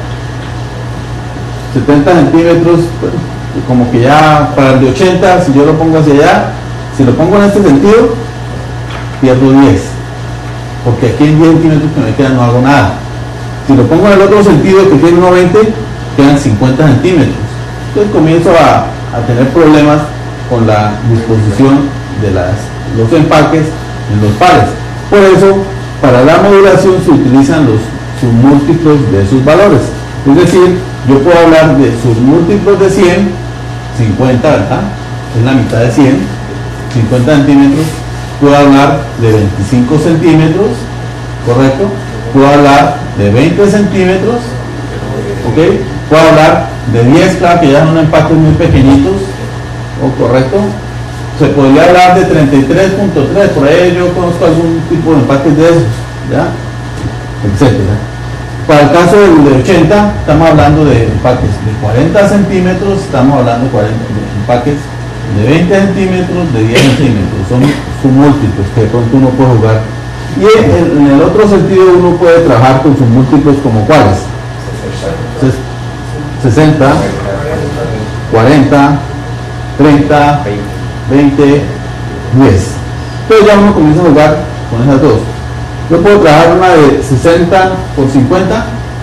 Speaker 1: 70 centímetros, pues, como que ya para el de 80, si yo lo pongo hacia allá, si lo pongo en este sentido, pierdo 10, porque aquí en 10 centímetros que me quedan no hago nada. Si lo pongo en el otro sentido, que tiene 1,20, quedan 50 centímetros. Entonces comienzo a tener problemas con la disposición de los empaques en los pares. Por eso, para la modulación se utilizan los submúltiplos de sus valores. Es decir, yo puedo hablar de submúltiplos de 100, 50, ¿verdad? Es la mitad de 100, 50 centímetros. Puedo hablar de 25 centímetros, ¿correcto? Puedo hablar de 20 centímetros, ¿ok? Puedo hablar de 10, claro que ya son empaques muy pequeñitos, ¿correcto? Se podría hablar de 33.3, por ahí yo conozco algún tipo de empaques de esos, ¿ya? Etcétera. Para el caso del de 80, estamos hablando de empaques de 40 centímetros, estamos hablando de empaques de 20 centímetros, de 10 centímetros, son submúltiplos que de pronto uno puede jugar. Y en el otro sentido uno puede trabajar con submúltiplos como cuáles: 60, 40, 30, 20, 10. Entonces ya uno comienza a jugar con esas dos. Yo puedo trabajar una de 60 por 50.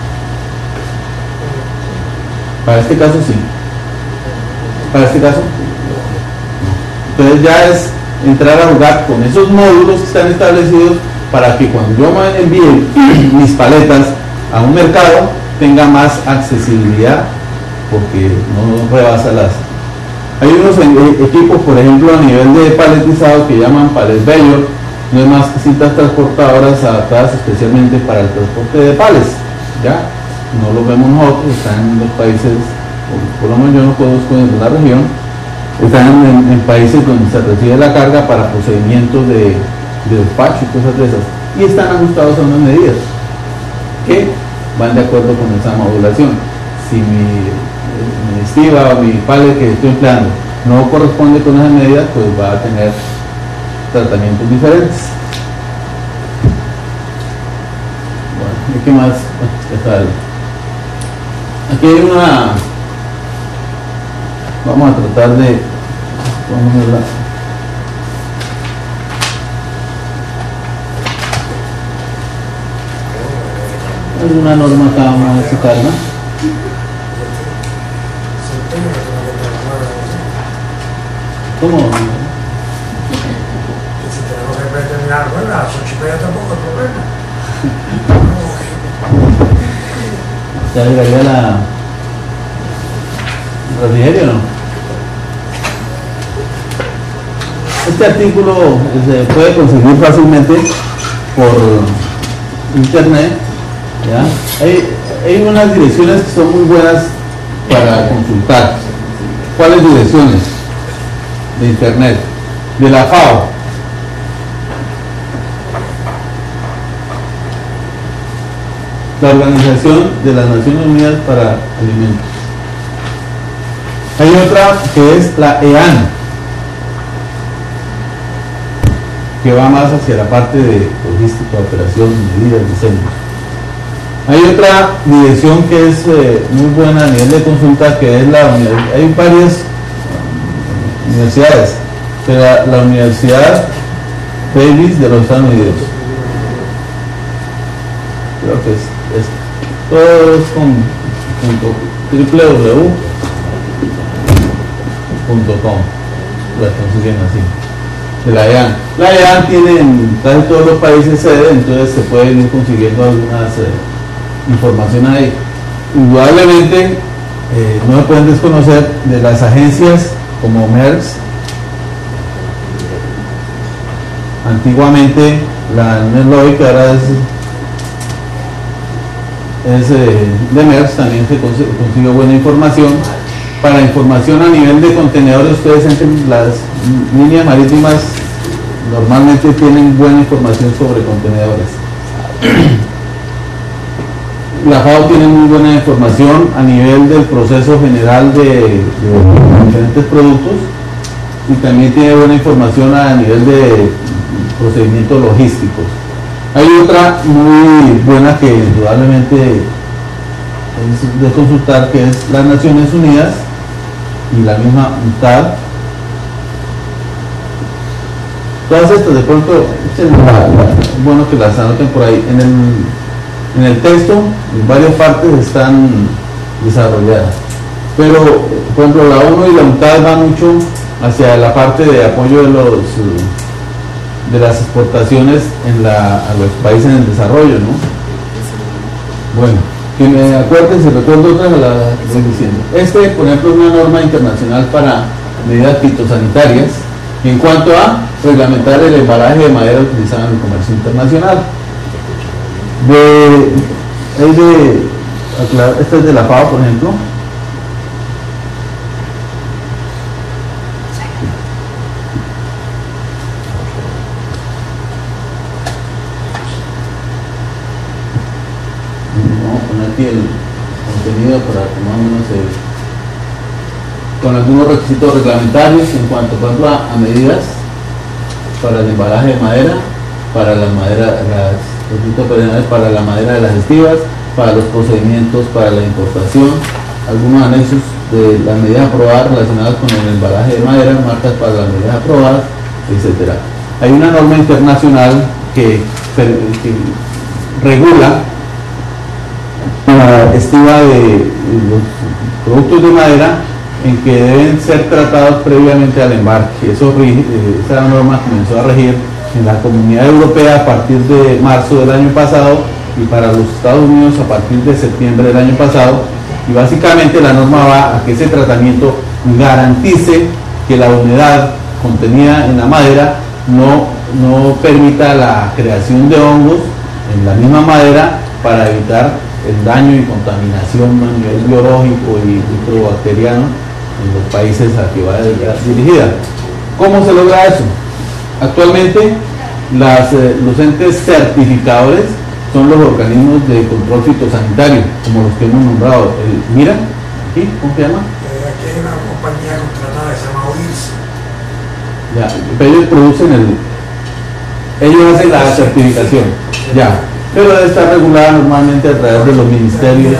Speaker 1: Para este caso sí. Para este caso no. Entonces ya es entrar a jugar con esos módulos que están establecidos para que cuando yo me envíe mis paletas a un mercado tenga más accesibilidad, porque no rebasa las. Hay unos equipos, por ejemplo, a nivel de paletizado que llaman pallet bayor, no es más que cintas transportadoras adaptadas especialmente para el transporte de palets, ¿ya? No los vemos nosotros, están en los países, por lo menos yo no conozco en la región, están en países donde se recibe la carga para procedimientos de despacho y cosas de esas, y están ajustados a unas medidas que van de acuerdo con esa modulación. Si mi estiva o mi pallet que estoy empleando no corresponde con esas medidas, pues va a tener tratamientos diferentes. Bueno, ¿y qué más? Aquí hay una, vamos a tratar de, vamos a verla. Hay una norma acá, vamos a checarla. ¿Cómo?
Speaker 5: Si tenemos que determinar, bueno, a las 8 ya tampoco hay problema.
Speaker 1: ¿Ya llegaría la refrigerio o no? Este artículo se puede conseguir fácilmente por internet, ¿ya? Hay unas direcciones que son muy buenas para consultar. ¿Cuáles direcciones? De internet, de la FAO. La Organización de las Naciones Unidas para Alimentos. Hay otra que es la EAN, que va más hacia la parte de logística, operación, medidas, diseño. Hay otra dirección que es muy buena a nivel de consulta, que es la universidad. Hay varias universidades, pero la Universidad Davis de los Estados Unidos, creo que es todo es con www. la consiguen así, de la EAN. La EAN tiene en casi todos los países sede, entonces se pueden ir consiguiendo algunas información ahí. Indudablemente no se pueden desconocer de las agencias como MERS. Antiguamente la NERLOI, que ahora es de MERS, también se consigue buena información. Para información a nivel de contenedores, ustedes entren, las líneas marítimas normalmente tienen buena información sobre contenedores. La FAO tiene muy buena información a nivel del proceso general de diferentes productos, y también tiene buena información a nivel de procedimientos logísticos. Hay otra muy buena que indudablemente es de consultar, que es las Naciones Unidas y la misma UNCTAD. Todas estas de pronto es bueno que las anoten por ahí. En el texto, en varias partes están desarrolladas, pero por ejemplo la ONU y la UNCTAD van mucho hacia la parte de apoyo de las exportaciones a los países en desarrollo, ¿no? Bueno, que me acuerden, si recuerdo otra, la estoy diciendo. Por ejemplo, es una norma internacional para medidas fitosanitarias en cuanto a reglamentar el embalaje de madera utilizado en el comercio internacional. Esta es de la FAO, por ejemplo. Vamos a poner aquí el contenido para que más o menos con algunos requisitos reglamentarios en cuanto, por ejemplo, a medidas para el embalaje de madera, para la madera, para la madera de las estivas, para los procedimientos para la importación, algunos anexos de las medidas aprobadas relacionadas con el embalaje de madera, marcas para las medidas aprobadas, etc. Hay una norma internacional que regula la estiva de los productos de madera en que deben ser tratados previamente al embarque. Esa norma comenzó a regir en la Comunidad Europea a partir de marzo del año pasado, y para los Estados Unidos a partir de septiembre del año pasado, y básicamente la norma va a que ese tratamiento garantice que la humedad contenida en la madera no permita la creación de hongos en la misma madera, para evitar el daño y contaminación a nivel biológico y microbacteriano en los países a que va dirigida. ¿Cómo se logra eso? Actualmente los entes certificadores son los organismos de control fitosanitario, como los que hemos nombrado. Mira, aquí, ¿cómo se llama?
Speaker 5: Aquí hay una compañía contratada que se llama OIRS.
Speaker 1: Ya, pero ellos producen ellos hacen la certificación, ya, pero debe estar regulada normalmente a través de los ministerios.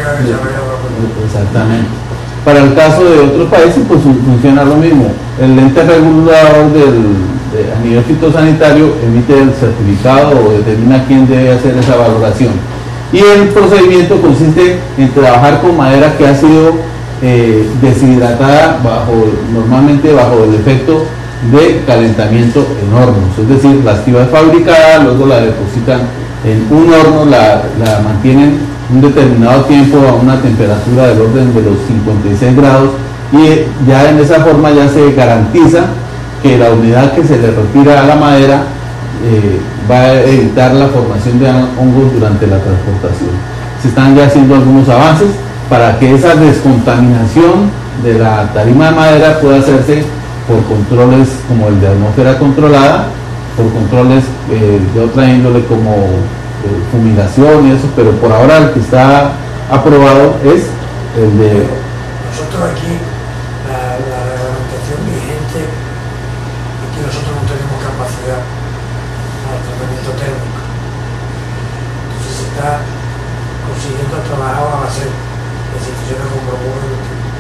Speaker 1: Exactamente. Para el caso de otros países, pues funciona lo mismo. El ente regulador a nivel fitosanitario emite el certificado o determina quién debe hacer esa valoración. Y el procedimiento consiste en trabajar con madera que ha sido deshidratada normalmente bajo el efecto de calentamiento en hornos. Es decir, la estiva es fabricada, luego la depositan en un horno, la mantienen un determinado tiempo a una temperatura del orden de los 56 grados, y ya en esa forma ya se garantiza que la humedad que se le retira a la madera va a evitar la formación de hongos durante la transportación. Se están ya haciendo algunos avances para que esa descontaminación de la tarima de madera pueda hacerse por controles como el de atmósfera controlada, por controles de otra índole como fumigación y eso, pero por ahora el que está aprobado es el de...
Speaker 5: Nosotros aquí, la reglamentación vigente, aquí nosotros no tenemos capacidad para el tratamiento térmico. Entonces se está consiguiendo trabajar a base de instituciones como Procure.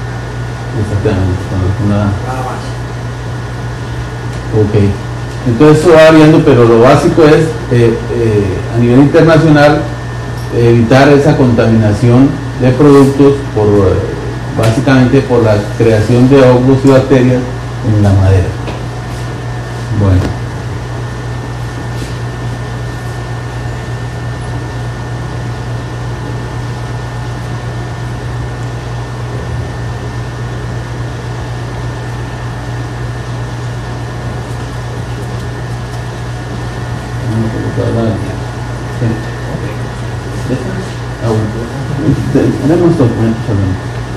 Speaker 1: Exactamente,
Speaker 5: nada más.
Speaker 1: Ok, entonces eso va variando, pero lo básico es a nivel internacional evitar esa contaminación de productos por básicamente por la creación de hongos y bacterias en la madera. Bueno. Tenemos documentos también.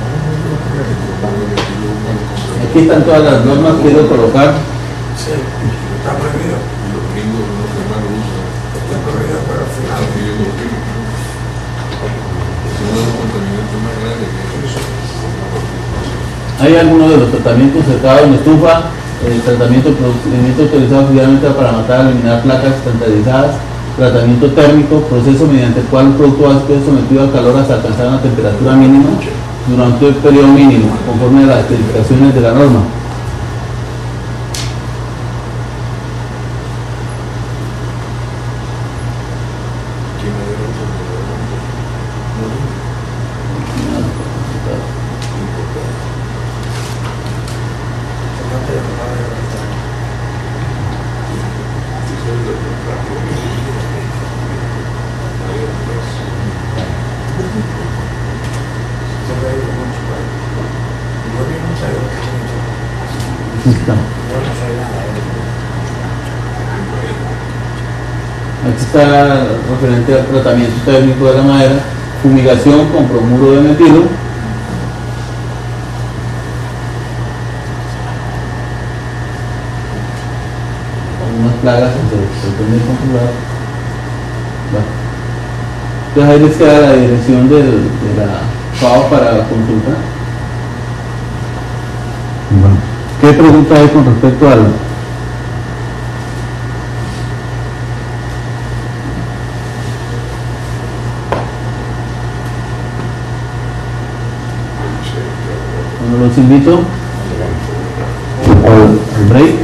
Speaker 1: Aquí están todas las normas, quiero colocar.
Speaker 5: Sí, está prohibido. Está prohibido, pero al final.
Speaker 1: Hay algunos de los tratamientos cercados en estufa, el procedimiento autorizado finalmente para matar, eliminar placas estandarizadas, tratamiento térmico, proceso mediante el cual un producto va a ser sometido al calor hasta alcanzar una temperatura mínima durante el periodo mínimo, conforme a las especificaciones de la norma. Aquí está referente al tratamiento térmico de la madera, fumigación con bromuro de metilo, algunas plagas se pueden controlar. Entonces ahí les queda la dirección de la FAO para la consulta. Bueno, ¿qué pregunta hay con respecto al? Bueno, los invito al break.